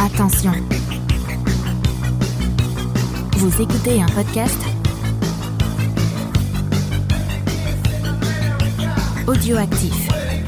Attention. Vous écoutez un podcast Audioactif.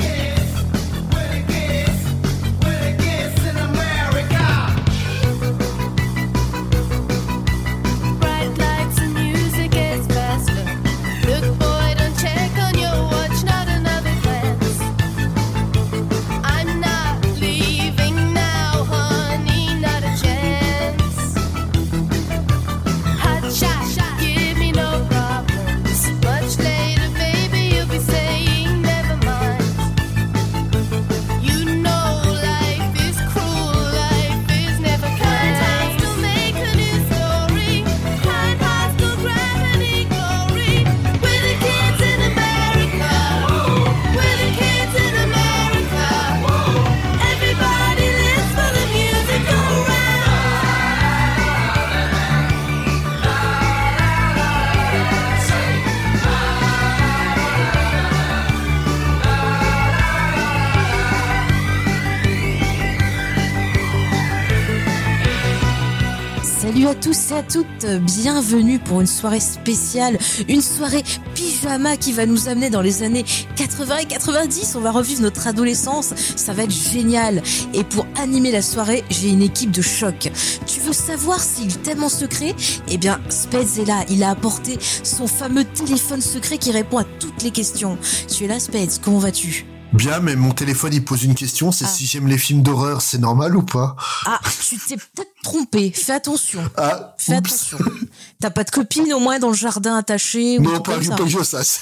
Salut à tous et à toutes, bienvenue pour une soirée spéciale, une soirée pyjama qui va nous amener dans les années 80 et 90, on va revivre notre adolescence, ça va être génial. Et pour animer la soirée, j'ai une équipe de choc. Tu veux savoir s'il t'aime en secret ? Eh bien, Speds est là, il a apporté son fameux téléphone secret qui répond à toutes les questions. Tu es là Speds, comment vas-tu ? Bien, mais mon téléphone, il pose une question, c'est si j'aime les films d'horreur, c'est normal ou pas ? Ah, tu t'es peut-être trompé, fais attention. Ah, fais attention. T'as pas de copine au moins dans le jardin attachée ? Non, pas que je sache.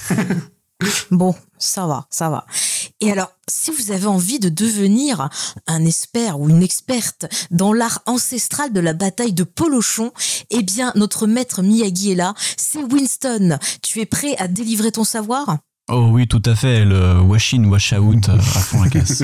Bon, ça va. Et alors, si vous avez envie de devenir un expert ou une experte dans l'art ancestral de la bataille de Polochon, eh bien, notre maître Miyagi est là, c'est Winston. Tu es prêt à délivrer ton savoir ? Oh oui, tout à fait, le wash in, wash out à fond la caisse.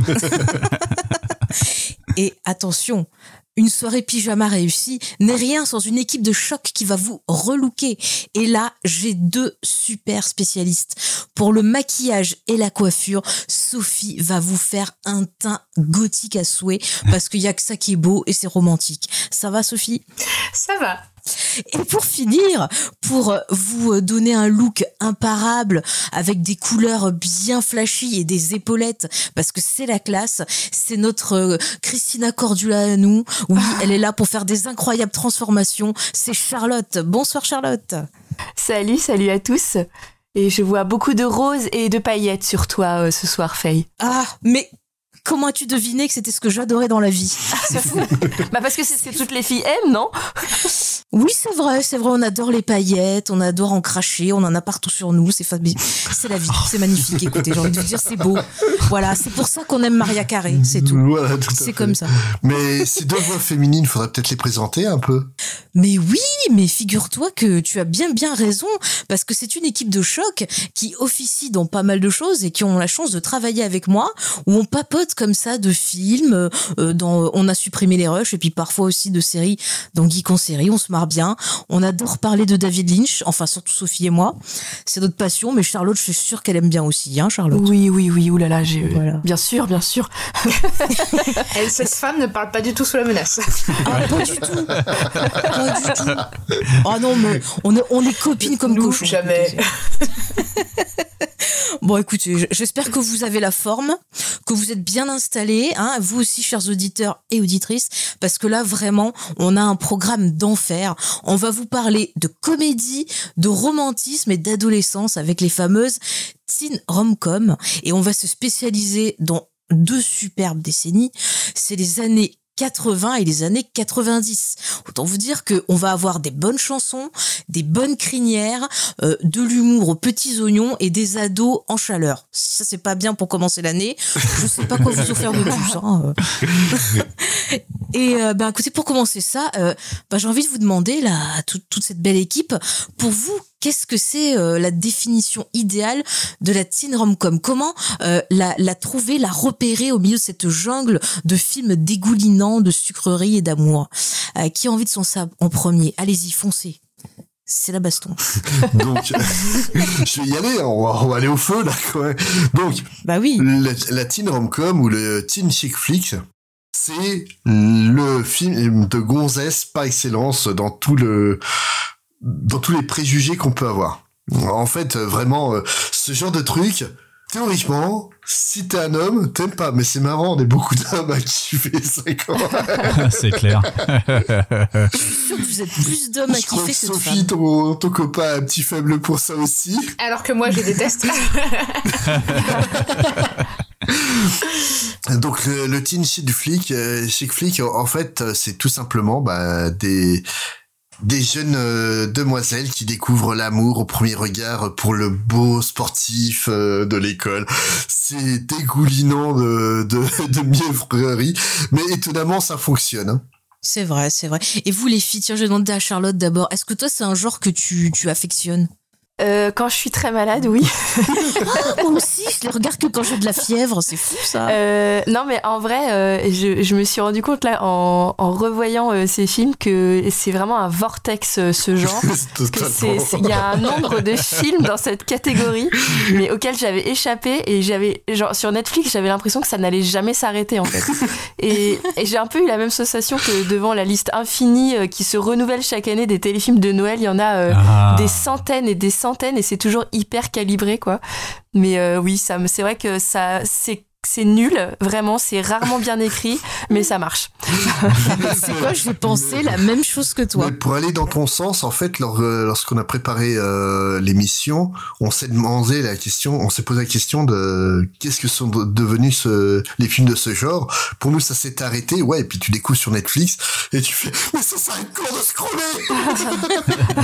Et attention, une soirée pyjama réussie n'est rien sans une équipe de choc qui va vous relooker. Et là, j'ai deux super spécialistes. Pour le maquillage et la coiffure, Sophie va vous faire un teint gothique à souhait parce qu'il y a que ça qui est beau et c'est romantique. Ça va, Sophie ? Ça va. Et pour finir, pour vous donner un look imparable avec des couleurs bien flashy et des épaulettes, parce que c'est la classe, c'est notre Christina Cordula à nous. Oui, elle est là pour faire des incroyables transformations. C'est Charlotte. Bonsoir Charlotte. Salut à tous. Et je vois beaucoup de roses et de paillettes sur toi ce soir, Faye. Ah, mais... comment as-tu deviné que c'était ce que j'adorais dans la vie ? C'est fou. Bah parce que c'est ce que toutes les filles aiment, non ? Oui, c'est vrai, on adore les paillettes, on adore en cracher, on en a partout sur nous, c'est la vie, c'est magnifique, écoutez, j'ai envie de vous dire, c'est beau. Voilà, c'est pour ça qu'on aime Maria Carey, c'est tout. Voilà, tout c'est comme ça. Mais ces deux voix féminines, faudrait peut-être les présenter un peu. Mais oui, mais figure-toi que tu as bien raison, parce que c'est une équipe de choc qui officie dans pas mal de choses et qui ont la chance de travailler avec moi, où on papote comme ça de films, on a supprimé les rushs, et puis parfois aussi de séries dans Geek en série, on se marre bien. On adore parler de David Lynch, enfin surtout Sophie et moi. C'est notre passion, mais Charlotte, je suis sûre qu'elle aime bien aussi, hein, Charlotte. Oui, oulala, voilà. Bien sûr. Cette femme ne parle pas du tout sous la menace. Ah, pas du tout. Ah non, mais on est copines comme cochons. Jamais. Bon, écoutez, j'espère que vous avez la forme, que vous êtes bien installés, hein, vous aussi, chers auditeurs et auditrices, parce que là, vraiment, on a un programme d'enfer. On va vous parler de comédie, de romantisme et d'adolescence avec les fameuses teen rom-com, et on va se spécialiser dans deux superbes décennies. C'est les années 80 et les années 90. Autant vous dire qu'on va avoir des bonnes chansons, des bonnes crinières, de l'humour aux petits oignons et des ados en chaleur. Si ça c'est pas bien pour commencer l'année, je sais pas quoi vous offrir de plus. Hein. Et écoutez, pour commencer ça, j'ai envie de vous demander là, à toute cette belle équipe, pour vous, qu'est-ce que c'est la définition idéale de la teen rom-com ? Comment la trouver, la repérer au milieu de cette jungle de films dégoulinants de sucreries et d'amour ? Qui a envie de son sabre en premier ? Allez-y, foncez. C'est la baston. Donc, je vais y aller, on va aller au feu là. Quoi. Donc, bah oui. La teen rom-com ou le teen chick flick, c'est le film de gonzesse par excellence dans tous les préjugés qu'on peut avoir. En fait, vraiment, ce genre de truc, théoriquement, si t'es un homme, t'aimes pas. Mais c'est marrant, on est beaucoup d'hommes à kiffer ça, quoi. C'est clair. Je suis sûre que vous êtes plus d'hommes à Je crois kiffer que que de Sophie, femmes. ton copain a un petit faible pour ça aussi. Alors que moi, je déteste. Donc le teen chic flic, en fait, c'est tout simplement des jeunes demoiselles qui découvrent l'amour au premier regard pour le beau sportif de l'école. C'est dégoulinant de mièvrerie, mais étonnamment ça fonctionne. Hein. C'est vrai. Et vous, les filles, tiens, je vais demander à Charlotte d'abord. Est-ce que toi, c'est un genre que tu affectionnes? Quand je suis très malade, oui. Moi aussi, je les regarde que quand j'ai de la fièvre, c'est fou ça. Non, mais en vrai, je me suis rendu compte là en revoyant ces films que c'est vraiment un vortex ce genre. Il y a un nombre de films dans cette catégorie, mais auxquels j'avais échappé et sur Netflix, j'avais l'impression que ça n'allait jamais s'arrêter en fait. Et j'ai un peu eu la même sensation que devant la liste infinie qui se renouvelle chaque année des téléfilms de Noël. Il y en a des centaines et des centaines et c'est toujours hyper calibré quoi. Mais oui, c'est vrai que c'est nul, vraiment, c'est rarement bien écrit, mais ça marche. C'est quoi, je vais penser la même chose que toi. Mais pour aller dans ton sens, en fait, lorsqu'on a préparé l'émission, on s'est posé la question de qu'est-ce que sont devenus les films de ce genre. Pour nous, ça s'est arrêté, ouais, et puis tu découvres sur Netflix et tu fais mais ça s'arrête quand de scroller.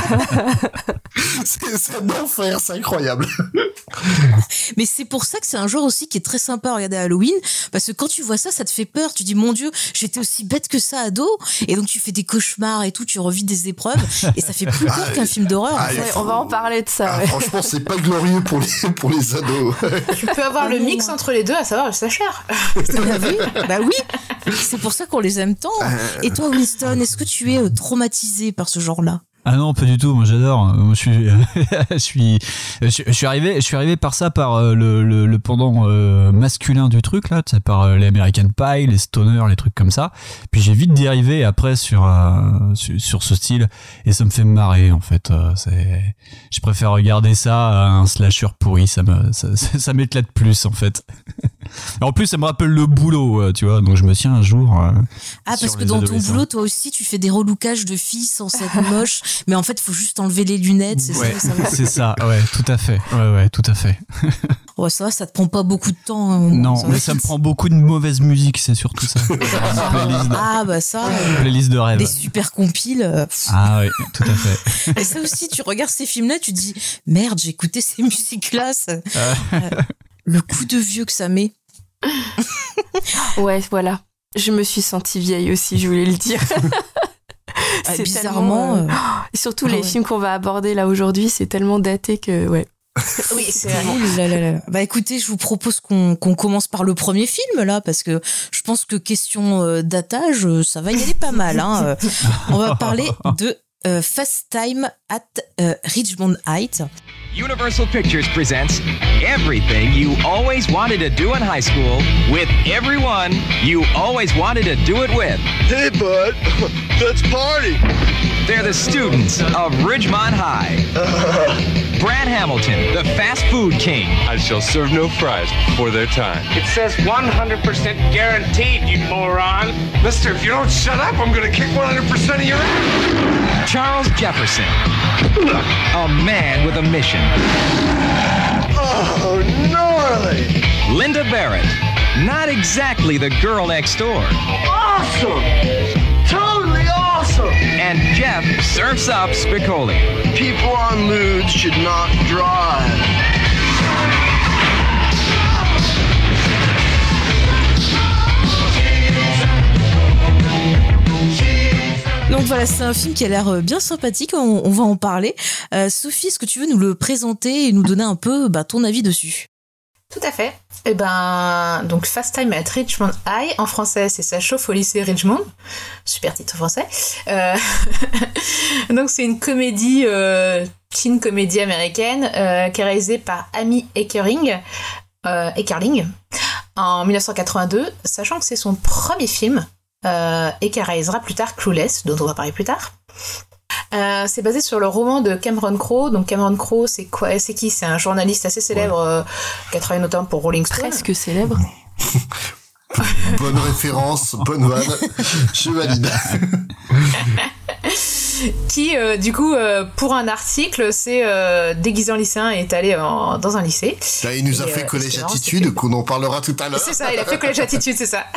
C'est un enfer, c'est incroyable. Mais c'est pour ça que c'est un genre aussi qui est très sympa à regarder à Halloween, parce que quand tu vois ça, ça te fait peur. Tu dis mon Dieu, j'étais aussi bête que ça ado, et donc tu fais des cauchemars et tout, tu revis des épreuves, et ça fait plus peur qu'un film d'horreur. On va en parler de ça. Ouais. Franchement, c'est pas glorieux pour les ados. Tu peux avoir le mix entre les deux, à savoir le slasher. Bah oui, c'est pour ça qu'on les aime tant. Et toi, Winston, est-ce que tu es traumatisé par ce genre-là? Ah non, pas du tout. Moi, j'adore. Moi, je suis arrivé par le pendant masculin du truc là, tu sais, par les American Pie, les stoners, les trucs comme ça. Puis j'ai vite dérivé après sur ce style et ça me fait marrer en fait. Je préfère regarder ça à un slasher pourri. Ça m'éclate plus en fait. En plus, ça me rappelle le boulot, tu vois. Donc je me tiens un jour. Parce que dans ton boulot, toi aussi, tu fais des relookages de filles sans être moche. Mais en fait, il faut juste enlever les lunettes, c'est ouais, ça. C'est ça, ouais, tout à fait. Ouais, tout à fait. Ouais, ça va, ça te prend pas beaucoup de temps. Non, mais ça me prend beaucoup de mauvaise musique, c'est surtout ça. Playlist de rêve. Des super compiles. Ah oui, tout à fait. Et ça aussi, tu regardes ces films-là, tu te dis, merde, j'ai écouté ces musiques-là. Le coup de vieux que ça met. Ouais, voilà. Je me suis sentie vieille aussi, je voulais le dire. C'est bizarrement. Et surtout les films qu'on va aborder là aujourd'hui, c'est tellement daté que ouais. Oui, c'est vrai. Bah écoutez, je vous propose qu'on commence par le premier film là, parce que je pense que question datage, ça va y aller pas mal. Hein. On va parler de Fast Time at Ridgemont High. Universal Pictures presents everything you always wanted to do in high school with everyone you always wanted to do it with. Hey, bud, let's party. They're the students of Ridgemont High. Brad Hamilton, the fast food king. I shall serve no fries before their time. It says 100% guaranteed, you moron. Mister, if you don't shut up, I'm gonna kick 100% of your ass. Charles Jefferson, a man with a mission. Oh, gnarly. Linda Barrett, not exactly the girl next door. Awesome. Totally awesome. And Jeff surfs up Spicoli. People on lewd should not drive. Donc voilà, c'est un film qui a l'air bien sympathique, on va en parler. Sophie, est-ce que tu veux nous le présenter et nous donner un peu ton avis dessus ? Tout à fait. Et donc Fast Time at Ridgemont High, en français, c'est Ça chauffe au lycée Ridgemont. Super titre français. Donc c'est une comédie, teen comédie américaine, qui est réalisée par Amy Heckerling. en 1982, sachant que c'est son premier film et qu'elle réalisera plus tard Clueless, dont on va parler plus tard. C'est basé sur le roman de Cameron Crowe. Donc Cameron Crowe, c'est quoi ? C'est qui ? C'est un journaliste assez célèbre qui a travaillé notamment pour Rolling Stone. Presque célèbre. Bonne référence, bonne vanne, je valide. Qui, du coup, pour un article, c'est déguisé en lycéen et est allé dans un lycée. Là, il nous a fait Collège Attitude, qu'on en parlera tout à l'heure. C'est ça, il a fait Collège Attitude, c'est ça.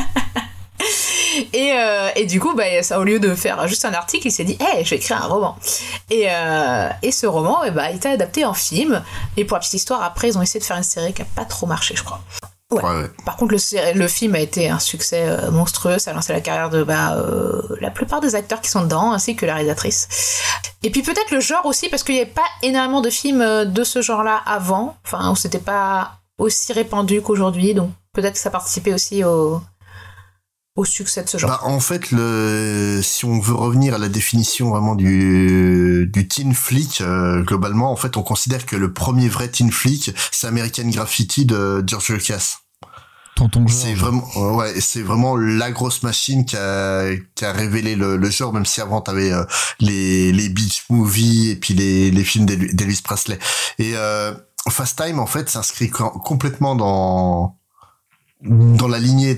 Et du coup, au lieu de faire juste un article, il s'est dit hey, je vais écrire un roman. Et ce roman, il a été adapté en film. Et pour la petite histoire, après, ils ont essayé de faire une série qui n'a pas trop marché, je crois. Ouais. Par contre, le film a été un succès monstrueux. Ça a lancé la carrière de la plupart des acteurs qui sont dedans, ainsi que la réalisatrice. Et puis peut-être le genre aussi, parce qu'il n'y avait pas énormément de films de ce genre-là avant, enfin, où c'était pas aussi répandu qu'aujourd'hui. Donc peut-être que ça participait aussi au succès de ce genre. En fait, si on veut revenir à la définition vraiment du teen flick, globalement, en fait, on considère que le premier vrai teen flick, c'est American Graffiti de George Lucas. Tonton George. C'est vraiment la grosse machine qui a révélé le genre, même si avant t'avais les beach movies et puis les films d'Elvis Presley. Et Fast Time, en fait, s'inscrit complètement dans la lignée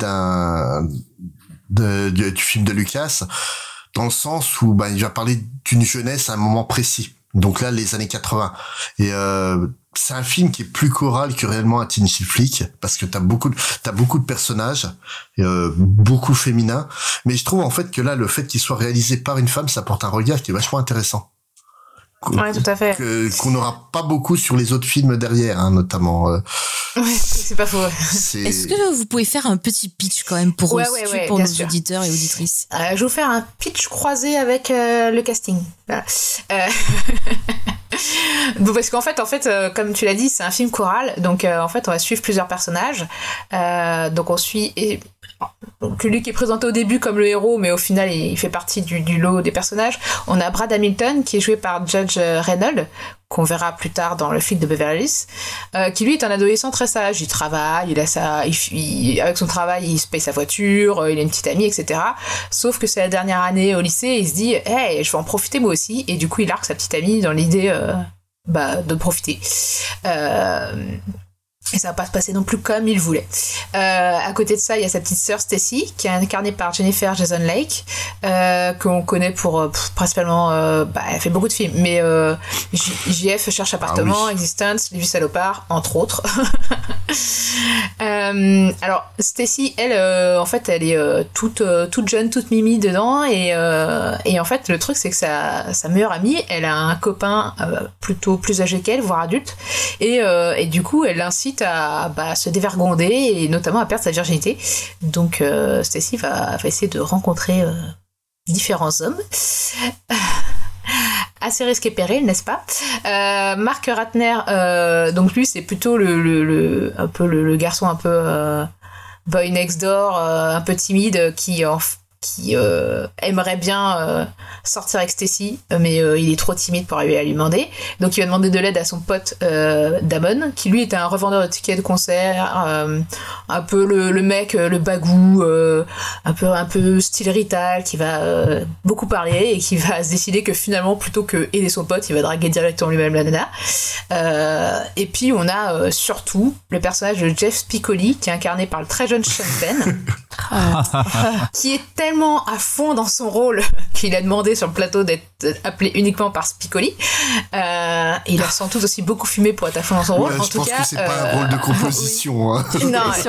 du film de Lucas, dans le sens où il va parler d'une jeunesse à un moment précis. Donc là, les années 80. Et c'est un film qui est plus choral que réellement un teen flick, parce que t'as beaucoup de personnages, beaucoup féminins. Mais je trouve en fait que là, le fait qu'il soit réalisé par une femme, ça porte un regard qui est vachement intéressant. Ouais, tout à fait. Qu'on n'aura pas beaucoup sur les autres films derrière, hein, notamment. Ouais, c'est pas faux. Est-ce que vous pouvez faire un petit pitch quand même pour nos auditeurs et auditrices ? Je vais vous faire un pitch croisé avec le casting. Voilà. Bon, parce qu'en fait, comme tu l'as dit, c'est un film choral, donc en fait, on va suivre plusieurs personnages. Donc on suit donc lui qui est présenté au début comme le héros, mais au final il fait partie du lot des personnages. On a Brad Hamilton qui est joué par Judge Reinhold, qu'on verra plus tard dans le flic de Beverly Hills, qui lui est un adolescent très sage. Il travaille, avec son travail il se paye sa voiture, il a une petite amie, etc. Sauf que c'est la dernière année au lycée et il se dit hey, je vais en profiter moi aussi, et du coup il largue sa petite amie dans l'idée de profiter. Et ça va pas se passer non plus comme il voulait. À côté de ça, il y a sa petite sœur Stacy, qui est incarnée par Jennifer Jason Leigh, qu'on connaît pour principalement... elle fait beaucoup de films, mais JF Cherche appartement, Existence, Les Vies salopards, entre autres. Alors, Stacy, elle, en fait, elle est toute jeune, toute mimi dedans, et en fait, le truc, c'est que sa meilleure amie, elle a un copain plutôt plus âgé qu'elle, voire adulte, et du coup, elle l'incite à se dévergonder et notamment à perdre sa virginité. Donc Stacy va essayer de rencontrer différents hommes. Assez risqué péril, n'est-ce pas ? Mark Ratner, donc lui c'est plutôt le garçon un peu boy next door, un peu timide qui aimerait bien sortir avec Stacy, mais il est trop timide pour arriver à lui demander. Donc il va demander de l'aide à son pote Damon, qui lui est un revendeur de tickets de concert, un peu le mec, le bagou, un peu style Rital, qui va beaucoup parler et qui va se décider que finalement, plutôt que aider son pote, il va draguer directement lui-même la nana. Et puis on a surtout le personnage de Jeff Spicoli, qui est incarné par le très jeune Sean Penn, qui est tellement à fond dans son rôle qu'il a demandé sur le plateau d'être appelé uniquement par Spicoli. Il a sans doute aussi beaucoup fumé pour être à fond dans son rôle. En tout cas, je pense que c'est pas un rôle de composition. Oui. Hein. Non,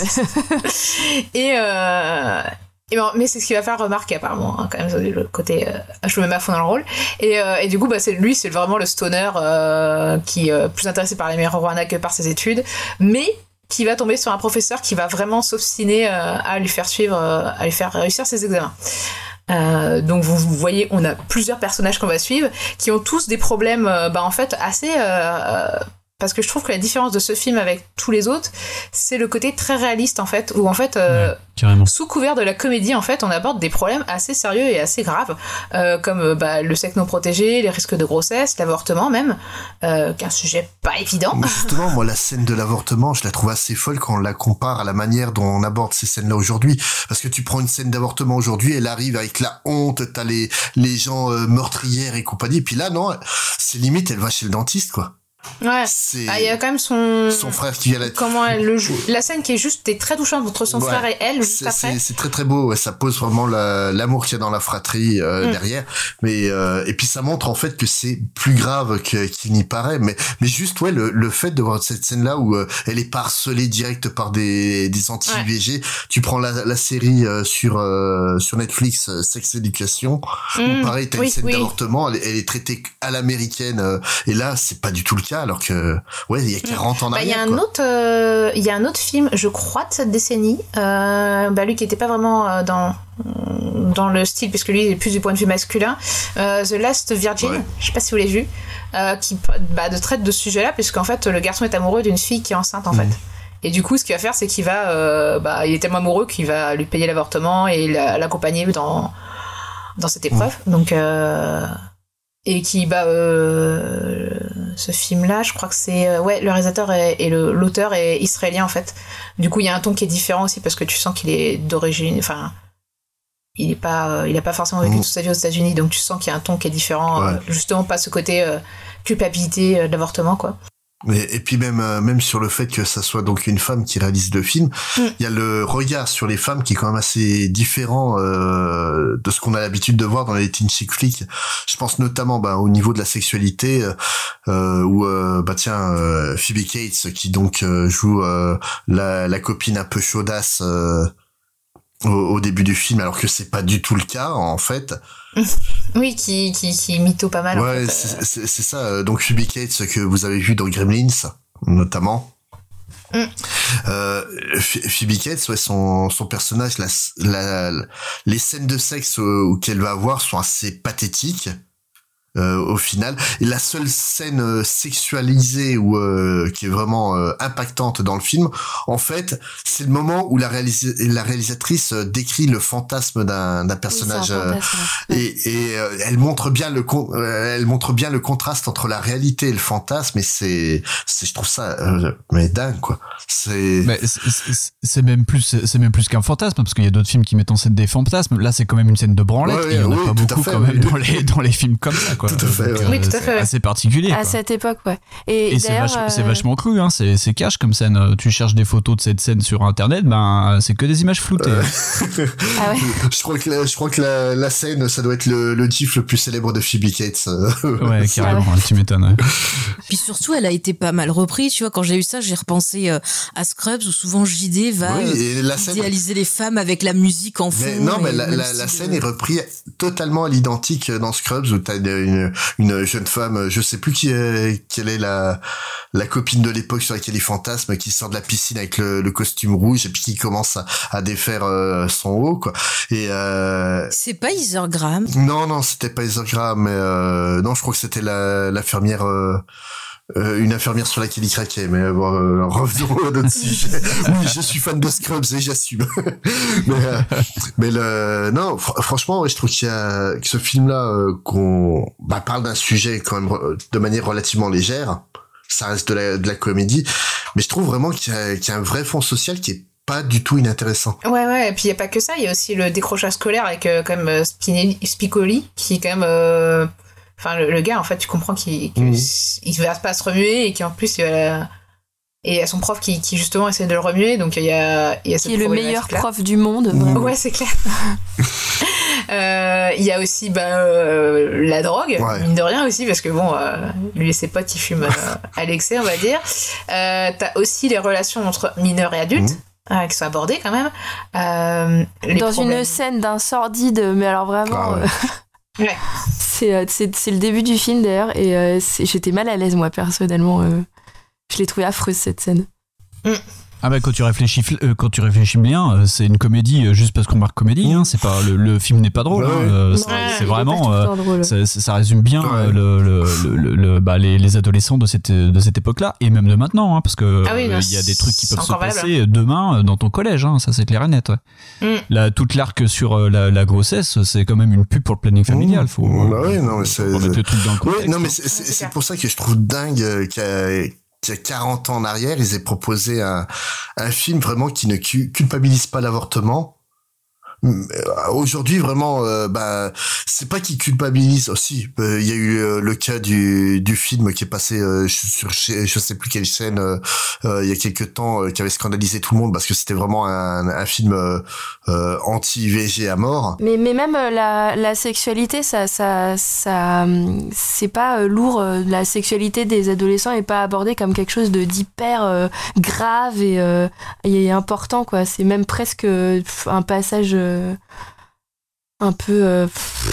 mais c'est ce qui va faire remarquer apparemment, hein, quand même, le côté je me mets à fond dans le rôle. Et du coup, c'est vraiment le stoner qui est plus intéressé par les marijuana que par ses études, mais qui va tomber sur un professeur qui va vraiment s'obstiner à lui faire réussir ses examens. Donc vous voyez, on a plusieurs personnages qu'on va suivre qui ont tous des problèmes en fait assez parce que je trouve que la différence de ce film avec tous les autres, c'est le côté très réaliste en fait, où en fait, sous couvert de la comédie, en fait, on aborde des problèmes assez sérieux et assez graves, comme le sexe non protégé, les risques de grossesse, l'avortement même, qui est un sujet pas évident. Mais justement, moi, la scène de l'avortement, je la trouve assez folle quand on la compare à la manière dont on aborde ces scènes-là aujourd'hui, parce que tu prends une scène d'avortement aujourd'hui, elle arrive avec la honte, t'as les gens meurtrières et compagnie, et puis là, non, c'est limite, elle va chez le dentiste, quoi. Ouais, il y a quand même son frère qui vient comment elle le joue. La scène qui est très touchante entre son frère et elle juste après. C'est très très beau, ça pose vraiment l'amour qu'il y a dans la fratrie derrière. Mais et puis ça montre en fait que c'est plus grave qu'il n'y paraît. Mais juste le fait de voir cette scène là où elle est harcelée direct par des anti-IVG. Tu prends la série sur Netflix, Sex Education, où pareil t'as une scène d'avortement, elle est traitée à l'américaine et là c'est pas du tout le cas. Alors que il y a 40 ans en arrière. Il y a un autre film, je crois, de cette décennie, lui qui était pas vraiment dans le style, puisque lui il est plus du point de vue masculin, The Last Virgin, je sais pas si vous l'avez vu, qui traite de ce sujet-là, puisqu'en fait le garçon est amoureux d'une fille qui est enceinte en fait. Et du coup, ce qu'il va faire, c'est qu'il va, il est tellement amoureux qu'il va lui payer l'avortement et l'accompagner dans cette épreuve. Donc et qui ce film-là, je crois que c'est le réalisateur et l'auteur est israélien en fait. Du coup, il y a un ton qui est différent aussi parce que tu sens qu'il est d'origine, enfin, il a pas forcément vécu toute sa vie aux États-Unis, donc tu sens qu'il y a un ton qui est différent, justement pas ce côté culpabilité de l'avortement quoi. Et puis même sur le fait que ça soit donc une femme qui réalise le film, il y a le regard sur les femmes qui est quand même assez différent de ce qu'on a l'habitude de voir dans les teen chick flicks. Je pense notamment au niveau de la sexualité où Phoebe Cates qui donc joue la copine un peu chaudasse au début du film, alors que c'est pas du tout le cas en fait. Oui, qui mytho pas mal. Ouais, en fait. c'est ça. Donc Phoebe Cates que vous avez vu dans Gremlins notamment. Phoebe Cates, son personnage, les scènes de sexe qu'elle va avoir sont assez pathétiques. Au final, et la seule scène sexualisée ou qui est vraiment impactante dans le film, en fait, c'est le moment où la réalisatrice décrit le fantasme d'un personnage et elle montre bien le contraste entre la réalité et le fantasme, et je trouve ça mais dingue quoi. C'est même plus qu'un fantasme, parce qu'il y a d'autres films qui mettent en scène des fantasmes. Là, c'est quand même une scène de branlette. Il y en a pas beaucoup quand même dans les films comme ça quoi. Tout à fait. Oui, tout à fait. C'est assez particulier. À cette époque, ouais. Et c'est vachement cru, hein. C'est cash comme scène. Tu cherches des photos de cette scène sur internet, c'est que des images floutées. Ah ouais. Je crois que la scène, ça doit être le gif le plus célèbre de Phoebe Cates. Ouais, carrément, tu m'étonnes. Ouais. Puis surtout, elle a été pas mal reprise. Tu vois, quand j'ai eu ça, j'ai repensé à Scrubs, où souvent JD va idéaliser les femmes avec la musique en fond. Mais la scène est reprise totalement à l'identique dans Scrubs, où t'as une jeune femme, je sais plus quelle est la copine de l'époque sur laquelle il fantasme, qui sort de la piscine avec le costume rouge et puis qui commence à défaire son haut quoi. Et c'est pas Heather Graham? Non, c'était pas Heather Graham, mais non, je crois que c'était l'infirmière. Une infirmière sur laquelle il craquait, mais revenons à notre sujet. Oui, je suis fan de Scrubs et j'assume. mais franchement, je trouve que ce film-là, qu'on parle d'un sujet quand même de manière relativement légère. Ça reste de la comédie, mais je trouve vraiment qu'il y a un vrai fond social qui est pas du tout inintéressant. Ouais, et puis il y a pas que ça, il y a aussi le décrochage scolaire avec quand même Spicoli, qui est quand même le gars en fait, tu comprends qu'il va pas se remuer, et qu'en plus et il y a son prof qui justement essaie de le remuer, donc il y a qui est le meilleur prof du monde. Ouais, c'est clair. Il y a aussi la drogue, mine de rien aussi, parce que lui et ses potes ils fument à l'excès, on va dire. T'as aussi les relations entre mineurs et adultes qui sont abordées quand même. Dans une scène d'un sordide, mais alors vraiment. Ouais. C'est le début du film d'ailleurs, et j'étais mal à l'aise moi personnellement. Je l'ai trouvée affreuse cette scène. Ah bah quand tu réfléchis bien, c'est une comédie juste parce qu'on marque comédie. Hein, c'est pas le film n'est pas drôle. C'est vraiment ça résume bien les adolescents de cette époque-là et même de maintenant, hein, parce que il y a des trucs qui peuvent se passer demain dans ton collège. Hein, ça c'est clair et net. Ouais. Là, toute l'arc sur la grossesse, c'est quand même une pub pour le planning familial. Faut mettre le truc dans le contexte. non mais c'est pour ça que je trouve dingue qu'il y a 40 ans en arrière, ils aient proposé un film vraiment qui ne culpabilise pas l'avortement. Aujourd'hui, vraiment, c'est pas qu'ils culpabilisent aussi. Il y a eu le cas du film qui est passé sur je sais plus quelle chaîne il y a quelques temps, qui avait scandalisé tout le monde parce que c'était vraiment un film anti-IVG à mort. Mais même la sexualité, ça c'est pas lourd. La sexualité des adolescents est pas abordée comme quelque chose d'hyper grave et important, quoi. C'est même presque un passage un peu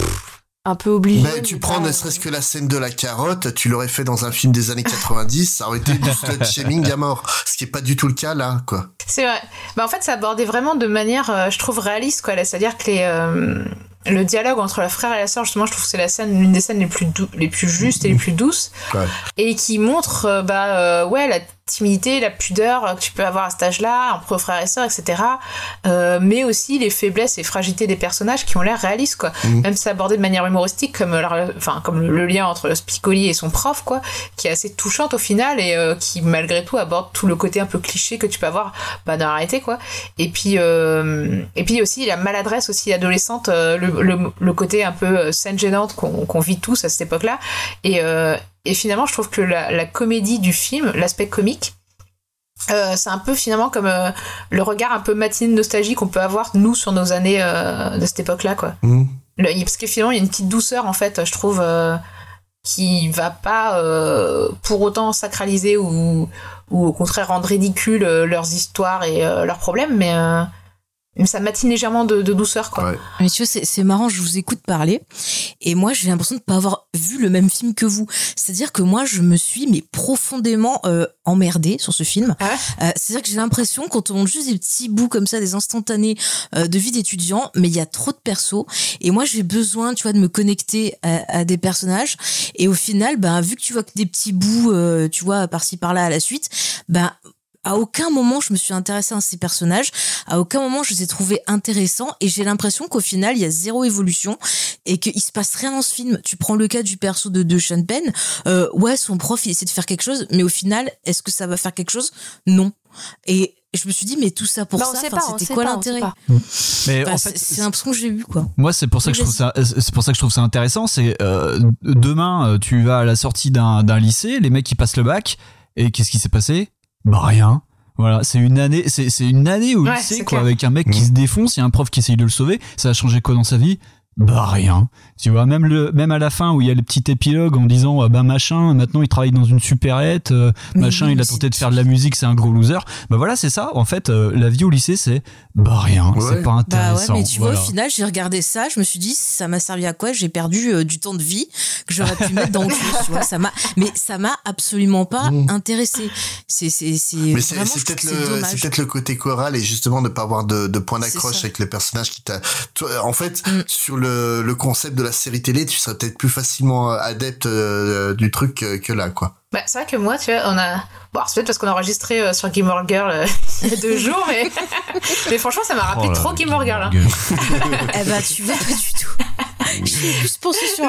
obligé. Tu prends ne serait-ce que la scène de la carotte, tu l'aurais fait dans un film des années 90, ça aurait été du slut-shaming à mort, ce qui est pas du tout le cas là, quoi. C'est vrai. En fait, ça abordait vraiment de manière, je trouve, réaliste, quoi. C'est-à-dire que le dialogue entre la frère et la sœur, justement, je trouve que c'est l'une des scènes les plus justes et les plus douces, et qui montre la timidité, la pudeur que tu peux avoir à cet âge-là, entre frères et sœurs, etc. Mais aussi les faiblesses et fragilités des personnages qui ont l'air réalistes, quoi. Même si c'est abordé de manière humoristique, comme le lien entre Spicoli et son prof, quoi, qui est assez touchante au final et qui malgré tout aborde tout le côté un peu cliché que tu peux avoir dans la réalité, quoi. Et puis aussi la maladresse aussi adolescente, le côté un peu scène gênante qu'on vit tous à cette époque-là. Et finalement, je trouve que la comédie du film, l'aspect comique, c'est un peu finalement comme le regard un peu matiné de nostalgie qu'on peut avoir, nous, sur nos années de cette époque-là, quoi. Parce que finalement, il y a une petite douceur, en fait, je trouve, qui va pas pour autant sacraliser ou au contraire rendre ridicule leurs histoires et leurs problèmes, mais ça matine légèrement de douceur, quoi. Ouais. Mais tu vois, c'est marrant, je vous écoute parler et moi j'ai l'impression de pas avoir vu le même film que vous. C'est-à-dire que moi je me suis profondément emmerdée sur ce film. C'est-à-dire que j'ai l'impression qu'on te montre juste des petits bouts comme ça, des instantanés de vie d'étudiant, mais il y a trop de persos et moi j'ai besoin, tu vois, de me connecter à des personnages et au final, vu que tu vois que des petits bouts, tu vois, par-ci par-là à la suite, à aucun moment je me suis intéressée à ces personnages, à aucun moment je les ai trouvés intéressants et j'ai l'impression qu'au final il y a zéro évolution et qu'il se passe rien dans ce film. Tu prends le cas du perso de Sean Penn, son prof il essaie de faire quelque chose mais au final est-ce que ça va faire quelque chose? Non. Et je me suis dit mais tout ça pour ça, c'était quoi l'intérêt? Mais en fait, c'est l'impression que j'ai eu, quoi. Moi c'est pour ça que je trouve ça intéressant, c'est demain tu vas à la sortie d'un lycée, les mecs qui passent le bac et qu'est-ce qui s'est passé? Rien. Voilà, c'est une année au lycée, quoi, avec un mec qui se défonce, il y a un prof qui essaye de le sauver, ça a changé quoi dans sa vie? Rien. Tu vois, même à la fin où il y a le petit épilogue en disant machin, maintenant il travaille dans une supérette, machin, il a tenté de faire de la musique, c'est un gros loser. Voilà, c'est ça. En fait, la vie au lycée, c'est rien. Ouais. C'est pas intéressant. Mais tu vois, au final, j'ai regardé ça, je me suis dit, ça m'a servi à quoi? J'ai perdu du temps de vie que j'aurais pu mettre dans le jeu, tu vois. Ça m'a absolument pas intéressé. Mais c'est peut-être le côté choral et justement de pas avoir de point d'accroche avec le personnage qui t'a. En fait, sur le concept de la série télé, tu serais peut-être plus facilement adepte du truc que là, quoi. C'est vrai que moi, tu vois, c'est peut-être parce qu'on a enregistré sur Gilmore Girl il y a 2 jours, mais franchement, ça m'a rappelé trop Gilmore Girl. Hein. Tu vois pas du tout. J'ai plus pensé sur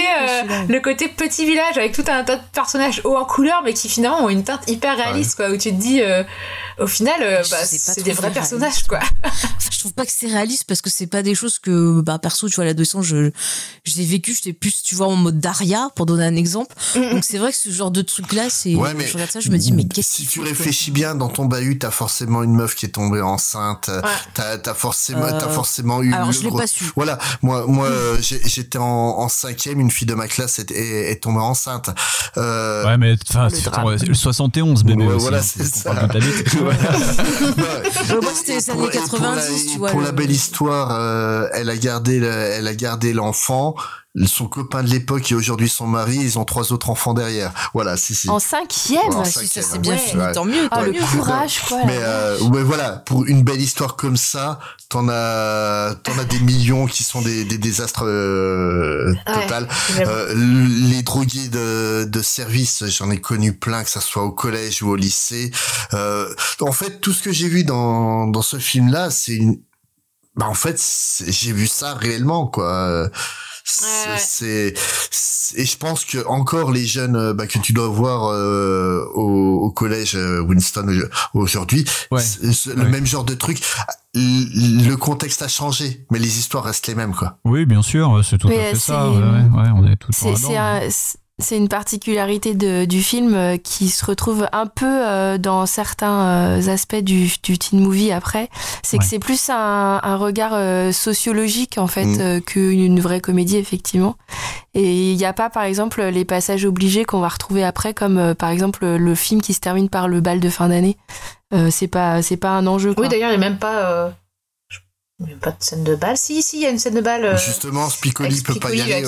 le côté petit village avec tout un tas de personnages hauts en couleur, mais qui finalement ont une teinte hyper réaliste, quoi, où tu te dis, au final, c'est des vrais personnages, quoi. Je trouve pas que c'est réaliste parce que c'est pas des choses que, perso, tu vois, à l'adolescence, je l'ai vécu, j'étais plus, tu vois, en mode Daria, pour donner un exemple. Donc c'est vrai que ce genre de truc-là, je regarde ça, je me dis, mais qu'est-ce si tu réfléchis bien, dans ton bahut, t'as forcément une meuf qui est tombée enceinte, t'as forcément eu. Alors, je l'ai pas su. Voilà, moi, j'étais en 5e, une fille de ma classe est tombée enceinte. Ouais, mais le 71, bébé. Ouais, aussi, voilà, c'est ça. Moi, c'était les années 90, tu vois. Pour la belle histoire, elle a gardé l'enfant. son copain de l'époque et aujourd'hui son mari, ils ont 3 autres enfants derrière. Voilà, si. En 5e, en Si 5e, ça s'est bien fini, ouais. tant mieux. Ah, tant le mieux. courage, quoi. Mais ouais, voilà, pour une belle histoire comme ça, t'en as des millions qui sont des désastres total. Les drogués de service, j'en ai connu plein, que ça soit au collège ou au lycée. En fait, tout ce que j'ai vu dans ce film-là, c'est en fait, j'ai vu ça réellement, quoi. Et je pense que encore les jeunes que tu dois voir au collège Winston aujourd'hui, le même genre de truc. Le contexte a changé, mais les histoires restent les mêmes, quoi. Oui, bien sûr, c'est tout à fait ça. Ouais, on est tout dedans. C'est une particularité du film qui se retrouve un peu dans certains aspects du teen movie après. C'est que c'est plus un regard sociologique en fait qu'une vraie comédie effectivement. Et il n'y a pas par exemple les passages obligés qu'on va retrouver après comme par exemple le film qui se termine par le bal de fin d'année. C'est pas un enjeu, quoi. Oui, d'ailleurs il n'y a même pas... Il n'y a pas de scène de bal. Si, il y a une scène de bal. Justement, Spicoli peut pas y aller.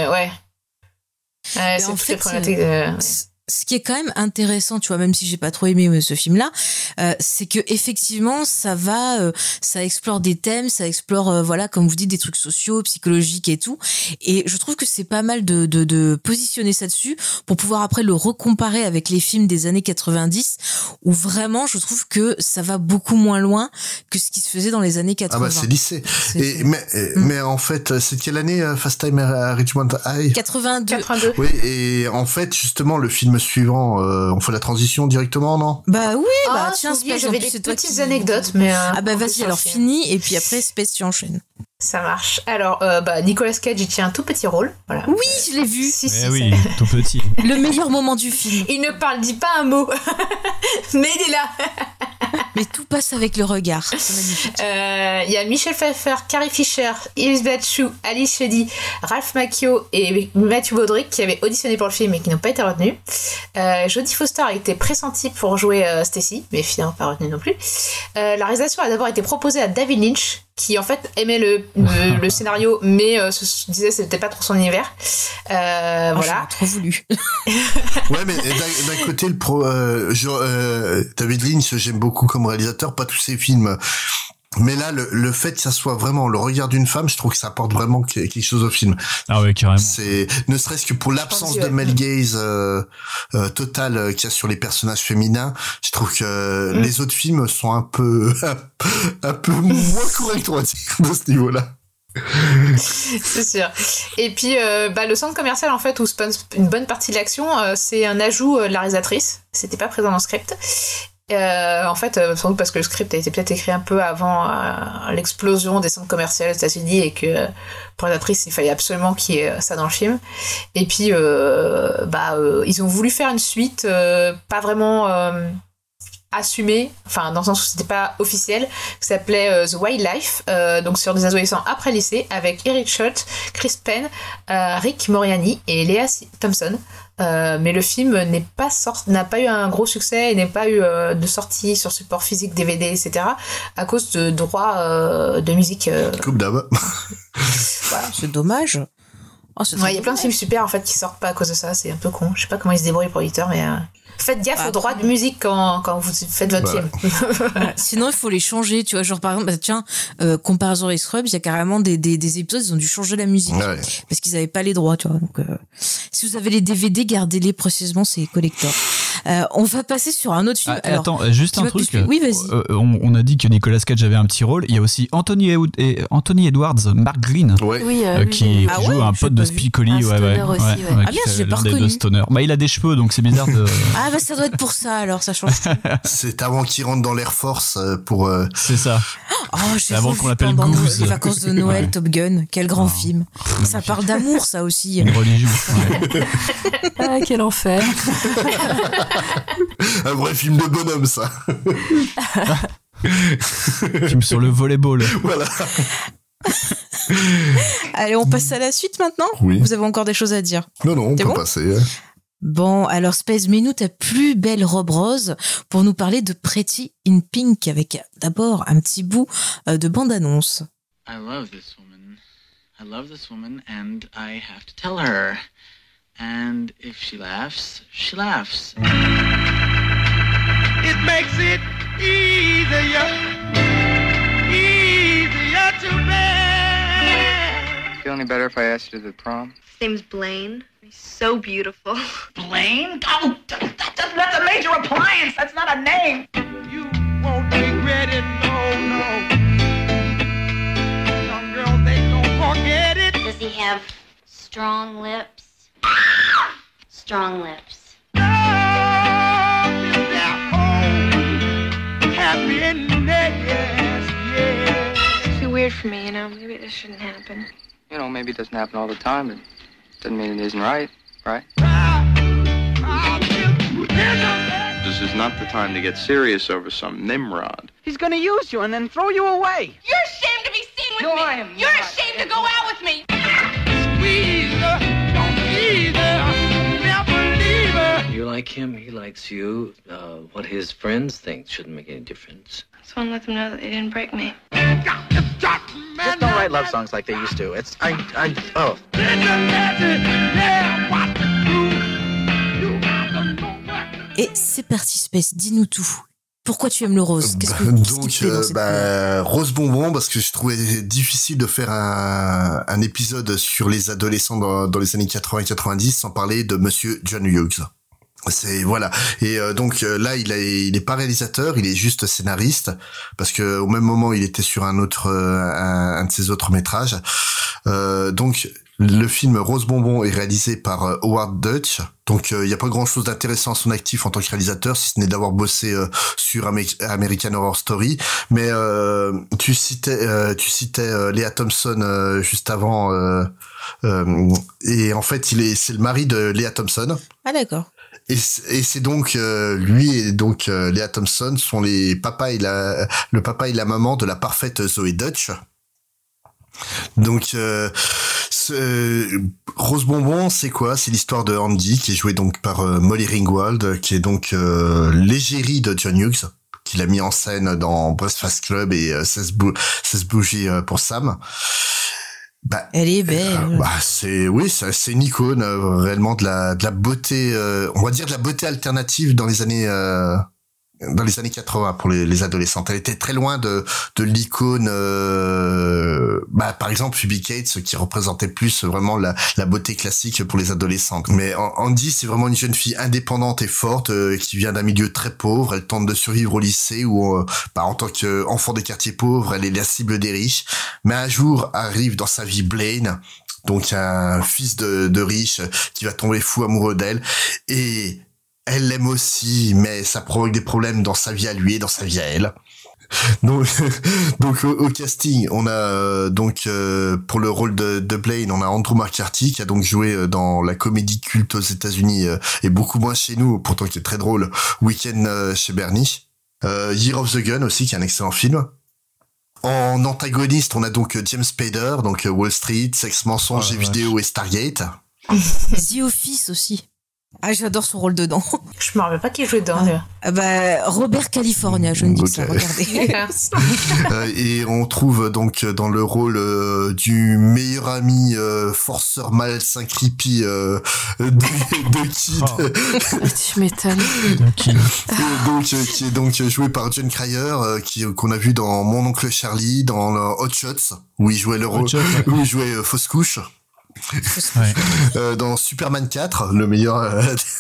C'est en fait, problématique. Ce qui est quand même intéressant, tu vois, même si j'ai pas trop aimé ce film-là, c'est que effectivement, ça explore des thèmes, ça explore, voilà, comme vous dites, des trucs sociaux, psychologiques et tout. Et je trouve que c'est pas mal de positionner ça dessus pour pouvoir après le recomparer avec les films des années 90, où vraiment, je trouve que ça va beaucoup moins loin que ce qui se faisait dans les années 80. Ah bah c'est lycée. Mais en fait, c'est quelle année Fast Time à Richmond High? 82. Oui, et en fait, justement, le film suivant, on fait la transition directement, non? Bah oui, tiens, Space, j'avais des petites anecdotes, mais... Ah bah vas-y, alors finis, et puis après, Space, tu enchaînes. Ça marche. Alors, Nicolas Cage, il tient un tout petit rôle. Voilà. Oui, je l'ai vu. Oui, tout petit. Le meilleur moment du film. Il ne dit pas un mot, mais il est là. Mais tout passe avec le regard. C'est magnifique. Il y a Michel Pfeiffer, Carrie Fisher, Elizabeth Shue, Alice Chetty, Ralph Macchio et Matthew Broderick qui avaient auditionné pour le film et qui n'ont pas été retenus. Jodie Foster a été pressentie pour jouer Stacy, mais finalement pas retenue non plus. La réalisation a d'abord été proposée à David Lynch, qui en fait aimait le scénario, mais se disait que c'était pas trop son univers. Voilà. Trop voulu. Ouais, mais d'un côté, David Lynch, j'aime beaucoup comme réalisateur, pas tous ses films. Mais là, le fait que ça soit vraiment le regard d'une femme, je trouve que ça apporte vraiment quelque chose au film. Ah ouais, carrément. C'est, ne serait-ce que pour l'absence de male gaze totale qu'il y a sur les personnages féminins, je trouve que les autres films sont un peu moins corrects, on va dire, de ce niveau-là. C'est sûr. Et puis le centre commercial en fait où se passe une bonne partie de l'action, c'est un ajout de la réalisatrice. C'était pas présent dans le script. En fait, sans doute parce que le script a été peut-être écrit un peu avant l'explosion des centres commerciaux aux États-Unis et que pour la réalisatrice il fallait absolument qu'il y ait ça dans le film. Et puis ils ont voulu faire une suite pas vraiment assumé, enfin dans le sens où c'était pas officiel, qui s'appelait The Wildlife, donc sur des adolescents après lycée, avec Eric Schultz, Chris Penn, Rick Moriarty et Lea Thompson. Mais le film n'a pas eu un gros succès et n'a pas eu de sortie sur support physique, DVD, etc. à cause de droits de musique. Coupe d'ab. Voilà. C'est dommage. Il y a plein de films super en fait qui sortent pas à cause de ça, c'est un peu con. Je sais pas comment ils se débrouillent les producteurs, mais faites gaffe aux droits de musique quand vous faites votre film. Sinon, il faut les changer, tu vois. Genre, par exemple, comparaison avec Scrubs, il y a carrément des épisodes, ils ont dû changer la musique. Ouais. Parce qu'ils avaient pas les droits, tu vois. Donc, si vous avez les DVD, gardez-les précisément, c'est collector. On va passer sur un autre film. Alors, attends, juste un truc. Oui, vas-y. On a dit que Nicolas Cage avait un petit rôle. Il y a aussi Anthony Edwards, Mark Green, qui joue un pote de Spicoli. Ah merde, j'ai pas reconnu. Il a des cheveux, donc c'est bizarre de... Ah bah ça doit être pour ça, alors ça change. C'est avant qu'il rentre dans l'Air Force pour... C'est ça. Oh, c'est avant qu'on l'appelle Goose. Les vacances de Noël, Top Gun, quel grand film. Ça parle d'amour, ça aussi. Une religion. Ah, quel enfer. Un vrai film de bonhomme, ça. Film sur le volleyball. Voilà. Allez, on passe à la suite maintenant. Oui. Vous avez encore des choses à dire? Non, on C'est peut bon passer. Bon, alors Space, mets-nous ta plus belle robe rose pour nous parler de Pretty in Pink avec d'abord un petit bout de bande-annonce. I love this woman. I love this woman and I have to tell her. And if she laughs, she laughs. It makes it easier to bear. Feel any better if I asked you to the prom? His name's Blaine. He's so beautiful. Blaine? Oh, that's a major appliance. That's not a name. You won't regret it, no. Some girls, they don't forget it. Does he have strong lips? Strong lips. It's weird for me, maybe this shouldn't happen. Maybe it doesn't happen all the time, but doesn't mean it isn't right? This is not the time to get serious over some Nimrod. He's gonna use you and then throw you away. You're ashamed to be seen with me. I am. You're ashamed to go out with me. You like him, he likes you. What his friends think shouldn't make any difference. I just want to let them know that they didn't break me. Just don't write love songs like they used to. Oh. Et c'est parti, Space, dis-nous tout. Pourquoi tu aimes le rose? Qu'est-ce qui te plaît dans cette couleur? Rose bonbon, parce que je trouvais difficile de faire un épisode sur les adolescents dans les années 80-90 sans parler de Monsieur John Hughes. Voilà. Et donc là, il est pas réalisateur, il est juste scénariste, parce que au même moment, il était sur un de ses autres métrages. Donc le film Rose bonbon est réalisé par Howard Deutch. Donc il y a pas grand-chose d'intéressant à son actif en tant que réalisateur, si ce n'est d'avoir bossé sur American Horror Story. Mais tu citais Lea Thompson juste avant, et en fait c'est le mari de Lea Thompson. Ah d'accord. Et c'est donc lui et donc Lea Thompson sont le papa et la maman de la parfaite Zoe Deutch. Donc Rose bonbon, c'est quoi? C'est l'histoire de Andy, qui est joué donc par Molly Ringwald, qui est donc l'égérie de John Hughes, qu'il a mis en scène dans Breakfast Club et 16 bougies pour Sam. Elle est belle. C'est une icône réellement de la beauté, on va dire de la beauté alternative dans les années 80 pour les adolescentes. Elle était très loin de l'icône, par exemple Phoebe Cates, qui représentait plus vraiment la beauté classique pour les adolescentes. Mais Andy, c'est vraiment une jeune fille indépendante et forte, qui vient d'un milieu très pauvre. Elle tente de survivre au lycée où, en tant qu'enfant des quartiers pauvres, elle est la cible des riches. Mais un jour arrive dans sa vie Blaine, donc un fils de riche qui va tomber fou amoureux d'elle, et elle l'aime aussi, mais ça provoque des problèmes dans sa vie à lui et dans sa vie à elle. Donc au casting, on a pour le rôle de Blaine, on a Andrew McCarthy, qui a donc joué dans la comédie culte aux États-Unis et beaucoup moins chez nous, pourtant qui est très drôle, Weekend chez Bernie. Year of the Gun aussi, qui est un excellent film. En antagoniste, on a donc James Spader, donc Wall Street, Sexe, mensonge, jeux vidéo et Stargate. The Office aussi. Ah, j'adore son rôle dedans. Je me rappelle pas qui jouait dedans. Robert California, je ne dis que ça, regardez. Et on trouve donc dans le rôle du meilleur ami forceur malsain creepy de Kid. Tu m'étonnes. Qui est donc joué par John Cryer, qu'on a vu dans Mon oncle Charlie, dans Hot Shots, où il jouait le rôle, où il jouait Fausse couche. Dans Superman 4, le meilleur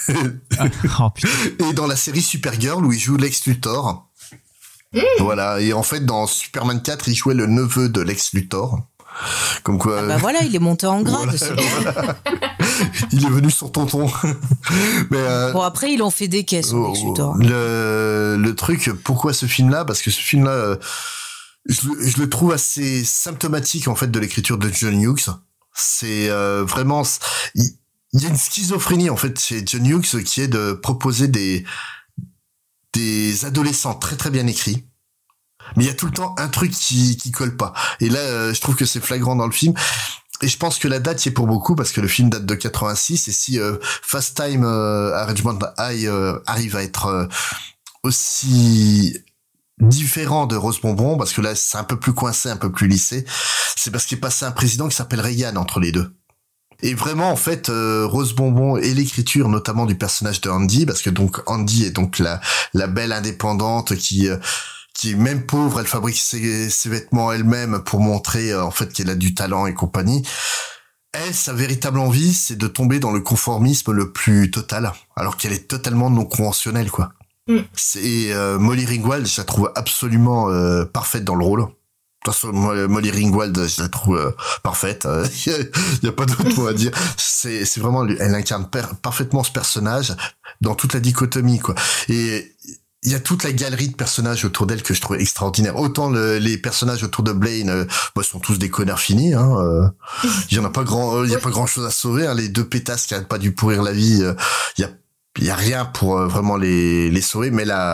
et dans la série Supergirl où il joue Lex Luthor. Voilà, et en fait dans Superman 4 il jouait le neveu de Lex Luthor. Comme quoi voilà, il est monté en grade. Voilà. Il est venu sur tonton. Mais bon, après ils ont fait des caisses Lex Luthor. Le truc, pourquoi ce film là? Parce que ce film là je le trouve assez symptomatique en fait de l'écriture de John Hughes. C'est vraiment, il y a une schizophrénie en fait chez John Hughes qui est de proposer des adolescents très très bien écrits, mais il y a tout le temps un truc qui colle pas. Et là, je trouve que c'est flagrant dans le film. Et je pense que la date y est pour beaucoup, parce que le film date de 86, et si Fast Time à Ridgemont High arrive à être aussi différent de Rose Bonbon, parce que là c'est un peu plus coincé, un peu plus lissé, c'est parce qu'il est passé un président qui s'appelle Reagan entre les deux. Et vraiment, en fait, Rose Bonbon et l'écriture, notamment du personnage de Andy, parce que donc Andy est donc la belle indépendante qui est même pauvre, elle fabrique ses vêtements elle-même pour montrer en fait qu'elle a du talent et compagnie. Elle, sa véritable envie, c'est de tomber dans le conformisme le plus total, alors qu'elle est totalement non conventionnelle, quoi. C'est Molly Ringwald, je la trouve absolument parfaite dans le rôle. De toute façon, Molly Ringwald, je la trouve parfaite. Il y a pas d'autre mot à dire. C'est vraiment, elle incarne parfaitement ce personnage dans toute la dichotomie, quoi. Et il y a toute la galerie de personnages autour d'elle que je trouve extraordinaire. Autant les personnages autour de Blaine, sont tous des connards finis. Il y en a pas grand, il y a pas grand chose à sauver. Les deux pétasses qui arrêtent pas de lui pourrir la vie. Il y a rien pour vraiment les sauver.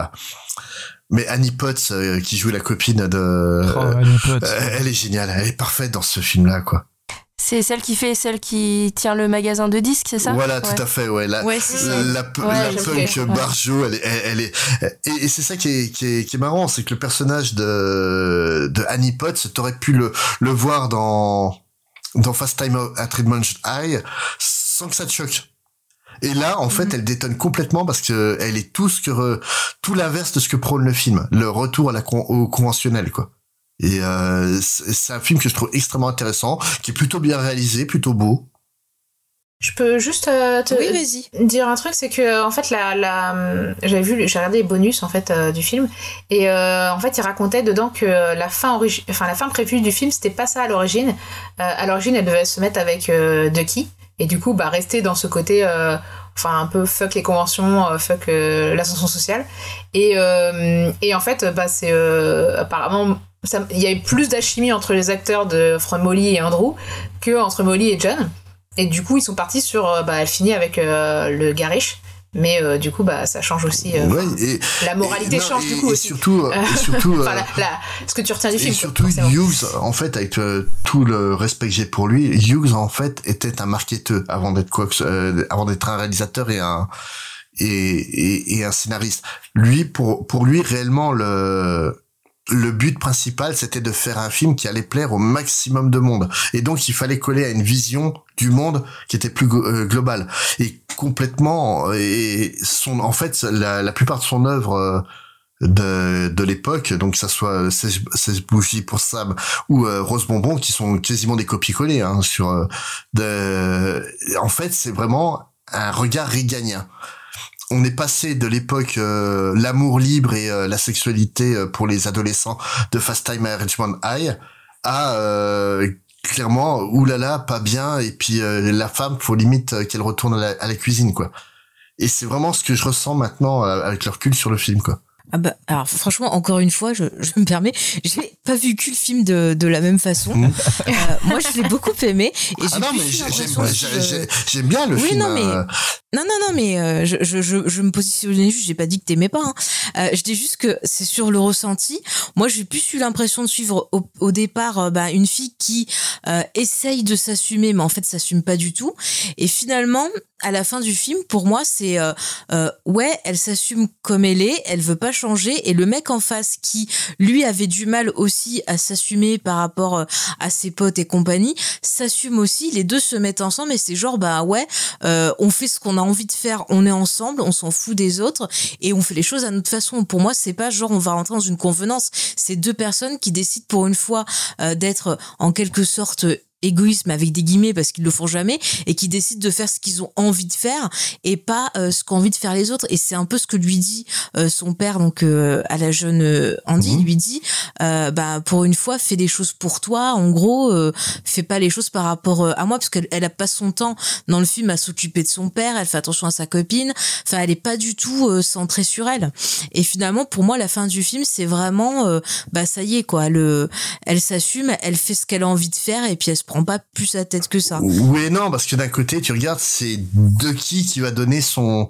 Mais Annie Potts, qui joue la copine de, elle est géniale, elle est parfaite dans ce film-là, quoi. C'est celle qui tient le magasin de disques, c'est ça? Voilà, tout à fait, ouais. La punk Barjo, elle est, et c'est ça qui est marrant, c'est que le personnage de Annie Potts, t'aurais pu le voir dans Fast Time at Ridgemont High, sans que ça te choque. Et là, en fait, elle détonne complètement parce que elle est tout l'inverse de ce que prône le film. Le retour au conventionnel, quoi. Et c'est un film que je trouve extrêmement intéressant, qui est plutôt bien réalisé, plutôt beau. Je peux juste dire un truc, c'est que en fait j'ai regardé les bonus en fait du film, et en fait il racontait dedans que la fin prévue du film, c'était pas ça à l'origine. À l'origine, elle devait se mettre avec Ducky, et du coup rester dans ce côté un peu fuck les conventions, fuck l'ascension sociale, et en fait c'est apparemment il y a eu plus d'alchimie entre les acteurs entre Molly et Andrew que entre Molly et John, et du coup ils sont partis sur elle finit avec le gars riche, mais du coup ça change aussi la moralité change du coup et aussi. Surtout ce que tu retiens du film, et surtout Hughes, en fait, avec tout le respect que j'ai pour lui, Hughes en fait était un marketeur avant d'être un réalisateur et un scénariste. Lui, pour lui réellement le but principal, c'était de faire un film qui allait plaire au maximum de monde. Et donc, il fallait coller à une vision du monde qui était plus globale. Et complètement, en fait, la plupart de son œuvre de l'époque, donc que ça soit 16 bougies pour Sam ou Rose Bonbon, qui sont quasiment des copier-coller, en fait, c'est vraiment un regard réganien. On est passé de l'époque l'amour libre et la sexualité pour les adolescents de Fast Time at Ridgemont High à clairement oulala pas bien, et puis la femme faut limite qu'elle retourne à la cuisine, quoi. Et c'est vraiment ce que je ressens maintenant avec le recul sur le film, quoi. Alors franchement, encore une fois, je me permets, j'ai pas vécu le film de la même façon. Moi, je l'ai beaucoup aimé, et j'aime bien le film. Non, mais je me positionnais juste, j'ai pas dit que t'aimais pas. Je dis juste que c'est sur le ressenti. Moi, j'ai plus eu l'impression de suivre au départ une fille qui essaye de s'assumer, mais en fait, s'assume pas du tout. Et finalement, à la fin du film, pour moi, c'est elle s'assume comme elle veut pas changer, et le mec en face qui lui avait du mal aussi à s'assumer par rapport à ses potes et compagnie, s'assume aussi, les deux se mettent ensemble, et c'est genre on fait ce qu'on a envie de faire, on est ensemble, on s'en fout des autres et on fait les choses à notre façon. Pour moi, c'est pas genre on va rentrer dans une convenance, c'est deux personnes qui décident pour une fois d'être en quelque sorte égoïsme avec des guillemets parce qu'ils le font jamais, et qui décident de faire ce qu'ils ont envie de faire et pas ce qu'ont envie de faire les autres. Et c'est un peu ce que lui dit son père, donc à la jeune Andy, lui dit pour une fois fais des choses pour toi, en gros fais pas les choses par rapport à moi, parce qu'elle a pas son temps dans le film à s'occuper de son père, elle fait attention à sa copine, enfin elle est pas du tout centrée sur elle. Et finalement pour moi la fin du film c'est vraiment ça y est quoi, elle s'assume, elle fait ce qu'elle a envie de faire, et puis elle se prend pas plus la tête que ça. Oui, non, parce que d'un côté, tu regardes, c'est Ducky qui va donner son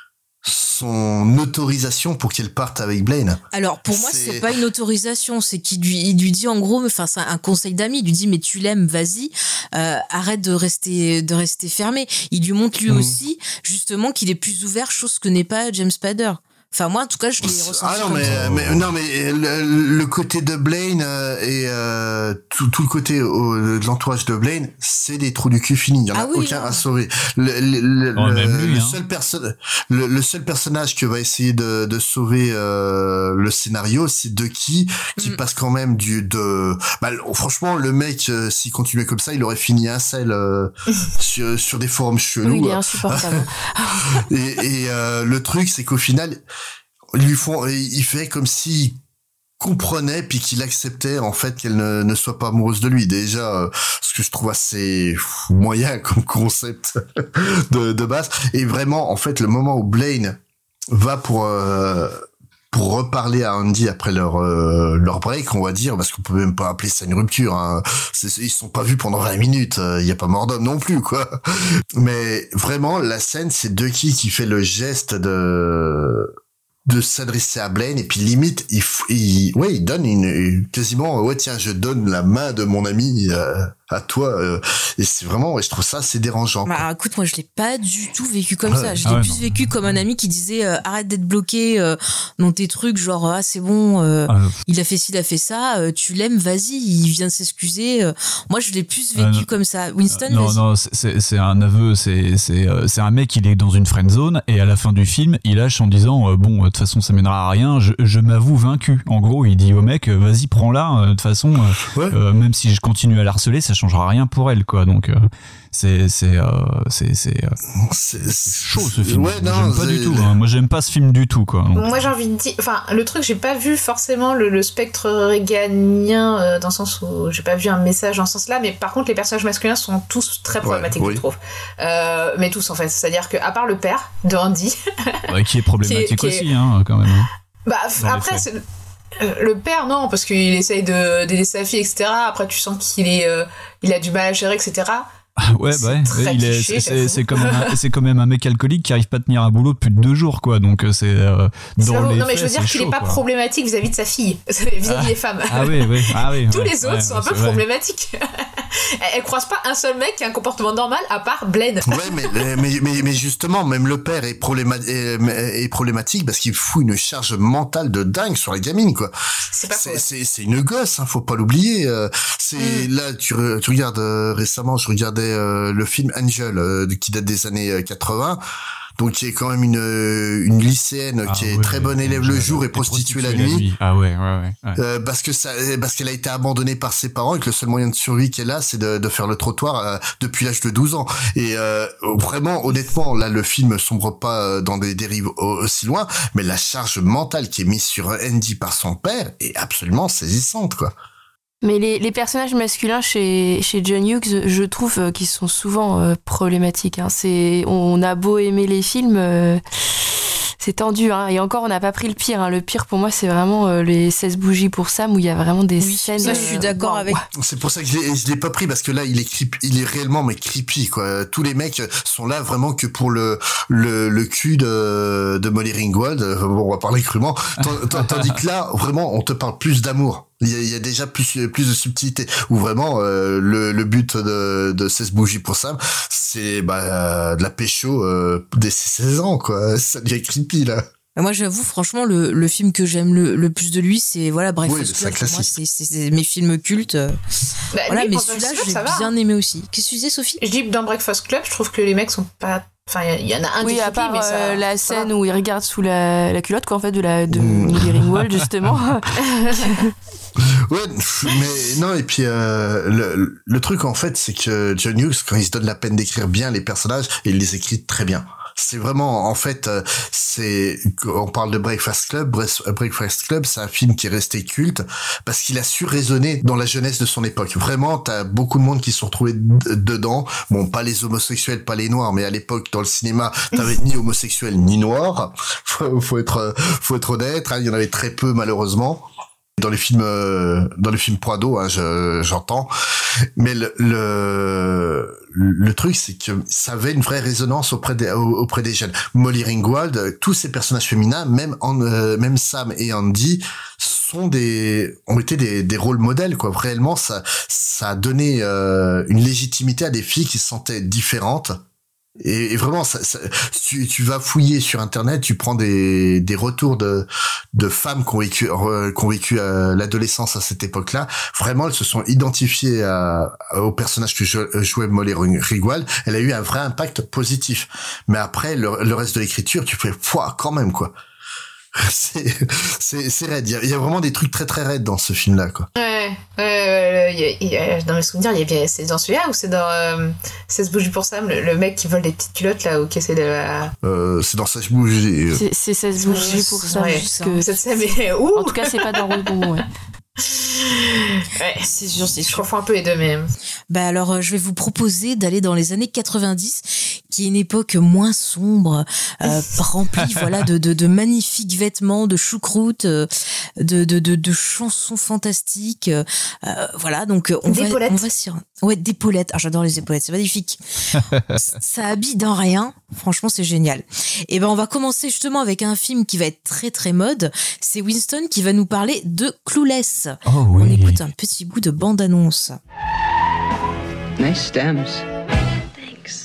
autorisation pour qu'elle parte avec Blaine. Alors pour moi c'est pas une autorisation, c'est qu'il lui dit en gros, c'est un conseil d'ami, il lui dit mais tu l'aimes, vas-y, arrête de rester fermé. Il lui montre lui aussi justement qu'il est plus ouvert, chose que n'est pas James Spader. Enfin, moi, en tout cas, je l'ai ressenti. Ah non, mais le côté de Blaine et tout le côté de l'entourage de Blaine, c'est des trous du cul finis. Il y en a aucun à sauver. Le seul personnage que va essayer de sauver le scénario, c'est Ducky, qui passe quand même franchement, le mec, s'il continuait comme ça, il aurait fini un sel sur des forums chelous. Oui, il est insupportable. et le truc, c'est qu'au final, il fait comme s'il comprenait puis qu'il acceptait en fait qu'elle ne soit pas amoureuse de lui. Déjà, ce que je trouve assez moyen comme concept de base. Et vraiment, en fait, le moment où Blaine va pour reparler à Andy après leur break, on va dire, parce qu'on peut même pas appeler ça une rupture, hein. Ils se sont pas vus pendant 20 minutes, il y a pas mort d'homme non plus, quoi. Mais vraiment, la scène, c'est Ducky qui fait le geste de s'adresser à Blaine, et puis limite, il donne quasiment, tiens, je donne la main de mon ami à toi, et c'est vraiment, je trouve ça assez dérangeant. Bah, écoute, moi je l'ai pas du tout vécu comme ça. Je l'ai plus vécu comme un ami qui disait arrête d'être bloqué dans tes trucs, genre c'est bon, il a fait ci, il a fait ça, tu l'aimes, vas-y, il vient de s'excuser. Moi je l'ai plus vécu comme ça. Winston, non, c'est un aveu, c'est un mec, il est dans une friend zone, et à la fin du film, il lâche en disant bon, de toute façon ça mènera à rien, je m'avoue vaincu. En gros, il dit au mec vas-y, prends-la, de toute façon même si je continue à la harceler, ça changera rien pour elle, quoi. Donc c'est chaud ce film. J'aime pas du tout, hein. Moi j'aime pas ce film du tout, quoi. Donc, moi j'ai envie de dire, enfin le truc, j'ai pas vu forcément le spectre réganien dans le sens où j'ai pas vu un message dans ce sens-là, mais par contre les personnages masculins sont tous très problématiques, je trouve. Mais tous en fait, c'est-à-dire que à part le père de Andy qui est problématique aussi, hein, quand même. Bah après c'est le père, non, parce qu'il essaye d'aider sa fille, etc. Après, tu sens il a du mal à gérer, etc. C'est quand même un mec alcoolique qui arrive pas à tenir un boulot depuis 2 jours, quoi. Donc c'est dans les non, mais faits, je veux dire qu'il est pas problématique vis-à-vis de sa fille, vis-à-vis des femmes. Tous les autres sont un peu problématiques. Elle croise pas un seul mec qui a un comportement normal à part Blaine. Mais justement, même le père est problématique parce qu'il fout une charge mentale de dingue sur la gamine, quoi. C'est une gosse, hein, faut pas l'oublier. Là, tu regardes récemment, je regardais le film Angel qui date des années 80. Donc qui est quand même une lycéenne qui est très bonne élève le jour et prostituée la nuit. Parce qu'elle a été abandonnée par ses parents et que le seul moyen de survie qu'elle a, c'est de faire le trottoir depuis l'âge de 12 ans. Et vraiment, honnêtement, là, le film sombre pas dans des dérives aussi loin, mais la charge mentale qui est mise sur Andy par son père est absolument saisissante, quoi. Mais les personnages masculins chez John Hughes, je trouve qu'ils sont souvent problématiques, hein. On a beau aimer les films, c'est tendu, hein. Et encore, on n'a pas pris le pire, hein. Le pire pour moi, c'est vraiment les 16 bougies pour Sam, où il y a vraiment des scènes. Ça, je suis d'accord avec. C'est pour ça que je l'ai pas pris, parce que là, il est réellement creepy, quoi. Tous les mecs sont là vraiment que pour le cul de Molly Ringwald. Bon, on va parler crûment. Tandis que là, vraiment, on te parle plus d'amour. Il y a déjà plus de subtilité, où vraiment le but de 16 bougies pour Sam, c'est de la pécho dès ses 16 ans, quoi. Ça devient creepy, là. Moi, j'avoue, franchement, le film que j'aime le plus de lui, c'est Breakfast Club. Pour moi, c'est mes films cultes. Mais celui-là, j'ai bien aimé aussi. Qu'est-ce que tu disais, Sophie? Je dis dans Breakfast Club, je trouve que les mecs sont pas. Enfin, il y en a un des à part mais la scène où il regarde sous la culotte, quoi, en fait, de Molly Ringwald, justement. Mais non, et puis le truc, en fait, c'est que John Hughes, quand il se donne la peine d'écrire bien les personnages, il les écrit très bien. C'est vraiment, en fait, on parle de Breakfast Club. Breakfast Club, c'est un film qui est resté culte parce qu'il a su résonner dans la jeunesse de son époque. Vraiment, t'as beaucoup de monde qui se sont retrouvés dedans. Bon, pas les homosexuels, pas les noirs, mais à l'époque, dans le cinéma, t'avais ni homosexuels ni noirs. Faut être honnête, hein, il y en avait très peu, malheureusement. Dans les films pour ados, hein, j'entends. Mais le truc, c'est que ça avait une vraie résonance auprès des jeunes. Molly Ringwald, tous ces personnages féminins, même Sam et Andy, ont été des rôles modèles, quoi. Réellement, ça a donné une légitimité à des filles qui se sentaient différentes Et vraiment, tu vas fouiller sur Internet, tu prends des retours de femmes qui ont vécu l'adolescence à cette époque-là. Vraiment, elles se sont identifiées au personnage que jouait Molly Ringwald. Elle a eu un vrai impact positif. Mais après, le reste de l'écriture, tu fais quand même, quoi. C'est raide. Il y a vraiment des trucs très très raides dans ce film-là, quoi. Dans mes souvenirs, c'est dans celui-là ou c'est dans 16 bougies pour Sam, le mec qui vole des petites culottes là, ou qui essaie de. C'est dans 16 bougies. C'est 16 bougies pour Sam. Ouais, mais en tout cas, c'est pas dans Rebond, ouais. Ouais, c'est sûr. Je confonds un peu les deux même. Bah alors, je vais vous proposer d'aller dans les années 90, qui est une époque moins sombre, remplie voilà de magnifiques vêtements, de choucroute, de chansons fantastiques. Voilà, donc on va sur d'épaulettes. Ah, j'adore les épaulettes, c'est magnifique. Ça habille dans rien. Franchement, c'est génial. Et ben, on va commencer justement avec un film qui va être très très mode. C'est Winston qui va nous parler de Clueless. Oh, oui. On écoute un petit bout de bande-annonce. Nice stems. Thanks.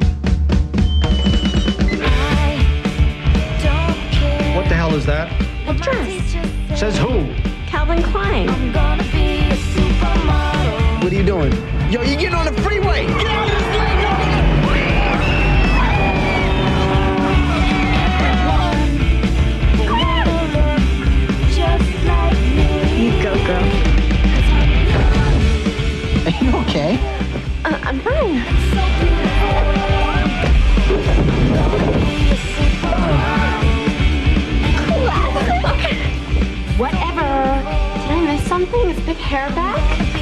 What the hell is that? A dress. Says who? Calvin Klein. I'm gonna be a supermodel. What are you doing? Yo, you getting on the freeway! Get out of this thing! Go, girl. Are you okay? I'm fine. Whatever. Did I miss something? Is big hair back?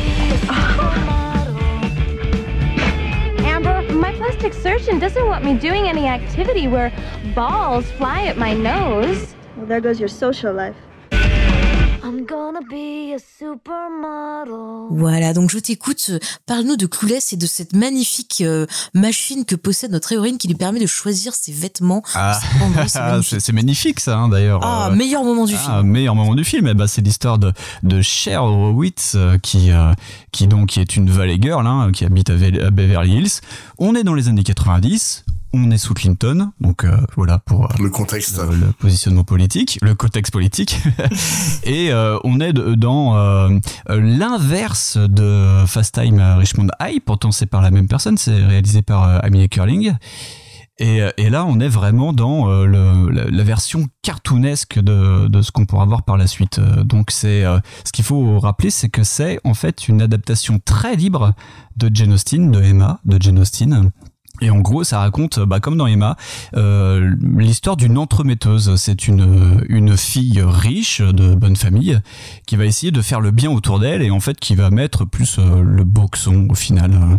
Amber, my plastic surgeon doesn't want me doing any activity where balls fly at my nose. Well, there goes your social life. I'm gonna be a supermodel. Voilà, donc je t'écoute. Parle-nous de Clueless et de cette magnifique machine que possède notre héroïne qui lui permet de choisir ses vêtements. C'est magnifique ça, hein, d'ailleurs. Meilleur moment du film. Meilleur moment du film. C'est l'histoire de Cher Horowitz qui est une valley girl, hein, qui habite à Beverly Hills. On est dans les années 90. On est sous Clinton, donc voilà pour le contexte, le positionnement politique, le contexte politique, et on est dans l'inverse de Fast Time à Richmond High. Pourtant, c'est par la même personne, c'est réalisé par Amelia Curling. Et là, on est vraiment dans la version cartoonesque de ce qu'on pourra voir par la suite. Donc, c'est ce qu'il faut rappeler, c'est que c'est en fait une adaptation très libre de Jane Austen, de Emma, de Jane Austen. Et en gros, ça raconte, comme dans Emma, l'histoire d'une entremetteuse. C'est une fille riche, de bonne famille, qui va essayer de faire le bien autour d'elle et en fait qui va mettre plus le boxon au final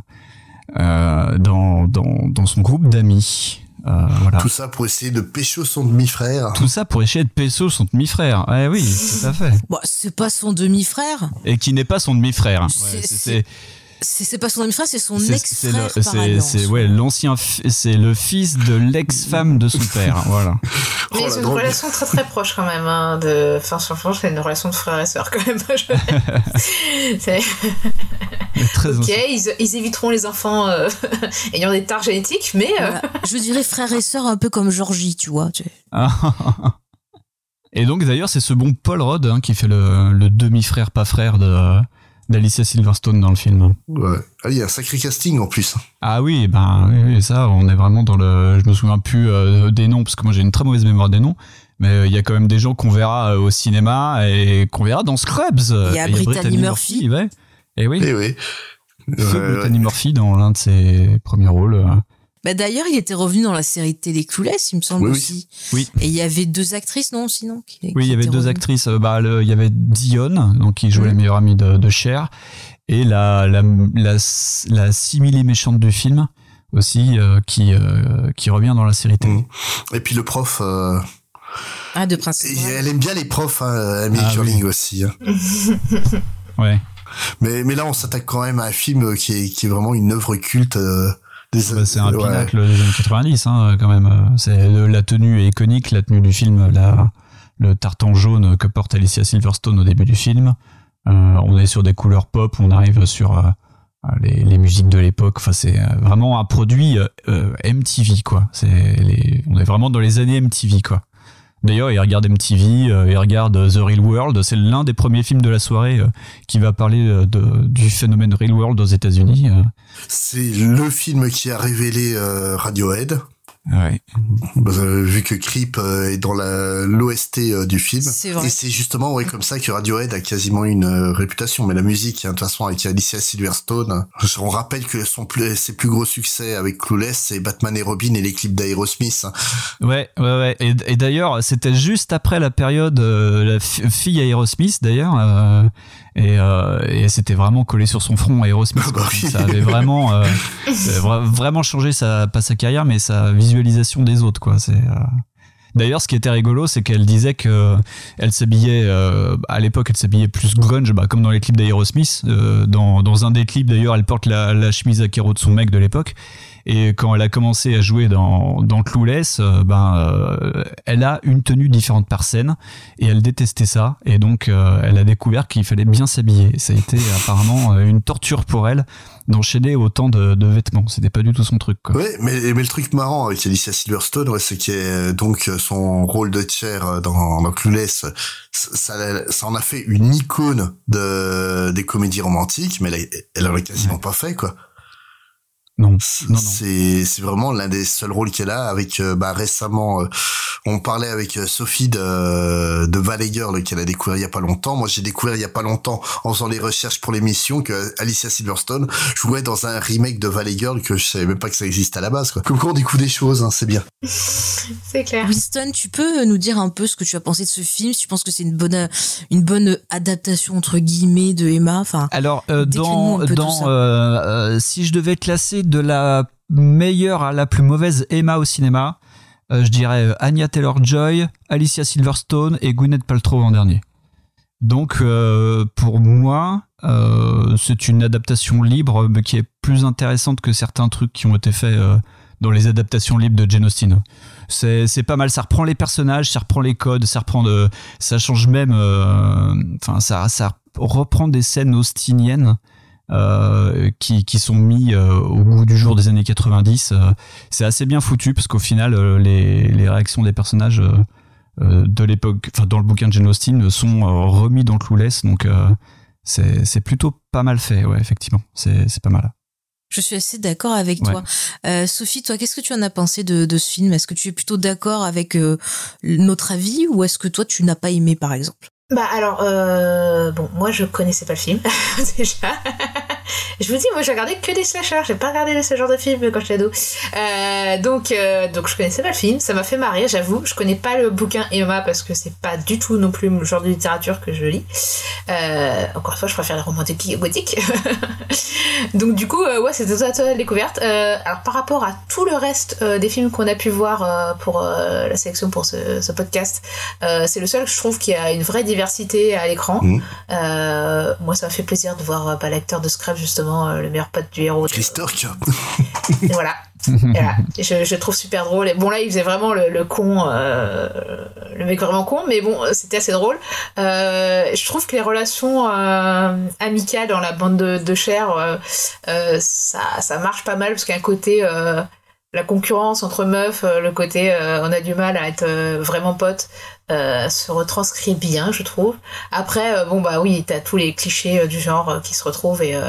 dans son groupe d'amis. Voilà. Tout ça pour essayer de pécho son demi-frère. Tout ça pour essayer de pécho son demi-frère. Eh oui, tout à fait. Bon, c'est pas son demi-frère. Et qui n'est pas son demi-frère. C'est pas son demi-frère, c'est son ex-frère par alliance. C'est le fils de l'ex-femme de son père, voilà. Mais c'est une relation très très proche quand même, hein, franchement, c'est une relation de frère et sœur quand même. Ok, ils éviteront les enfants ayant des tares génétiques, mais... Voilà. Je dirais frère et sœur un peu comme Georgie, tu vois. Et donc d'ailleurs, c'est ce bon Paul Rudd, hein, qui fait le demi-frère pas frère d'Alicia Silverstone dans le film. Ouais. Il y a un sacré casting en plus. Ah oui, oui, ça, on est vraiment dans je me souviens plus des noms, parce que moi j'ai une très mauvaise mémoire des noms, mais il y a quand même des gens qu'on verra au cinéma et qu'on verra dans Scrubs. Il y a Brittany Murphy. Ouais. Et oui. Brittany Ouais. Murphy dans l'un de ses premiers rôles. D'ailleurs, il était revenu dans la série télé Clueless, il me semble aussi. Oui. Et il y avait 2 actrices, non, sinon Oui, il y avait 2 actrices. Il y avait Dion, donc qui joue la meilleure amie de Cher, et la simili méchante du film aussi, qui revient dans la série télé. Et puis le prof. De Princesse. Elle aime bien les profs, hein, Amy Curling aussi. Hein. Ouais. Mais là, on s'attaque quand même à un film qui est vraiment une œuvre culte. C'est un pinacle des années 90, hein, quand même. C'est la tenue est iconique, la tenue du film, le tartan jaune que porte Alicia Silverstone au début du film. On est sur des couleurs pop, on arrive sur les musiques de l'époque. Enfin, c'est vraiment un produit MTV, quoi. On est vraiment dans les années MTV, quoi. D'ailleurs, il regarde MTV, il regarde The Real World. C'est l'un des premiers films de la soirée qui va parler du phénomène Real World aux États-Unis. C'est le film qui a révélé Radiohead. Ouais. Vu que Creep est dans l'OST du film. C'est vrai. Et c'est justement comme ça que Radiohead a quasiment une réputation. Mais la musique, de toute façon, avec Alicia Silverstone, on rappelle que ses plus gros succès avec Clueless, c'est Batman et Robin et les clips d'Aerosmith. Ouais. Et d'ailleurs, c'était juste après la période la fille Aerosmith, d'ailleurs. Et c'était vraiment collé sur son front Aerosmith. Oui. Ça avait vraiment vraiment changé pas sa carrière, mais sa visualisation des autres, quoi. D'ailleurs, ce qui était rigolo, c'est qu'elle disait que elle s'habillait à l'époque, elle s'habillait plus grunge, comme dans les clips d'Aerosmith. Dans un des clips, d'ailleurs, elle porte la chemise à carreaux de son mec de l'époque. Et quand elle a commencé à jouer dans Clueless, elle a une tenue différente par scène et elle détestait ça. Et donc, elle a découvert qu'il fallait bien s'habiller. Ça a été apparemment une torture pour elle d'enchaîner autant de vêtements. C'était pas du tout son truc, quoi. Ouais, mais le truc marrant avec Alicia Silverstone, c'est que donc son rôle de Cher dans Clueless, ça en a fait une icône des comédies romantiques, mais elle en a quasiment pas fait, quoi. Non. C'est vraiment l'un des seuls rôles qu'elle a avec récemment on parlait avec Sophie de Valley Girl qu'elle a découvert il y a pas longtemps. Moi, j'ai découvert il y a pas longtemps en faisant les recherches pour l'émission que Alicia Silverstone jouait dans un remake de Valley Girl que je savais même pas que ça existe à la base, quoi. Comme quoi on découvre des choses, c'est bien. C'est clair. Winston, tu peux nous dire un peu ce que tu as pensé de ce film, si tu penses que c'est une bonne adaptation entre guillemets de Emma, enfin. Alors si je devais classer de la meilleure à la plus mauvaise Emma au cinéma, je dirais Anya Taylor-Joy, Alicia Silverstone et Gwyneth Paltrow en dernier. Donc pour moi, c'est une adaptation libre mais qui est plus intéressante que certains trucs qui ont été faits dans les adaptations libres de Jane Austen. C'est pas mal, ça reprend les personnages, ça reprend les codes, ça change même, ça reprend des scènes austiniennes qui sont mis au goût du jour des années 90. C'est assez bien foutu parce qu'au final les réactions des personnages de l'époque, enfin dans le bouquin de Jane Austen, sont remis dans Clueless, donc c'est plutôt pas mal fait, ouais, effectivement, c'est pas mal. Je suis assez d'accord avec toi. Sophie, toi, qu'est-ce que tu en as pensé de ce film ? Est-ce que tu es plutôt d'accord avec notre avis ou est-ce que toi, tu n'as pas aimé, par exemple ? Alors, moi je connaissais pas le film, déjà. Je vous dis, moi j'ai regardé que des slashers, j'ai pas regardé ce genre de film quand j'étais ado. Donc je connaissais pas le film, ça m'a fait marrer, j'avoue. Je connais pas le bouquin Emma parce que c'est pas du tout non plus le genre de littérature que je lis. Encore une fois, je préfère les romans gothiques. Donc du coup, c'était totalement découverte. Alors par rapport à tout le reste des films qu'on a pu voir pour la sélection pour ce podcast, c'est le seul que je trouve qui a une vraie diversité à l'écran. Moi ça m'a fait plaisir de voir l'acteur de Scrubs, justement, le meilleur pote du héros. Chris Turk. Et voilà. Je trouve super drôle. Et bon, là il faisait vraiment le con, le mec vraiment con, mais bon, c'était assez drôle. Je trouve que les relations amicales dans la bande de Cher, ça marche pas mal parce qu'il y a un côté la concurrence entre meufs, le côté on a du mal à être vraiment potes, se retranscrit bien, je trouve. Après, oui, t'as tous les clichés du genre qui se retrouvent et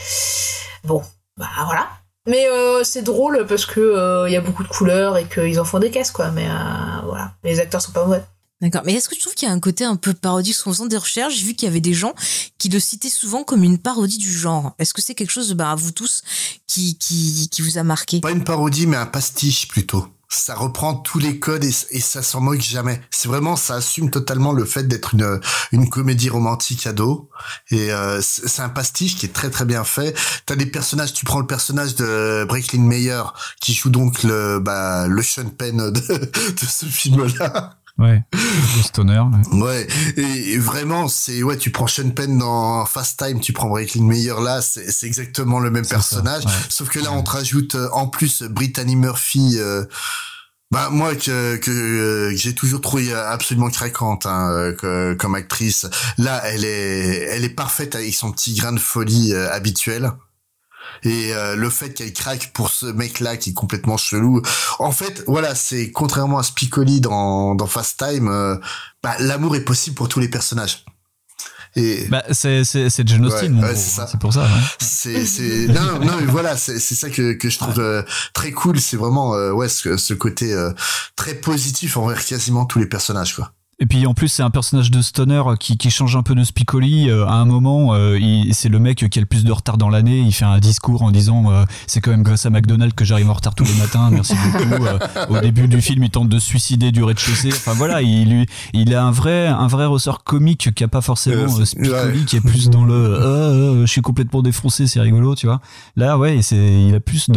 voilà. Mais c'est drôle parce que y a beaucoup de couleurs et qu'ils en font des caisses, quoi. Mais voilà, les acteurs sont pas mauvais. D'accord. Mais est-ce que tu trouves qu'il y a un côté un peu parodique? En faisant des recherches, j'ai vu qu'il y avait des gens qui le citaient souvent comme une parodie du genre. Est-ce que c'est quelque chose, à vous tous, qui vous a marqué? Pas une parodie, mais un pastiche plutôt. Ça reprend tous les codes et ça s'en moque jamais. C'est vraiment, ça assume totalement le fait d'être une comédie romantique ado. Et c'est un pastiche qui est très très bien fait. T'as des personnages, tu prends le personnage de Breckin Meyer qui joue donc le Sean Penn de ce film-là. Ouais, le stoner. Ouais, et vraiment, tu prends Sean Penn dans Fast Time, tu prends Breckin Meyer là, c'est exactement le même personnage, ouais. Sauf que là, on te rajoute en plus Brittany Murphy, moi que j'ai toujours trouvé absolument craquante comme actrice. Là, elle est parfaite avec son petit grain de folie habituel. Et le fait qu'elle craque pour ce mec-là qui est complètement chelou. En fait, voilà, c'est contrairement à Spicoli dans Fast Time, l'amour est possible pour tous les personnages. Et c'est Jane Austen, c'est pour ça. Non, mais voilà, c'est ça que je trouve très cool. C'est vraiment ce côté très positif envers quasiment tous les personnages, quoi. Et puis en plus c'est un personnage de stoner qui change un peu de Spicoli. À un moment, c'est le mec qui a le plus de retard dans l'année. Il fait un discours en disant c'est quand même grâce à McDonald's que j'arrive en retard tous les matins. Merci beaucoup. Au début du film, il tente de se suicider du rez-de-chaussée. Enfin voilà, il a un vrai ressort comique qui a pas forcément Spicoli, qui est plus dans le je suis complètement défoncé, c'est rigolo, tu vois. Là il a plus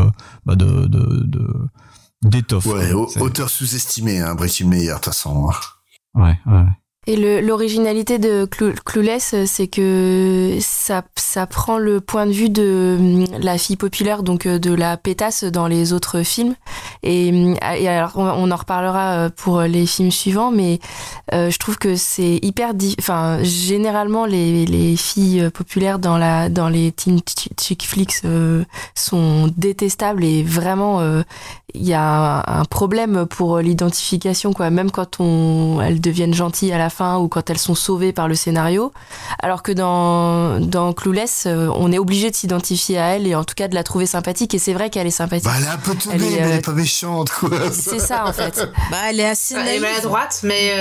d'étoffe. Ouais, auteur sous-estimé, Breaking Meyer, de toute façon. Ouais. Et l'originalité de Clueless, c'est que ça prend le point de vue de la fille populaire, donc de la pétasse dans les autres films. Et alors, on en reparlera pour les films suivants, mais je trouve que c'est hyper... généralement, les filles populaires dans les teen chick flicks sont détestables et vraiment, il y a un problème pour l'identification, quoi. Même quand elles deviennent gentilles à la fin ou quand elles sont sauvées par le scénario, alors que dans Clueless on est obligé de s'identifier à elle et en tout cas de la trouver sympathique, et c'est vrai qu'elle est sympathique. Elle est un peu tombée, mais elle est pas méchante, quoi. C'est ça en fait. Elle est assez naïve. Elle est maladroite, mais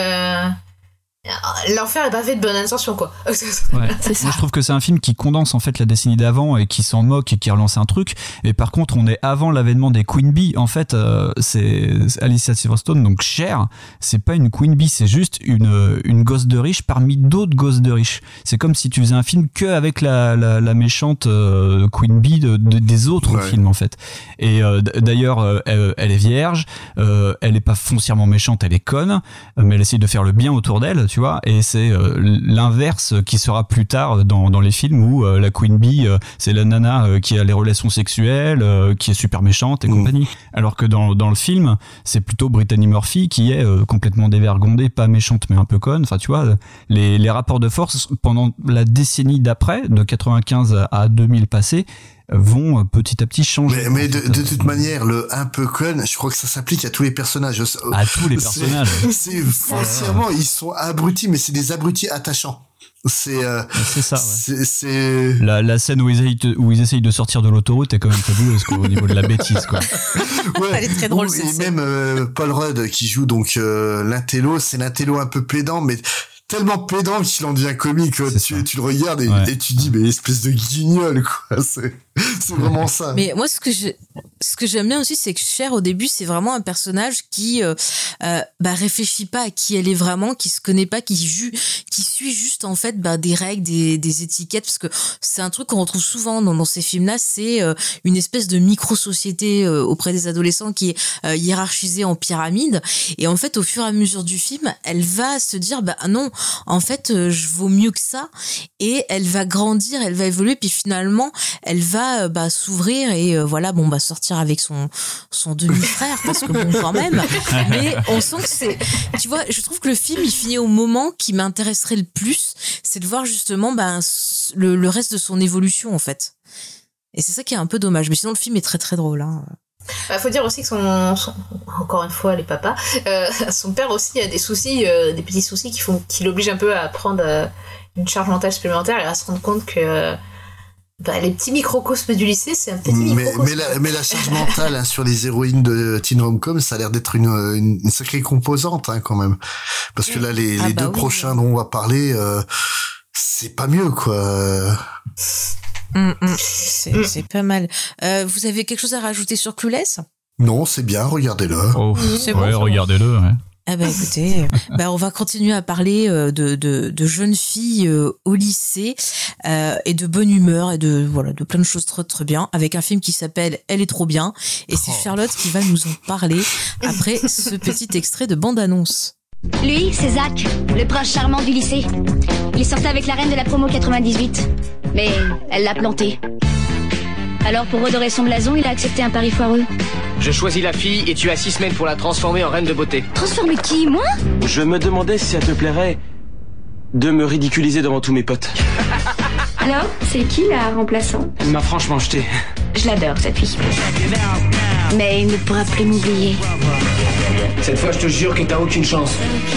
l'enfer est pavé de bonne intention, quoi. Ouais. C'est ça. Moi, je trouve que c'est un film qui condense en fait la décennie d'avant et qui s'en moque et qui relance un truc. Et par contre, on est avant l'avènement des Queen Bee. En fait, c'est Alicia Silverstone, donc Cher, c'est pas une Queen Bee, c'est juste une gosse de riche parmi d'autres gosses de riches. C'est comme si tu faisais un film que avec la méchante Queen Bee des autres films, en fait. Et d'ailleurs, elle est vierge, elle est pas foncièrement méchante, elle est conne, mais elle essaye de faire le bien autour d'elle, tu vois, et c'est l'inverse qui sera plus tard dans les films où la Queen Bee, c'est la nana qui a les relations sexuelles, qui est super méchante et compagnie. Alors que dans le film, c'est plutôt Brittany Murphy qui est complètement dévergondée, pas méchante mais un peu conne. Enfin, tu vois, les rapports de force pendant la décennie d'après, de 95 à 2000 passé, vont petit à petit changer. Mais de toute manière, le un peu conne, je crois que ça s'applique à tous les personnages. À tous les personnages. C'est foncièrement, ils sont abrutis, mais c'est des abrutis attachants. C'est ça, ouais. C'est la scène où ils essayent de sortir de l'autoroute est quand même fabuleuse, quoi, au niveau de la bêtise, quoi. Ouais. Elle est très drôle, et même Paul Rudd qui joue donc l'intello, c'est l'intello un peu plaidant, mais tellement pédant qu'il en devient comique. Tu le regardes et tu dis, mais espèce de guignol, quoi. C'est vraiment ça. Mais moi, ce que j'aime bien aussi, c'est que Cher, au début, c'est vraiment un personnage qui réfléchit pas à qui elle est vraiment, qui se connaît pas, qui suit juste en fait des règles, des étiquettes, parce que c'est un truc qu'on retrouve souvent dans ces films-là. C'est une espèce de micro-société auprès des adolescents qui est hiérarchisée en pyramide. Et en fait, au fur et à mesure du film, elle va se dire non, en fait, je vaux mieux que ça. Et elle va grandir, elle va évoluer, puis finalement, elle va s'ouvrir et sortir avec son demi-frère, parce que bon, quand même. Mais on sent que c'est, tu vois, je trouve que le film il finit au moment qui m'intéresserait le plus, c'est de voir justement le reste de son évolution, en fait. Et c'est ça qui est un peu dommage, mais sinon le film est très très drôle, hein. Faut dire aussi que son encore une fois les papas, son père aussi a des soucis, des petits soucis qui l'obligent un peu à prendre une charge mentale supplémentaire et à se rendre compte que les petits microcosmes du lycée, c'est un petit microcosme. Mais la charge mentale sur les héroïnes de Teen Rom-Com, ça a l'air d'être une sacrée composante, quand même. Parce que là, les deux prochains dont on va parler, c'est pas mieux, quoi. C'est pas mal. Vous avez quelque chose à rajouter sur Clueless ? Non, c'est bien, regardez-le. Oh, ouais, regardez-le, ouais. Écoutez, on va continuer à parler de jeunes filles au lycée et de bonne humeur et de plein de choses très très bien, avec un film qui s'appelle Elle est trop bien, et c'est Charlotte qui va nous en parler après ce petit extrait de bande-annonce. Lui, c'est Zach, le prince charmant du lycée. Il sortait avec la reine de la promo 98, mais elle l'a planté. Alors pour redorer son blason, il a accepté un pari foireux. Je choisis la fille et tu as 6 semaines pour la transformer en reine de beauté. Transformer qui, moi ? Je me demandais si ça te plairait de me ridiculiser devant tous mes potes. Alors, c'est qui la remplaçante? Elle m'a franchement jeté. Je l'adore, cette fille. Mais il ne pourra plus m'oublier. Cette fois, je te jure que t'as aucune chance.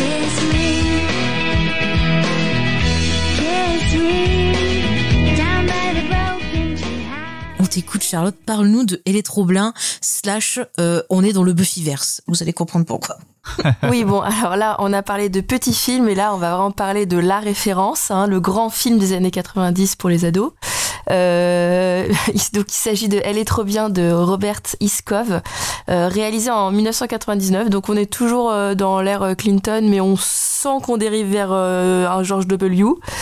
On t'écoute, Charlotte. Parle-nous de Elle est trop bien / on est dans le Buffyverse. Vous allez comprendre pourquoi. Oui, bon, alors là, on a parlé de petits films et là, on va vraiment parler de la référence, le grand film des années 90 pour les ados. Donc, il s'agit de Elle est trop bien de Robert Iscoe, réalisé en 1999. Donc, on est toujours dans l'ère Clinton, mais on sent qu'on dérive vers un George W.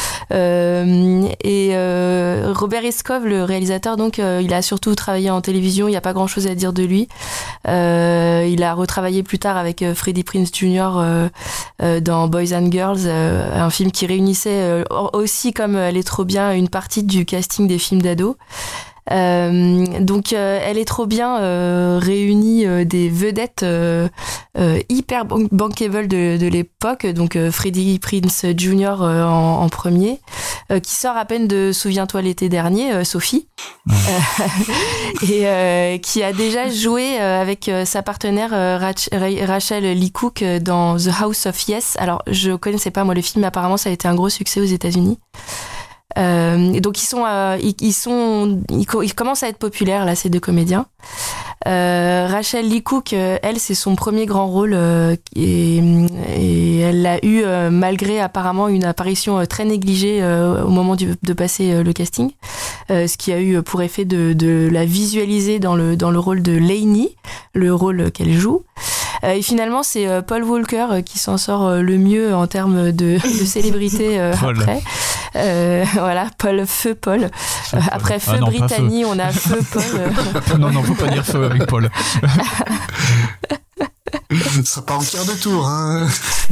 Robert Iscoe, le réalisateur, donc, il a surtout travaillé en télévision. Il n'y a pas grand-chose à dire de lui. Il a retravaillé plus tard avec Freddie Prinze Jr. Dans Boys and Girls, un film qui réunissait aussi, comme Elle est trop bien, une partie du casting des films d'ados. Donc Elle est trop bien réunit des vedettes hyper bankable de l'époque, donc Freddie Prinze Jr. en premier, qui sort à peine de Souviens-toi l'été dernier, Sophie, et qui a déjà joué avec sa partenaire Rachel Lee Cook dans The House of Yes. Alors je connaissais pas moi le film, mais apparemment ça a été un gros succès aux États-Unis. Donc ils commencent à être populaires là, ces deux comédiens. Rachel Lee Cook, elle, c'est son premier grand rôle et elle l'a eu malgré apparemment une apparition très négligée au moment de passer le casting, ce qui a eu pour effet de la visualiser dans le rôle de Lainey, le rôle qu'elle joue. Et finalement, c'est Paul Walker qui s'en sort le mieux en termes de célébrité après. Voilà, Feu Paul. Après Feu Brittany, on a Feu Paul. Non, faut pas dire Feu avec Paul. Ça sera pas en quart de tour, hein.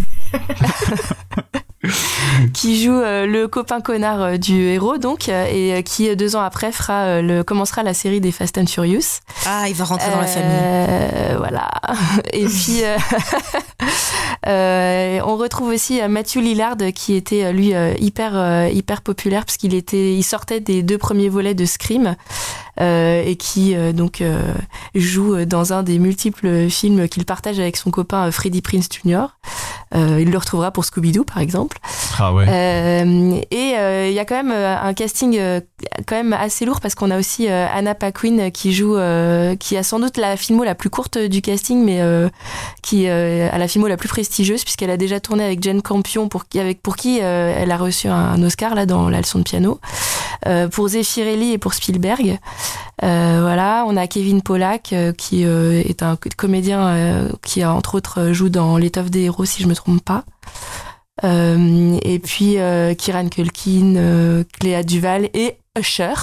Qui joue le copain connard du héros, donc, et qui 2 ans après commencera la série des Fast and Furious. Ah, il va rentrer dans la famille. Voilà. Et puis on retrouve aussi Matthew Lillard, qui était lui hyper populaire parce il sortait des 2 premiers volets de Scream, et qui donc joue dans un des multiples films qu'il partage avec son copain Freddie Prinze Jr. Il le retrouvera pour Scooby-Doo par exemple. Ah ouais. Et il y a quand même un casting quand même assez lourd parce qu'on a aussi Anna Paquin qui joue, qui a sans doute la filmo la plus courte du casting, mais qui a la filmo la plus prestigieuse puisqu'elle a déjà tourné avec Jane Campion pour qui elle a reçu un Oscar là dans La leçon de piano, pour Zeffirelli et pour Spielberg. Voilà, on a Kevin Pollak qui est un comédien qui a entre autres joue dans L'étoffe des héros si je me trompe pas. Et puis Kieran Culkin, Cléa Duval et Usher.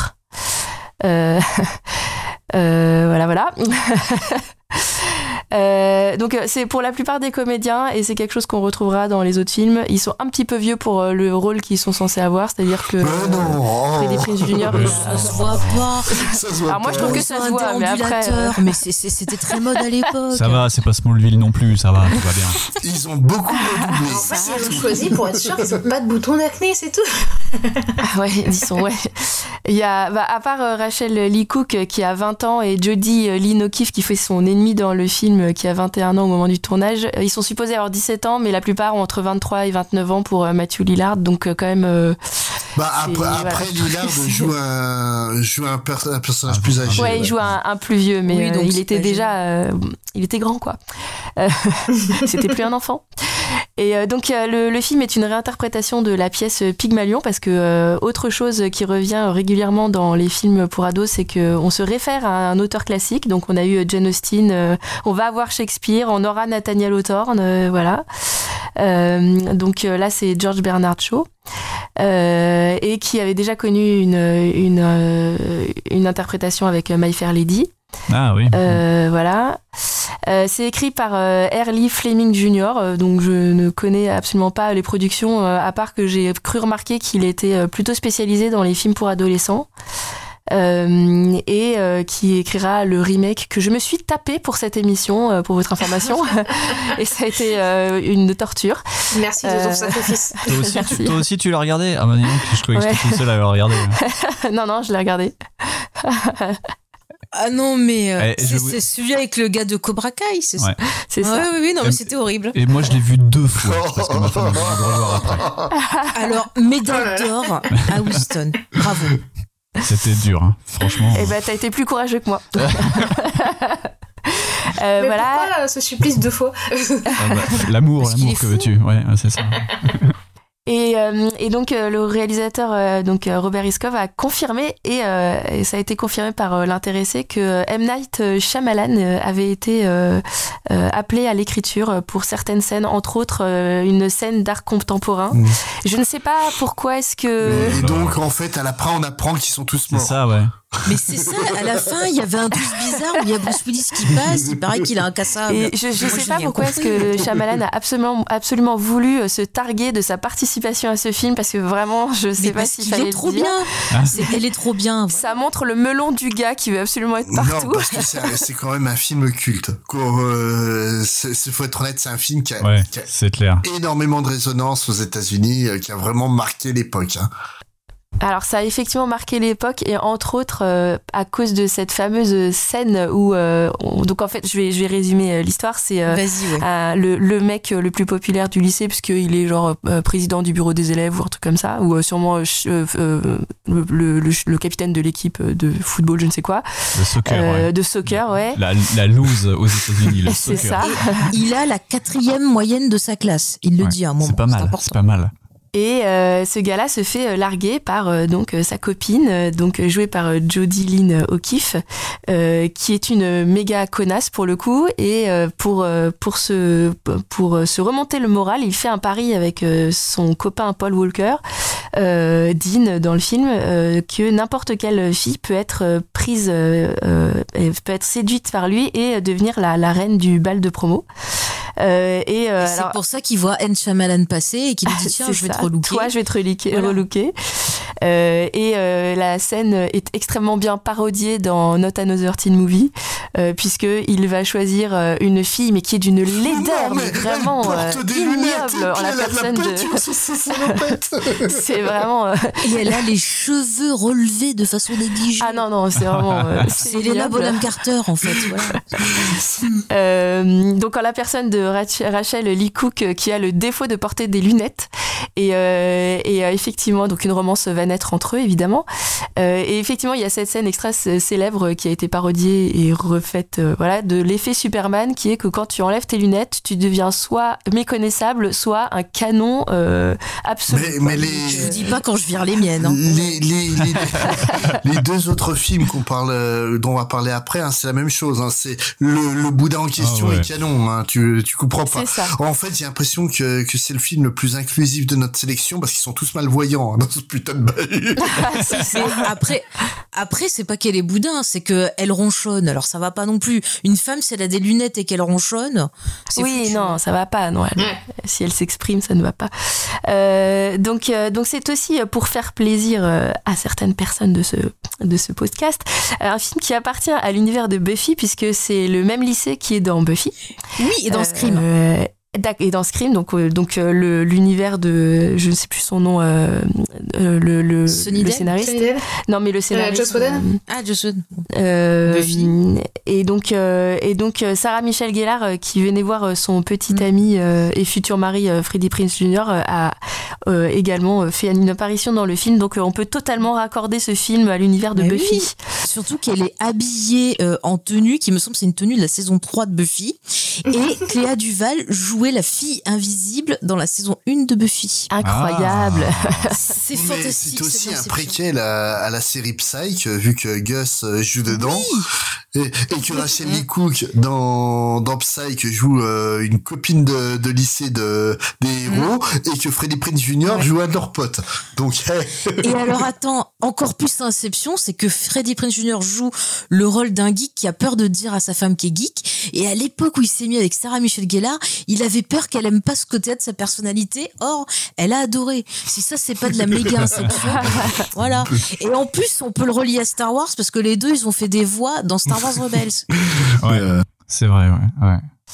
Voilà. Donc c'est pour la plupart des comédiens et c'est quelque chose qu'on retrouvera dans les autres films. Ils sont un petit peu vieux pour le rôle qu'ils sont censés avoir, c'est-à-dire que Freddie Prinze Jr. Ça se voit pas. Alors moi je trouve que ça se voit, mais après mais c'était très mode à l'époque. Ça va, c'est pas Smallville non plus, ça va, tout va bien. Ils ont beaucoup redoublé. En fait, ils ont choisi pour être sûr qu'ils ont pas de bouton d'acné, c'est tout. Ah ouais, disons ouais. Il y a à part Rachel Lee Cook qui a 20 ans et Jodie Lynn O'Keefe qui fait son ennemi dans le film qui a 21 ans au moment du tournage. Ils sont supposés avoir 17 ans, mais la plupart ont entre 23 et 29 ans pour Matthew Lillard, donc quand même... Après Lillard joue un personnage plus âgé. Ouais, il joue un plus vieux, mais oui, il était déjà... il était grand, quoi. C'était plus un enfant. Et donc le film est une réinterprétation de la pièce Pygmalion parce que autre chose qui revient régulièrement dans les films pour ados, c'est qu'on se réfère à un auteur classique. Donc on a eu Jane Austen, on va avoir Shakespeare, on aura Nathaniel Hawthorne, voilà. Donc là c'est George Bernard Shaw. Et qui avait déjà connu une interprétation avec My Fair Lady. Ah oui. Voilà. C'est écrit par Early Fleming Jr. Donc je ne connais absolument pas les productions, à part que j'ai cru remarquer qu'il était plutôt spécialisé dans les films pour adolescents. et qui écrira le remake que je me suis tapé pour cette émission, pour votre information. Et ça a été une torture. Merci de ton sacrifice. Toi aussi, tu l'as regardé? Ah bah non, je croyais que j'étais seule à le regarder. Non, je l'ai regardé. Ah non, mais c'est celui avec le gars de Cobra Kai, c'est ça? C'est ça. Oui, non, mais c'était horrible. Et moi, je l'ai vu 2 fois, parce que ma femme m'a dit de revoir après. Alors, médaille d'or à Houston. Bravo. C'était dur, hein, franchement. Eh ben, t'as été plus courageux que moi. Mais voilà. pourquoi ce supplice 2 fois? L'amour que veux-tu? Ouais, c'est ça. Et donc le réalisateur Robert Iscoe a confirmé et ça a été confirmé par l'intéressé que M. Night Shyamalan avait été appelé à l'écriture pour certaines scènes, entre autres une scène d'art contemporain. Je ne sais pas pourquoi est-ce que... Et donc en fait à la fin on apprend qu'ils sont tous morts. C'est ça, ouais. Mais c'est ça, à la fin, il y avait un twist bizarre où il y a Bruce Willis qui passe, il paraît qu'il a un cassable. Et je sais pas pourquoi est-ce que Shyamalan a absolument voulu se targuer de sa participation à ce film, parce que vraiment, je sais pas s'il fallait le dire. trop bien. Elle est trop bien. Ça montre le melon du gars qui veut absolument être partout. Non, parce que c'est quand même un film culte. Faut être honnête, c'est un film qui a c'est clair. énormément de résonance aux États-Unis, qui a vraiment marqué l'époque. Hein. Alors ça a effectivement marqué l'époque et entre autres à cause de cette fameuse scène où donc en fait je vais résumer l'histoire, c'est le mec le plus populaire du lycée puisqu'il est genre président du bureau des élèves ou un truc comme ça, ou sûrement le capitaine de l'équipe de football, je ne sais quoi, de soccer, ouais. La loose aux États-Unis, le soccer. C'est ça. Il a la 4e moyenne de sa classe, il le dit à un moment. C'est pas mal. Et ce gars-là se fait larguer par donc sa copine, donc jouée par Jodie Lynn O'Keefe, qui est une méga connasse pour le coup. Et pour se remonter le moral, il fait un pari avec son copain Paul Walker, Dean dans le film, que n'importe quelle fille peut être prise, peut être séduite par lui et devenir la reine du bal de promo. C'est pour ça qu'il voit M. Shyamalan passer et qu'il lui dit tiens, je vais te relooker. Toi, je vais te relooker. La scène est extrêmement bien parodiée dans Not Another Teen Movie, puisqu'il va choisir une fille, mais qui est d'une laideur, mais vraiment ignoble, en la personne de... C'est vraiment... Et elle a les cheveux relevés de façon négligée. Ah non, c'est vraiment... c'est Helena Bonham Carter, en fait. Voilà. Donc, en la personne de Rachel Lee Cook, qui a le défaut de porter des lunettes, et effectivement, donc une romance va naître entre eux, évidemment. Et effectivement, il y a cette scène extra célèbre qui a été parodiée et refaite, de l'effet Superman, qui est que quand tu enlèves tes lunettes, tu deviens soit méconnaissable, soit un canon absolu. Mais je vous dis pas quand je vire les miennes. Hein. Les 2 autres films dont on va parler après, hein, c'est la même chose. Hein, c'est le Bouddha en question est canon. Hein, tu comprends pas. En fait, j'ai l'impression que c'est le film le plus inclusif de notre sélection parce qu'ils sont tous malvoyants dans ce putain de bahut. Après, c'est pas qu'elle est boudin, c'est qu'elle ronchonne. Alors ça va pas non plus. Une femme, si elle a des lunettes et qu'elle ronchonne, c'est foutu. Non, ça va pas. Non, si elle s'exprime, ça ne va pas. Donc c'est aussi pour faire plaisir à certaines personnes de ce podcast, un film qui appartient à l'univers de Buffy, puisque c'est le même lycée qui est dans Buffy. Oui, et dans Scream. Et dans Scream, donc l'univers de, je ne sais plus son nom, le scénariste. Non, mais le scénariste. Joss Whedon. Joss Whedon. Buffy. Et donc Sarah Michelle Gellar, qui venait voir son petit ami et futur mari Freddie Prinze Jr. a également fait une apparition dans le film. Donc on peut totalement raccorder ce film à l'univers de Buffy. Oui. Surtout qu'elle est habillée en tenue, qui me semble c'est une tenue de la saison 3 de Buffy. Et Cléa Duval jouait la fille invisible dans la saison 1 de Buffy. Incroyable. C'est fantastique. C'est aussi un préquel à la série Psych, vu que Gus joue dedans. Et que Rachel Lee Cook dans Psy que joue une copine de lycée des héros et que Freddie Prinze Jr. joue un de leurs potes. Donc et alors attends, encore plus Inception, c'est que Freddie Prinze Jr. joue le rôle d'un geek qui a peur de dire à sa femme qu'il est geek, et à l'époque où il s'est mis avec Sarah Michelle Gellar, il avait peur qu'elle aime pas ce côté de sa personnalité. Or, elle a adoré. Si ça c'est pas de la méga Inception, voilà. Et en plus, on peut le relier à Star Wars parce que les deux ils ont fait des voix dans Star Wars Rebels. Ouais, c'est vrai, ouais.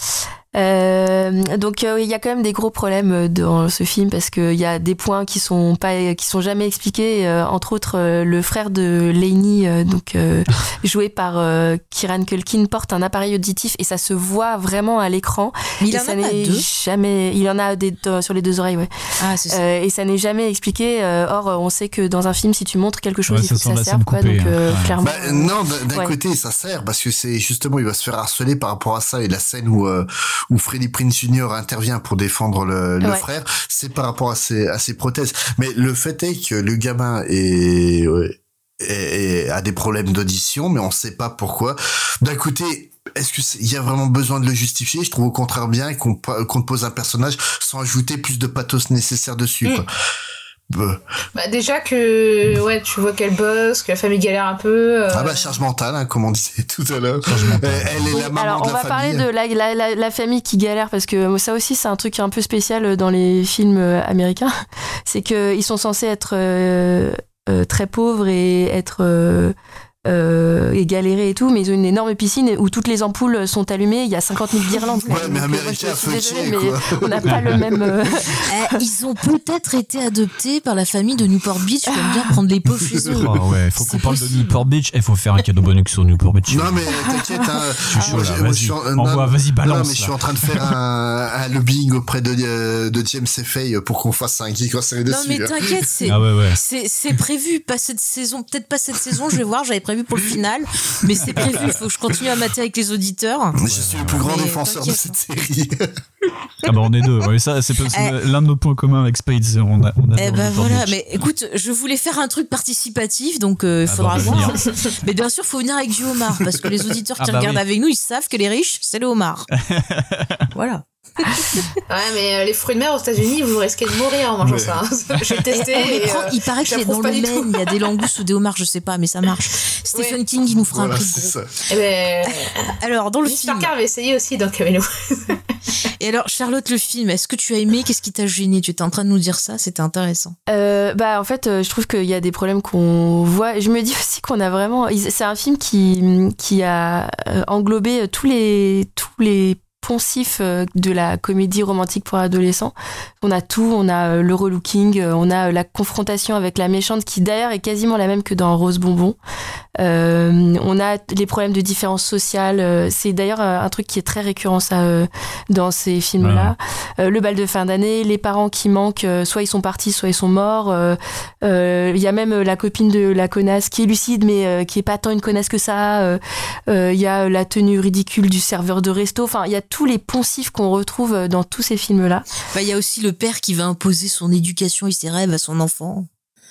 Donc il y a quand même des gros problèmes dans ce film parce qu'il y a des points qui sont jamais expliqués, entre autres le frère de Laney, joué par Kieran Culkin, porte un appareil auditif et ça se voit vraiment à l'écran. Mais il en a pas deux. Il en a sur les deux oreilles, ouais. Ah, c'est ça. Et ça n'est jamais expliqué. Or on sait que dans un film, si tu montres quelque chose, il faut que ça serve, quoi. Coupée, donc clairement. Non, d'un côté ça sert parce que c'est justement il va se faire harceler par rapport à ça, et la scène où Freddie Prinze Jr. intervient pour défendre le frère, c'est par rapport à ses prothèses. Mais le fait est que le gamin a des problèmes d'audition, mais on sait pas pourquoi. D'un côté, est-ce qu'il y a vraiment besoin de le justifier? Je trouve au contraire bien qu'on te pose un personnage sans ajouter plus de pathos nécessaire dessus, quoi. Bah déjà que tu vois qu'elle bosse, que la famille galère un peu. Charge mentale, hein, comme on disait tout à l'heure. Elle est la maman alors de on la va parler famille. de la famille qui galère parce que ça aussi c'est un truc un peu spécial dans les films américains. C'est que ils sont censés être très pauvres et être et galérer et tout, mais ils ont une énorme piscine où toutes les ampoules sont allumées, il y a 50 000 guirlandes. Ouais, mais américain, mais on n'a pas le même... Ils ont peut-être été adoptés par la famille de Newport Beach qui aime bien prendre les pots chez eux. Oh ouais, faut qu'on parle de Newport Beach. Il faut faire un cadeau bonus sur Newport Beach. Non mais t'inquiète, hein. Je suis chaud là, vas-y, balance. Non mais je suis en train de faire un lobbying auprès de James Fay pour qu'on fasse un geek en série dessus. Non mais t'inquiète, c'est prévu, pas cette saison, peut-être pas cette saison, je vais voir, j'avais prévu pour le final, mais c'est prévu, il faut que je continue à mater avec les auditeurs. Je suis le plus grand défenseur de cette série. Ah bah on est deux, ouais, ça c'est l'un de nos points communs avec Spade, on a voilà, mais écoute, je voulais faire un truc participatif, donc il faudra voir. Mais bien sûr, il faut venir avec du homard, parce que les auditeurs qui regardent avec nous, ils savent que les riches, c'est le homard. Voilà. Ouais, mais les fruits de mer aux États-Unis, vous risquez de mourir en mangeant ça. Hein. J'ai testé. Il paraît que dans le Maine, il y a des langoustes ou des homards, je sais pas, mais ça marche. Stephen King, il nous fera un prix. Alors, dans le film. Parker avait essayé aussi dans Camino. Et alors, Charlotte, le film, est-ce que tu as aimé? Qu'est-ce qui t'a gêné? Tu étais en train de nous dire ça, c'était intéressant. En fait, je trouve qu'il y a des problèmes qu'on voit. Je me dis aussi qu'on a vraiment. C'est un film qui a englobé tous les poncifs de la comédie romantique pour adolescents. On a tout, on a le relooking, on a la confrontation avec la méchante qui d'ailleurs est quasiment la même que dans Rose Bonbon. On a les problèmes de différence sociale. C'est d'ailleurs un truc qui est très récurrent dans ces films-là. Le bal de fin d'année, les parents qui manquent, soit ils sont partis, soit ils sont morts. Il y a même la copine de la connasse qui est lucide mais qui est pas tant une connasse que ça. Il y a la tenue ridicule du serveur de resto. Enfin, il y a tous les poncifs qu'on retrouve dans tous ces films-là. Il y a aussi le père qui va imposer son éducation et ses rêves à son enfant.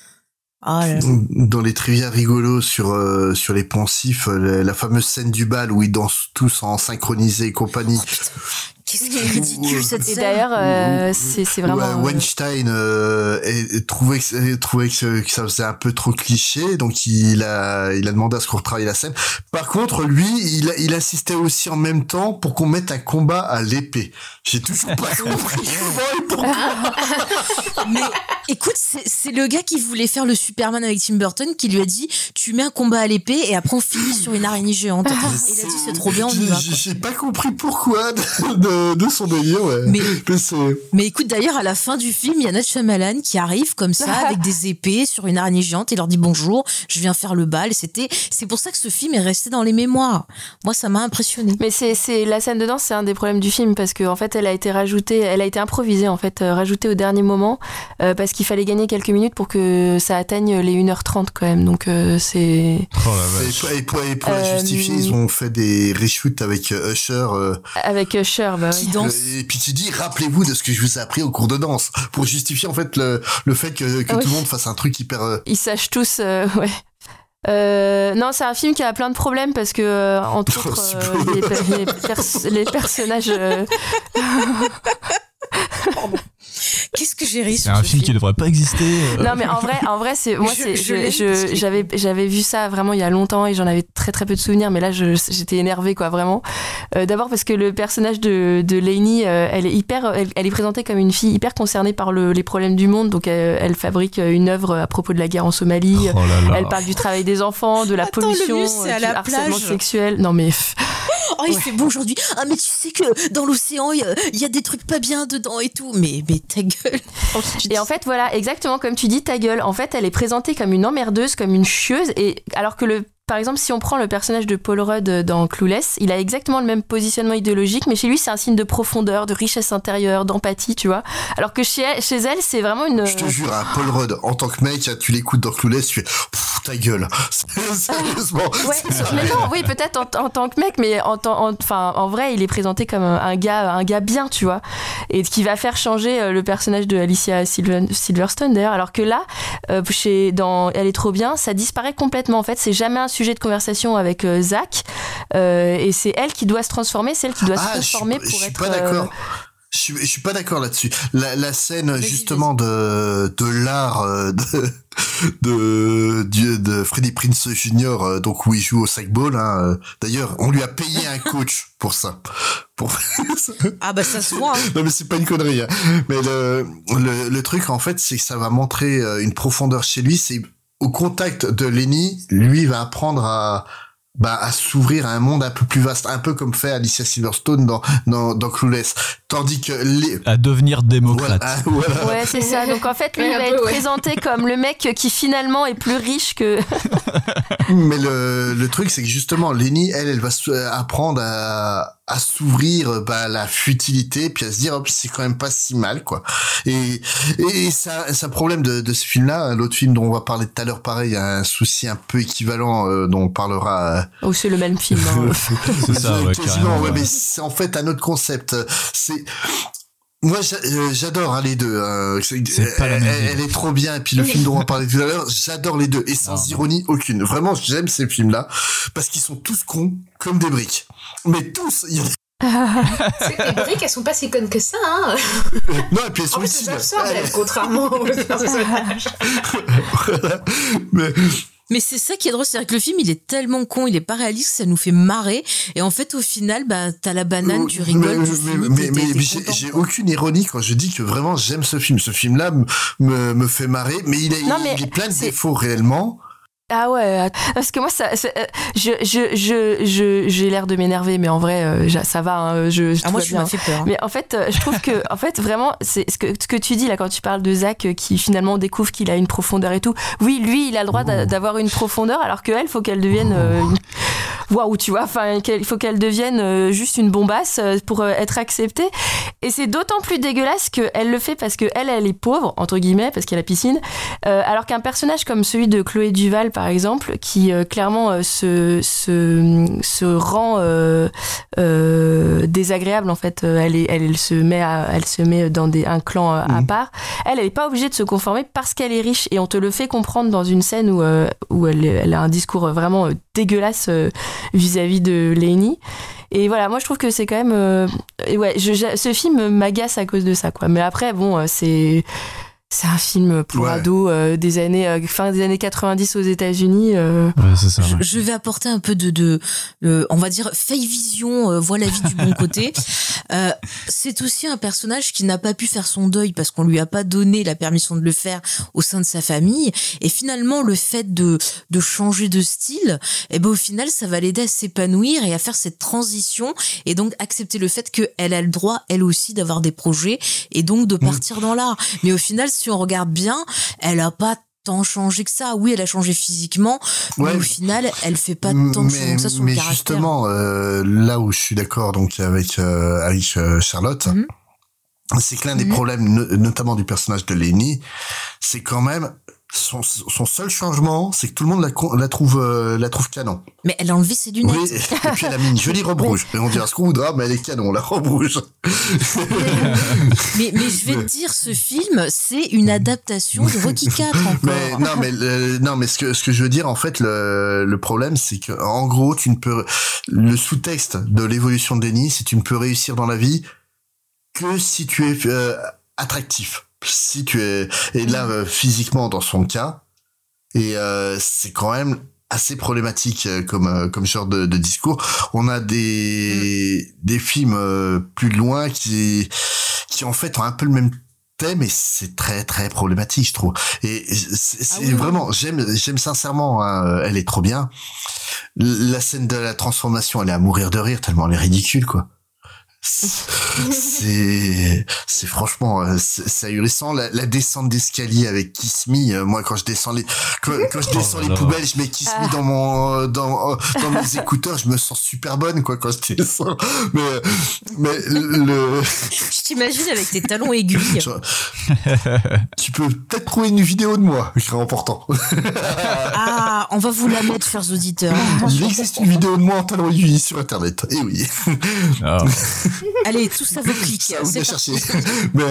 Dans les trivia rigolos sur les poncifs, la fameuse scène du bal où ils dansent tous en synchronisé et compagnie. Qu'est-ce qui est ridicule cette scène. Et d'ailleurs, c'est vraiment... Weinstein trouvait que ça faisait un peu trop cliché, donc il a demandé à ce qu'on retravaille la scène. Par contre, lui, il insistait aussi en même temps pour qu'on mette un combat à l'épée. J'ai toujours pas compris comment et pourquoi. Mais écoute, c'est le gars qui voulait faire le Superman avec Tim Burton qui lui a dit tu mets un combat à l'épée et après on finit sur une araignée géante. Et il a dit c'est trop bien, on y va. J'ai pas compris pourquoi de son délire, ouais. Mais écoute, d'ailleurs, à la fin du film, il y a Night Shyamalan qui arrive comme ça avec des épées sur une araignée géante et leur dit bonjour, je viens faire le bal. C'est pour ça que ce film est resté dans les mémoires. Moi, ça m'a impressionné. Mais c'est la scène de danse, c'est un des problèmes du film parce qu'en fait, elle a été improvisée en fait, rajoutée au dernier moment parce qu'il fallait gagner quelques minutes pour que ça atteigne les 1h30 quand même. Donc c'est. Oh la vache. Et pour la justifier, ils ont fait des reshoots avec Usher. Avec Usher, bah oui. Et puis tu dis, rappelez-vous de ce que je vous ai appris au cours de danse, pour justifier en fait le fait que tout le monde fasse un truc hyper. Ils sachent tous, ouais. Non, c'est un film qui a plein de problèmes parce que, entre autres, les personnages. Qu'est-ce que j'ai ri sur ce film ? C'est un film qui devrait pas exister. Non, mais en vrai, c'est moi, j'avais vu ça vraiment il y a longtemps et j'en avais très très peu de souvenirs, mais là, j'étais énervée, quoi, vraiment. D'abord parce que le personnage de Lainey, elle est présentée comme une fille hyper concernée par les problèmes du monde. Donc, elle fabrique une œuvre à propos de la guerre en Somalie. Oh là là. Elle parle du travail des enfants, de la pollution, du harcèlement sexuel. Non, mais. Oh, il fait beau aujourd'hui. Ah, mais tu sais que dans l'océan, il y a des trucs pas bien dedans et tout. Mais ta gueule. Et en fait, voilà, exactement comme tu dis, ta gueule. En fait, elle est présentée comme une emmerdeuse, comme une chieuse. Et alors que par exemple, si on prend le personnage de Paul Rudd dans Clueless, il a exactement le même positionnement idéologique, mais chez lui, c'est un signe de profondeur, de richesse intérieure, d'empathie, tu vois. Alors que chez elle, c'est vraiment une... Je te jure, Paul Rudd, en tant que mec, tu l'écoutes dans Clueless, tu fais ta gueule. Sérieusement. Ouais, mais non, oui, peut-être en tant que mec, mais en vrai, il est présenté comme un gars bien, tu vois, et qui va faire changer le personnage de Alicia Silverstone, d'ailleurs. Alors que là, dans Elle est trop bien, ça disparaît complètement. En fait, c'est jamais un sujet de conversation avec Zach, et c'est elle qui doit se transformer, c'est elle qui doit se transformer pour être... Je suis pas d'accord. Je suis pas d'accord là-dessus. La scène justement de l'art de Freddie Prinze Jr. Donc où il joue au sackball. Hein. D'ailleurs, on lui a payé un coach pour ça. Ah bah ça se voit. Hein. Non mais c'est pas une connerie. Hein. Mais le truc en fait, c'est que ça va montrer une profondeur chez lui. C'est au contact de Lainey, lui va apprendre à s'ouvrir à un monde un peu plus vaste, un peu comme fait Alicia Silverstone dans Clueless. Tandis que à devenir démocrate. Voilà. Ouais, c'est ça. Donc en fait, lui, il va être présenté comme le mec qui finalement est plus riche que... Mais le truc, c'est que justement, Lainey, elle va apprendre à s'ouvrir la futilité, puis à se dire c'est quand même pas si mal, quoi. Et c'est un problème de ce film-là. L'autre film dont on va parler tout à l'heure, pareil, il y a un souci un peu équivalent dont on parlera. C'est le même film. Hein. C'est ça, ouais, carrément. Ouais, mais c'est en fait un autre concept. Moi, j'adore les deux. Elle est trop bien. Et puis le film dont on va parler tout à l'heure, j'adore les deux. Et sans ironie aucune. Vraiment, j'aime ces films-là. Parce qu'ils sont tous cons comme des briques. Mais tous. C'est que les briques, elles sont pas si connes que ça, hein. Non, et puis elles sont ici. Contrairement aux personnages. Voilà. Mais c'est ça qui est drôle, c'est-à-dire que le film, il est tellement con, il est pas réaliste, ça nous fait marrer. Et en fait, au final, t'as la banane, tu rigoles. Mais j'ai aucune ironie quand je dis que vraiment j'aime ce film. Ce film-là me fait marrer, mais il est plein de défauts réellement. Ah ouais, parce que moi j'ai l'air de m'énerver, mais en vrai ça va. Hein, moi tu m'as fait peur. Hein. Mais en fait, je trouve que vraiment c'est ce que tu dis là quand tu parles de Zach qui finalement découvre qu'il a une profondeur et tout. Oui, lui il a le droit d'avoir une profondeur, alors qu'elle faut qu'elle devienne waouh, tu vois. Enfin, il faut qu'elle devienne juste une bombasse pour être acceptée. Et c'est d'autant plus dégueulasse qu'elle le fait parce que elle est pauvre entre guillemets parce qu'il y a la piscine, alors qu'un personnage comme celui de Chloé Duval par exemple, qui clairement se rend désagréable en fait. Elle se met dans un clan à part. Elle est pas obligée de se conformer parce qu'elle est riche, et on te le fait comprendre dans une scène où elle a un discours vraiment dégueulasse vis-à-vis de Lainey. Et voilà, moi je trouve que c'est quand même ce film m'agace à cause de ça, quoi. Mais après bon, c'est un film pour ados des années fin des années 90 aux États-Unis. Ouais, c'est ça. Je vais apporter un peu de on va dire fake vision, voit la vie du bon côté. C'est aussi un personnage qui n'a pas pu faire son deuil parce qu'on lui a pas donné la permission de le faire au sein de sa famille, et finalement le fait de changer de style, au final ça va l'aider à s'épanouir et à faire cette transition, et donc accepter le fait qu'elle a le droit elle aussi d'avoir des projets et donc de partir dans l'art. Mais au final, si on regarde bien, elle a pas tant changé que ça. Oui, elle a changé physiquement, mais au final, elle fait pas tant de changements que ça sur le caractère. Mais justement, là où je suis d'accord donc avec Charlotte, c'est que l'un des problèmes, notamment du personnage de Lenny, c'est quand même son seul changement, c'est que tout le monde la trouve canon. Mais elle a enlevé ses lunettes. Oui, et puis elle a mis une jolie robe rouge. Et on dira ce qu'on voudra, mais elle est canon, la robe rouge. mais je vais te dire, ce film, c'est une adaptation de Rocky IV encore. Mais ce que je veux dire, en fait, le problème, c'est que, en gros, le sous-texte de l'évolution de Lenny, c'est que tu ne peux réussir dans la vie que si tu es attractif. Si tu es, et là, physiquement, dans son cas, et c'est quand même assez problématique comme genre de discours. On a des films plus loin qui en fait ont un peu le même thème, et c'est très très problématique, je trouve. Et c'est vraiment, j'aime sincèrement, hein, elle est trop bien. La scène de la transformation, elle est à mourir de rire tellement elle est ridicule, quoi. C'est franchement, c'est ahurissant. La descente d'escalier avec Kiss Me, moi quand je descends les poubelles, je mets Kiss Me dans mes écouteurs, je me sens super bonne, quoi, quand je descends. Mais je t'imagine avec tes talons aiguilles. Tu peux peut-être trouver une vidéo de moi, c'est important. On va vous la mettre, chers auditeurs. Il existe une vidéo de moi en talons aiguilles sur internet. Eh oui. Allez, tout ça vous clique. C'est chercher. Mais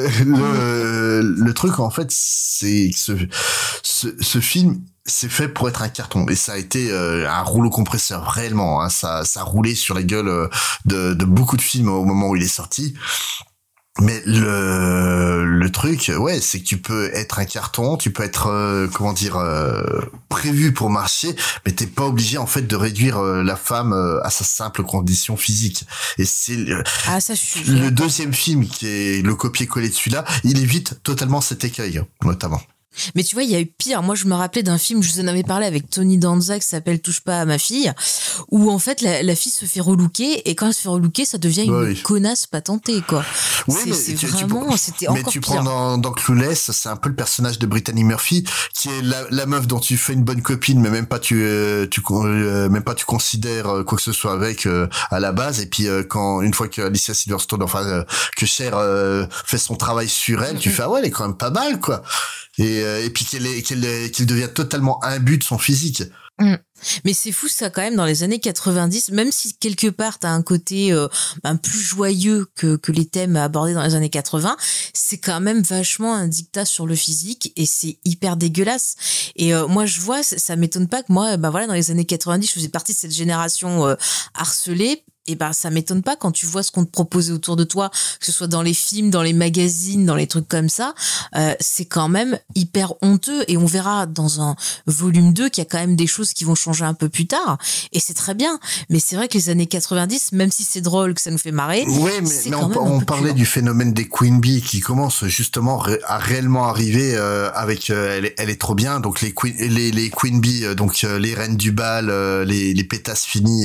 le truc, en fait, c'est que ce film, c'est fait pour être un carton, et ça a été un rouleau compresseur réellement, hein. Ça a roulé sur la gueule de beaucoup de films au moment où il est sorti. Mais le truc, ouais, c'est que tu peux être un carton, tu peux être prévu pour marcher, mais t'es pas obligé en fait de réduire la femme à sa simple condition physique. Et c'est le deuxième film qui est le copier-coller de celui-là, il évite totalement cet écueil, notamment. Mais tu vois, il y a eu pire. Moi, je me rappelais d'un film, je vous en avais parlé avec Tony Danza, qui s'appelle Touche pas à ma fille, où en fait la fille se fait relooker, et quand elle se fait relooker, ça devient une connasse patentée, quoi. Oui, c'était encore mais tu pire. prends dans Clueless, c'est un peu le personnage de Brittany Murphy, qui est la meuf dont tu fais une bonne copine, mais même pas tu considères quoi que ce soit avec à la base, et puis une fois que Alicia Silverstone, que Cher fait son travail sur elle, tu fais elle est quand même pas mal, quoi. Et puis qu'elle devient totalement imbu de son physique. Mais c'est fou ça quand même, dans les années 90, même si quelque part t'as un côté plus joyeux que les thèmes abordés dans les années 80, c'est quand même vachement un dictat sur le physique, et c'est hyper dégueulasse. Et moi je vois, ça m'étonne pas que moi, dans les années 90, je faisais partie de cette génération harcelée. Et ça m'étonne pas quand tu vois ce qu'on te proposait autour de toi, que ce soit dans les films, dans les magazines, dans les trucs comme ça, c'est quand même hyper honteux, et on verra dans un volume 2 qu'il y a quand même des choses qui vont changer un peu plus tard, et c'est très bien. Mais c'est vrai que les années 90, même si c'est drôle, que ça nous fait marrer, mais on parlait du phénomène des Queen Bee qui commence justement à réellement arriver avec elle est trop bien, donc les Queen Bee, donc les reines du bal, les pétasses finies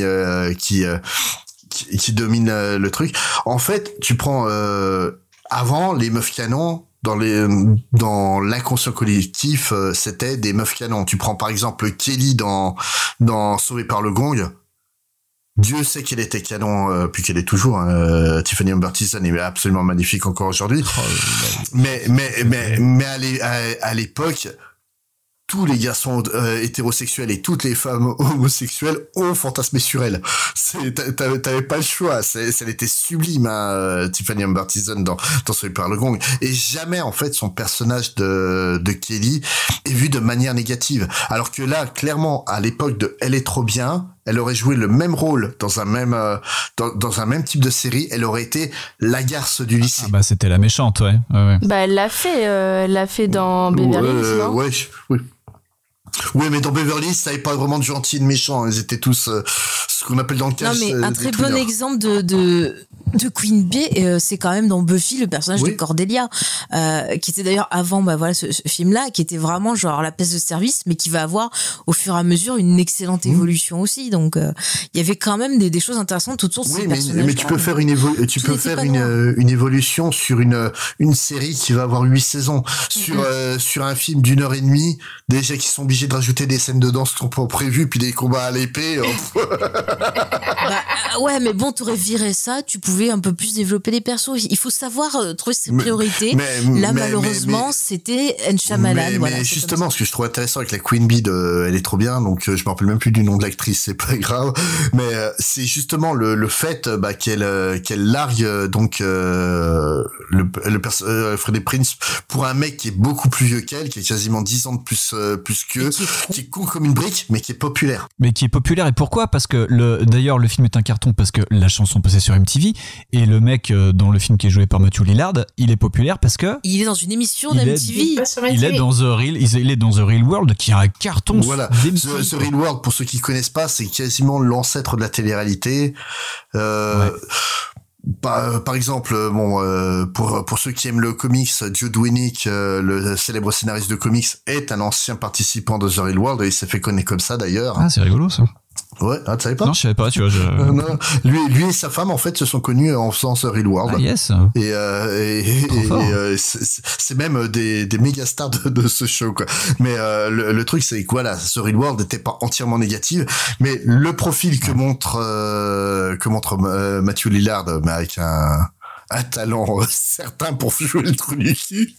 qui domine le truc. En fait, tu prends avant les meufs canons dans l'inconscient collectif, c'était des meufs canons. Tu prends par exemple Kelly dans Sauvé par le Gong. Dieu sait qu'elle était canon, puis qu'elle est toujours. Tiffany Amber Thiessen est absolument magnifique encore aujourd'hui. Mais à l'époque, tous les garçons hétérosexuels et toutes les femmes homosexuelles ont fantasmé sur elle. T'avais pas le choix. Elle était sublime, Tiffany Amber Thiessen dans Sauvé par le Gong. Et jamais, en fait, son personnage de Kelly est vu de manière négative. Alors que là, clairement, à l'époque de Elle est trop bien, elle aurait joué le même rôle dans un même type de série. Elle aurait été la garce du lycée. C'était la méchante, ouais. Elle l'a fait dans Beverly Hills, non ? Oui, mais dans Beverly Hills, ça n'avait pas vraiment de gentil et de méchant. Ils étaient tous ce qu'on appelle dans le cash. Non, mais un très bon exemple de Queen Bee, c'est quand même dans Buffy, le personnage de Cordelia, qui était d'ailleurs avant ce film-là, qui était vraiment genre la pièce de service, mais qui va avoir au fur et à mesure une excellente évolution aussi. Donc, il y avait quand même des choses intéressantes autour de ces personnages. Mais tu peux faire une évolution sur une série qui va avoir 8 saisons. Sur un film d'1h30, déjà qu'ils sont obligés de rajouter des scènes de danse qui sont pas prévues, puis des combats à l'épée. Ouais, mais bon, t'aurais viré ça, tu pouvais pouvez un peu plus développer les persos. Il faut savoir trouver ses priorités. Là, malheureusement, c'était M. Shyamalan. Mais justement, ce que je trouve intéressant avec la Queen Bee, elle est trop bien. Donc, je me rappelle même plus du nom de l'actrice, c'est pas grave. Mais c'est justement le fait qu'elle largue donc Freddie Prinze pour un mec qui est beaucoup plus vieux qu'elle, qui est quasiment 10 ans de plus qu'eux, qui est con comme une brique, mais qui est populaire. Mais qui est populaire, et pourquoi ? Parce que d'ailleurs le film est un carton parce que la chanson passait sur MTV, et le mec dans le film qui est joué par Matthew Lillard, il est populaire parce que il est dans une émission d'MTV. Il est dans The Real World, qui a un carton. Voilà. The Real World, pour ceux qui connaissent pas, c'est quasiment l'ancêtre de la télé-réalité. Par exemple, pour ceux qui aiment le comics, Jude Winnick, le célèbre scénariste de comics, est un ancien participant de The Real World, et il s'est fait connaître comme ça d'ailleurs. Ah, c'est rigolo ça. Ouais, tu savais pas? Non, je savais pas, tu vois. Non, lui et sa femme, en fait, se sont connus en faisant The Real World. Ah, yes. C'est même des méga stars de ce show, quoi. Mais le truc, c'est que voilà, The Real World n'était pas entièrement négative, mais le profil que montre Matthew Lillard, mais avec un talent certain pour jouer le trou du cul.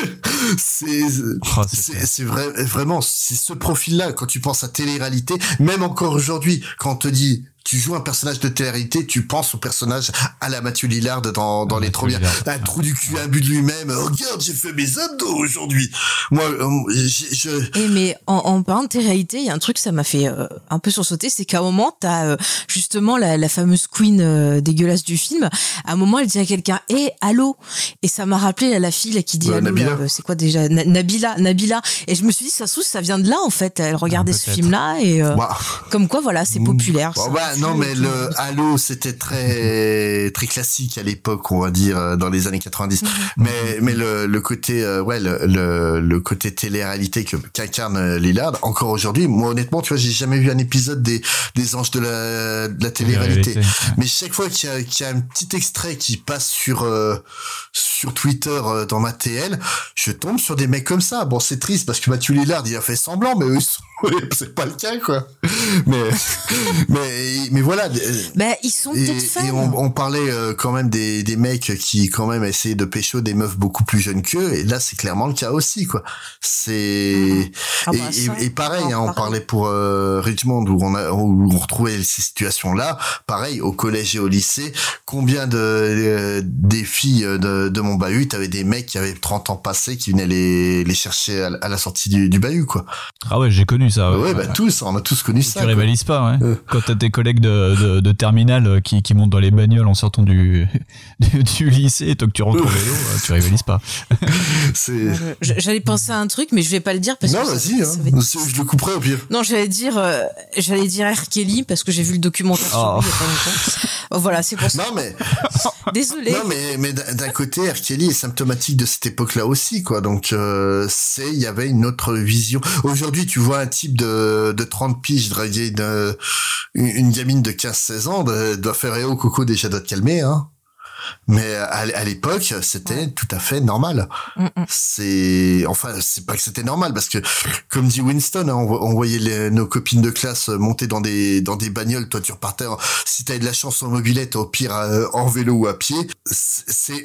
C'est vraiment, c'est ce profil-là, quand tu penses à télé-réalité, même encore aujourd'hui, quand on te dit, tu joues un personnage de télé-réalité, tu penses au personnage à la Matthew Lillard dans les premières. Un trou du cul, un but de lui-même. Oh, regarde, j'ai fait mes abdos aujourd'hui. Moi, mais en parlant de télé-réalité, il y a un truc, ça m'a fait un peu sursauter, c'est qu'à un moment, t'as justement la fameuse Queen dégueulasse du film. À un moment, elle dit à quelqu'un, allô. Et ça m'a rappelé la fille qui dit allô. C'est quoi déjà? Nabila. Et je me suis dit, ça se trouve, ça vient de là, en fait. Elle regardait ce film-là et comme quoi, voilà, c'est populaire. Non, mais le Halo, c'était très très classique à l'époque, on va dire, dans les années 90. Mais le côté le côté télé-réalité qu'incarne Lillard, encore aujourd'hui, moi honnêtement, tu vois, j'ai jamais vu un épisode des Anges de la télé-réalité. Mais chaque fois qu'il y a un petit extrait qui passe sur Twitter dans ma TL, je tombe sur des mecs comme ça. Bon, c'est triste parce que Matthew Lillard, il a fait semblant, mais eux, c'est pas le cas, quoi. Mais voilà. Ils sont peut-être fans. Et on parlait quand même des mecs qui quand même essayaient de pécho des meufs beaucoup plus jeunes qu'eux, et là c'est clairement le cas aussi, quoi. C'est et pareil, on parlait pour Richmond où on retrouvait ces situations-là. Pareil au collège et au lycée, combien des filles de mon bahut, t'avais des mecs qui avaient 30 ans passés qui venaient les chercher à la sortie du bahut, quoi. Ah ouais, j'ai connu ça. Ouais, tous, on a tous connu ça. Tu rivalises pas, ouais. Quand t'as tes collègues de terminale qui montent dans les bagnoles en sortant du lycée, et toi que tu rentres au vélo, tu rivalises pas. J'allais penser à un truc, mais je vais pas le dire parce que vas-y, je le couperai au pire. Non, j'allais dire R. Kelly parce que j'ai vu le documentaire sur lui il y a pas longtemps. Voilà, c'est pour ça. Non, mais désolé. Non, mais d'un côté, R. Kelly est symptomatique de cette époque-là aussi, quoi. Donc il y avait une autre vision. Aujourd'hui, tu vois un type de 30 piges draguer une gamine de 15-16 ans, doit faire au coco, déjà doit te calmer, hein. Mais à l'époque, c'était tout à fait normal. C'est pas que c'était normal, parce que comme dit Winston, hein, on voyait nos copines de classe monter dans des bagnoles, toi tu repartais si t'avais de la chance en mobilette, au pire en vélo ou à pied. C'est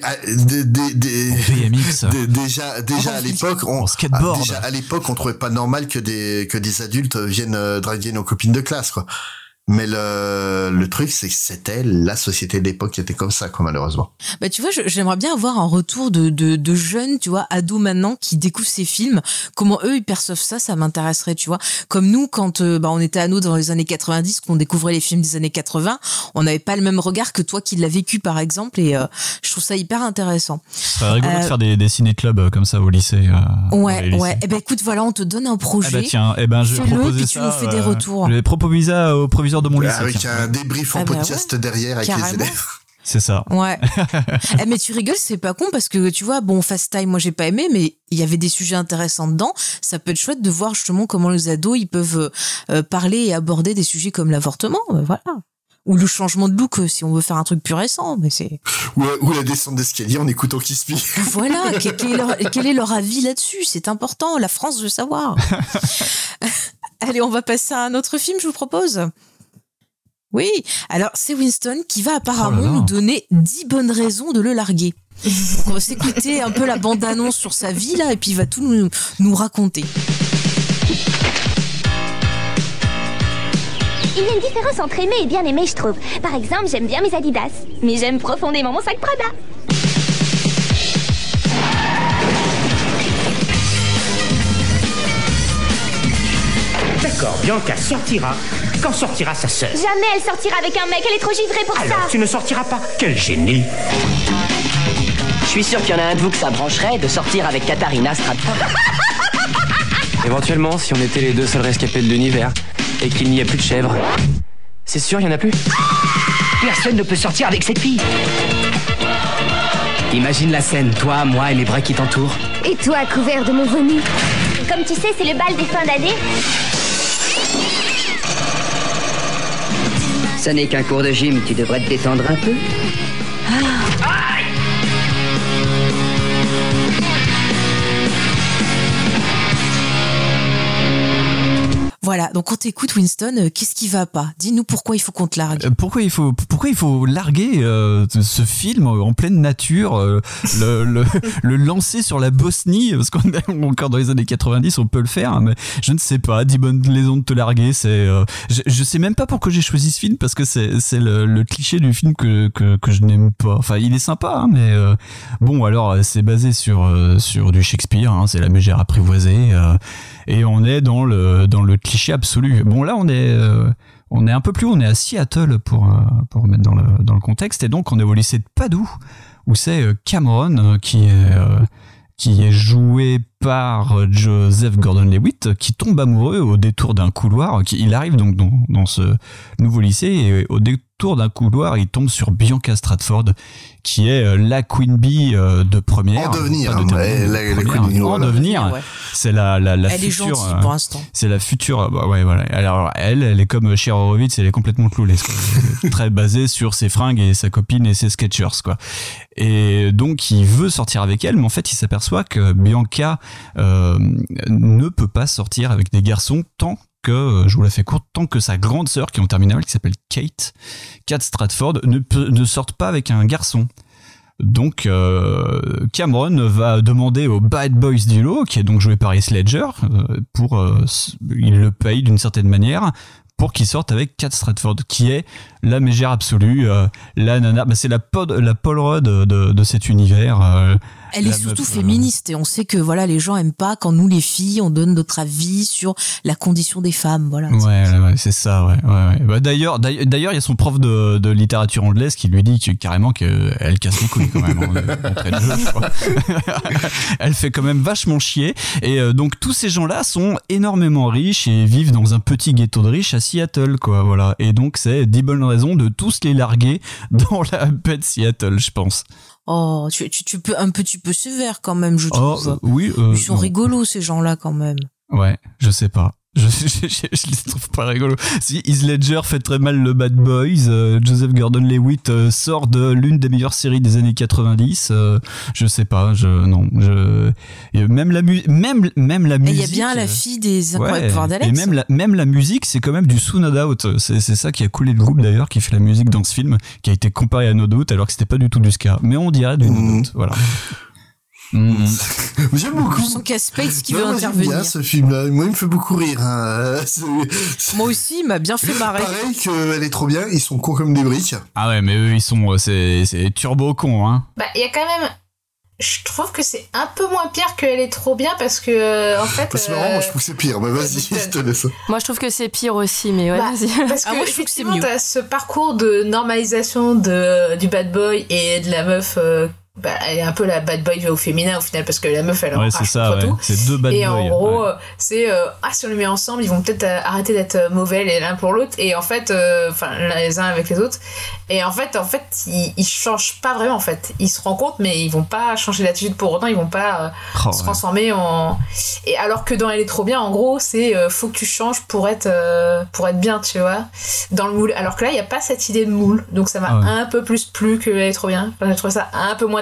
déjà à l'époque on trouvait pas normal que des adultes viennent draguer nos copines de classe, quoi. Mais le truc, c'est que c'était la société de l'époque qui était comme ça, quoi, malheureusement. Tu vois, j'aimerais bien avoir un retour de jeunes, tu vois, ados maintenant, qui découvrent ces films. Comment eux, ils perçoivent ça m'intéresserait, tu vois. Comme nous, quand on était ados dans les années 90, qu'on découvrait les films des années 80, on n'avait pas le même regard que toi qui l'as vécu, par exemple, et je trouve ça hyper intéressant. Ce serait rigolo de faire des ciné-clubs comme ça au lycée. Ouais. Écoute, voilà, on te donne un projet. Je vais proposer ça. Tu nous fais des retours. Je vais proposer ça au proviseur de mon lycée. Avec un débrief en podcast derrière avec les élèves. C'est ça. Ouais. Mais tu rigoles, c'est pas con parce que tu vois, Fast Time, moi j'ai pas aimé, mais il y avait des sujets intéressants dedans. Ça peut être chouette de voir justement comment les ados ils peuvent parler et aborder des sujets comme l'avortement. Voilà. Ou le changement de look, si on veut faire un truc plus récent, mais c'est. Ou la descente d'escalier en écoutant Kiss Me. Voilà, quel est leur avis là-dessus? C'est important, la France veut savoir. Allez, on va passer à un autre film, je vous propose. Oui, alors c'est Winston qui va apparemment nous donner 10 bonnes raisons de le larguer. Donc on va s'écouter un peu la bande-annonce sur sa vie là, et puis il va tout nous raconter. Il y a une différence entre aimer et bien aimer, je trouve. Par exemple, j'aime bien mes Adidas, mais j'aime profondément mon sac Prada. D'accord, Bianca sortira. Quand sortira sa sœur? Jamais elle sortira avec un mec, elle est trop givrée pour ça. Alors tu ne sortiras pas? Quel génie! Je suis sûr qu'il y en a un de vous que ça brancherait de sortir avec Katharina Stratford. Éventuellement, si on était les deux seuls rescapés de l'univers et qu'il n'y a plus de chèvres. C'est sûr, il n'y en a plus? Personne ne peut sortir avec cette fille. Imagine la scène, toi, moi et les bras qui t'entourent. Et toi, couvert de mon vomi. Comme tu sais, c'est le bal des fins d'année. Ça n'est qu'un cours de gym, tu devrais te détendre un peu. Voilà, donc quand t'écoutes Winston, qu'est-ce qui va pas? Dis-nous pourquoi il faut qu'on te largue. Pourquoi il faut larguer ce film en pleine nature, le lancer sur la Bosnie, parce qu'on est encore dans les années 90, on peut le faire, hein, mais je ne sais pas, 10 bonnes raisons de te larguer, c'est je sais même pas pourquoi j'ai choisi ce film, parce que c'est le cliché du film que je n'aime pas. Enfin, il est sympa, hein, mais bon, alors c'est basé sur du Shakespeare, hein, c'est la mégère apprivoisée, et on est dans le cliché absolu. Bon, là on est un peu plus haut, on est à Seattle pour remettre dans le contexte, et donc on est au lycée de Padoue, où c'est Cameron qui est joué par Joseph Gordon-Levitt, qui tombe amoureux au détour d'un couloir. Il arrive donc dans ce nouveau lycée, et au détour d'un couloir, il tombe sur Bianca Stratford, qui est la Queen Bee de première. En devenir, la Queen Bee, en devenir. Ouais. C'est la elle future. Est gentille pour l'instant. C'est la future. Bah ouais, voilà. Alors elle est comme Cher Horowitz, elle est complètement cloulée, très basée sur ses fringues et sa copine et ses Skechers, quoi. Et donc il veut sortir avec elle, mais en fait il s'aperçoit que Bianca ne peut pas sortir avec des garçons tant que, je vous la fais courte, tant que sa grande sœur qui est en terminale, qui s'appelle Kate Stratford, ne sorte pas avec un garçon. Donc Cameron va demander au Bad Boys du lot, qui est donc joué par Heath Ledger, il le paye d'une certaine manière pour qu'il sorte avec Kate Stratford, qui est la mégère absolue, la nana, c'est la Paul Rudd de cet univers. Elle est surtout féministe, et on sait que voilà, les gens aiment pas quand nous les filles on donne notre avis sur la condition des femmes, voilà. Ouais, c'est ça, ouais. Bah, d'ailleurs il y a son prof de littérature anglaise qui lui dit carrément qu'elle casse les couilles quand même d'entrée de jeu, je crois. Elle fait quand même vachement chier, et donc tous ces gens-là sont énormément riches et vivent dans un petit ghetto de riches à Seattle, quoi, voilà. Et donc c'est 10 bonnes raisons de tous les larguer dans la baie de Seattle, je pense. Oh, tu peux un petit peu sévère quand même, je trouve. Oui, ils sont rigolos ces gens-là quand même. Ouais, je sais pas. Je les trouve pas rigolos. Si Heath Ledger fait très mal le Bad Boys, Joseph Gordon-Levitt sort de l'une des meilleures séries des années 90. Je sais pas. Même la musique. Il y a bien la fille des Incroyables pouvoirs d'Alex. Et même la musique, c'est quand même du Sue No Doubt. C'est ça qui a coulé le groupe d'ailleurs, qui fait la musique dans ce film, qui a été comparé à No Doubt alors que c'était pas du tout du ska. Mais on dirait du No Doubt. Voilà. J'aime beaucoup. Je sens qu'il y a Space qui veut intervenir. J'aime bien ce film-là. Moi, il me fait beaucoup rire. Hein. Moi aussi, il m'a bien fait marrer. Pareil qu'elle est trop bien. Ils sont cons comme des briques. Ah ouais, mais eux, ils sont, c'est turbo cons, hein. Bah, il y a quand même. Je trouve que c'est un peu moins pire qu'elle est trop bien, parce que en fait. C'est marrant, moi je trouve que c'est pire. Mais vas-y, je te laisse. Moi je trouve que c'est pire aussi, mais ouais, vas-y. Parce que moi je trouve que c'est mieux. T'as ce parcours de normalisation du bad boy et de la meuf. Elle est un peu la bad boy au féminin au final, parce que la meuf elle en crache contre tout. C'est deux bad boys. Et en gros, c'est si on les met ensemble, ils vont peut-être arrêter d'être mauvais l'un pour l'autre. Et en fait, les uns avec les autres. Et en fait, ils changent pas vraiment en fait. Ils se rendent compte, mais ils vont pas changer d'attitude pour autant. Ils vont pas se transformer en. Et alors que dans Elle est trop bien, en gros, c'est faut que tu changes pour être bien, tu vois, dans le moule. Alors que là, il y a pas cette idée de moule. Donc ça m'a un peu plus plu que Elle est trop bien. Enfin, je trouve ça un peu moins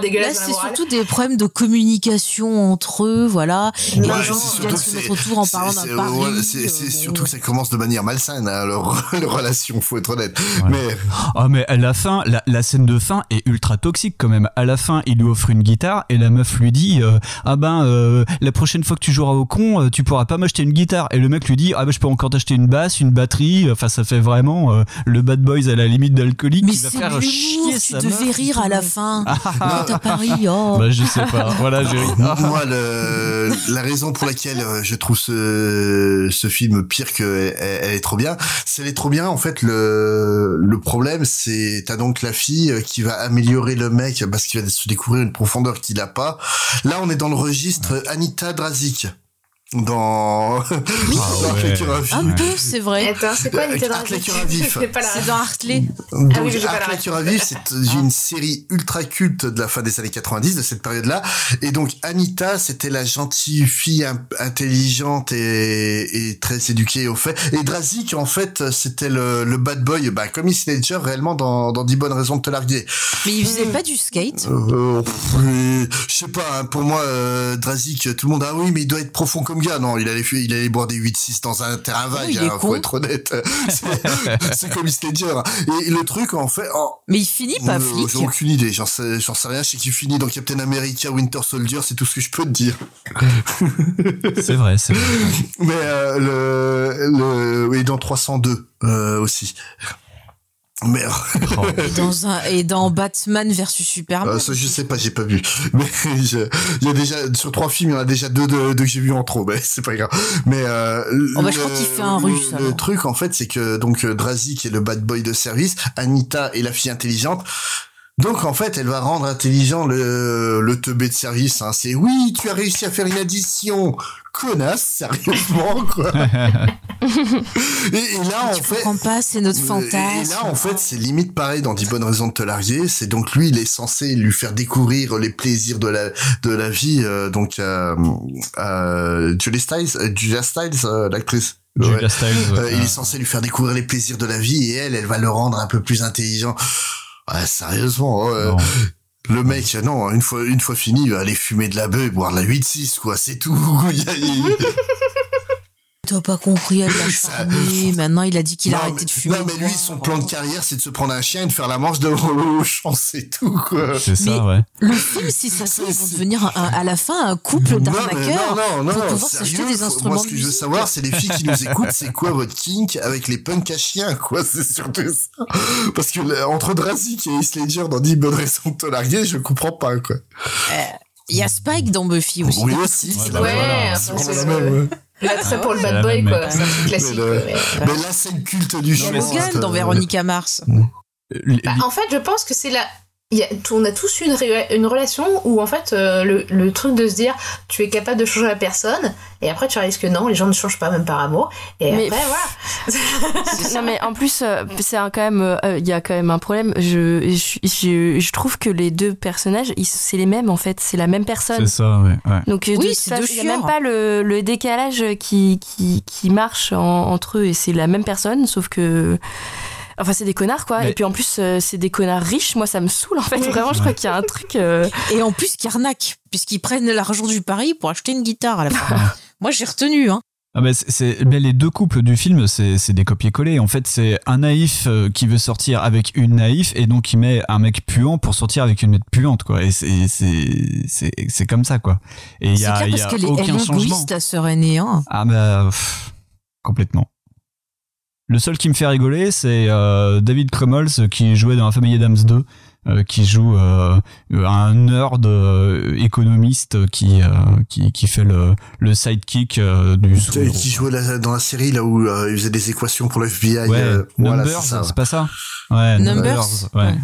dégueulasse. Là, c'est surtout des problèmes de communication entre eux, voilà. Et les gens qui viennent se mettre autour en parlant d'un pari. C'est surtout que ça commence de manière malsaine, hein, leur relation, faut être honnête. Ouais. Mais à la fin, la scène de fin est ultra toxique quand même. À la fin, il lui offre une guitare et la meuf lui dit la prochaine fois que tu joueras au con, tu pourras pas m'acheter une guitare. Et le mec lui dit je peux encore t'acheter une basse, une batterie. Enfin, ça fait vraiment le bad boys à la limite d'alcoolique qui va faire chier sa meuf. Tu devais rire à la fin. T'as pas ri, je sais pas. Voilà, j'ai ri. Moi, la raison pour laquelle je trouve ce film pire que elle est trop bien, c'est elle est trop bien. En fait, le problème, c'est t'as donc la fille qui va améliorer le mec parce qu'il va se découvrir une profondeur qu'il a pas. Là, on est dans le registre Anita Drazik. Dans Arclair à vif. Un peu, c'est vrai. Attends, c'est quoi Anita Drazik? C'est dans Hartley. Donc Arclair à vif, c'est une série ultra culte de la fin des années 90, de cette période-là. Et donc Anita, c'était la gentille fille intelligente et très éduquée au fait. Et Drazik, en fait, c'était le bad boy, comme Heath Ledger réellement dans 10 bonnes raisons de te larguer. Mais il faisait pas du skate. Je sais pas, pour moi, Drazik, tout le monde mais il doit être profond comme gars. Non, il allait boire des 8-6 dans un terrain vague, faut être honnête. C'est comme Heath Ledger. Et le truc, en fait... mais il finit pas flic. J'ai aucune idée, j'en sais rien. Je sais qu'il finit dans Captain America Winter Soldier, c'est tout ce que je peux te dire. C'est vrai. Mais et dans 302 aussi. Merde. Et dans Batman versus Superman. Ça, je sais pas, j'ai pas vu. Mais il y a déjà, sur 3 films, il y en a déjà 2 que j'ai vu en trop, mais c'est pas grave. Mais, je crois qu'il fait un russe. Le truc, en fait, c'est que, donc, Drazik est le bad boy de service, Anita est la fille intelligente. Donc, en fait, elle va rendre intelligent le teubé de service, hein. C'est, oui, tu as réussi à faire une addition. Connasse, sérieusement, quoi. et là, en fait. comprends pas, c'est notre fantasme. Et là, en fait, c'est limite pareil dans 10 bonnes raisons de te larguer. C'est donc lui, il est censé lui faire découvrir les plaisirs de la vie, Julia Stiles, l'actrice. Julia Stiles. Il est censé lui faire découvrir les plaisirs de la vie et elle va le rendre un peu plus intelligent. Ouais, sérieusement, le mec, non, une fois fini, il va aller fumer de la beuh et boire de la 8-6, quoi, c'est tout. T'as pas compris, elle l'a charmé. Maintenant, il a dit qu'il a arrêté de fumer. Non, mais lui, son plan de carrière, c'est de se prendre un chien et de faire la manche de Auchan, c'est tout, quoi. C'est ça, ouais. Le film, si ça se ils vont devenir à la fin un couple d'arnaqueurs pour pouvoir s'acheter des instruments. Moi, ce que je veux savoir, c'est les filles qui nous écoutent, c'est quoi votre kink avec les punks à chiens, quoi, c'est surtout ça. Parce que entre Drazik et Heath Ledger dans 10 bonnes raisons de te larguer, je comprends pas, quoi. Il y a Spike dans Buffy aussi. Oui, aussi. C'est la même. L'attrait pour le bad boy, quoi. C'est un truc classique. Mais la scène culte du show. Logan dans Véronica Mars. En fait, je pense que c'est on a tous une relation où, en fait, le truc de se dire tu es capable de changer la personne, et après tu réalises que non, les gens ne changent pas, même par amour. Et après, voilà. Non, mais en plus, c'est quand même, il y a quand même un problème. Je trouve que les deux personnages, c'est les mêmes, en fait. C'est la même personne. C'est ça, ouais. Donc, il n'y a même pas le décalage qui marche entre eux, et c'est la même personne, sauf que. Enfin, c'est des connards, quoi. Mais... Et puis en plus, c'est des connards riches. Moi, ça me saoule, en fait. Vraiment, je crois qu'il y a un truc. Et en plus, qui arnaquent, puisqu'ils prennent l'argent du pari pour acheter une guitare à la fin. Moi, j'ai retenu, hein. Mais les deux couples du film, c'est des copier-coller. En fait, c'est un naïf qui veut sortir avec une naïf, et donc il met un mec puant pour sortir avec une mec puante, quoi. Et c'est comme ça, quoi. Et il y a parce qu'elle est égoïste, ta sœur aînée, hein. Complètement. Le seul qui me fait rigoler, c'est David Krumholtz qui jouait dans La Famille Adams 2, qui joue un nerd économiste qui fait le sidekick du sous-héros. Qui jouait dans la série là où il faisait des équations pour le FBI. Numbers, c'est pas ça? Ouais, Numbers. Ouais.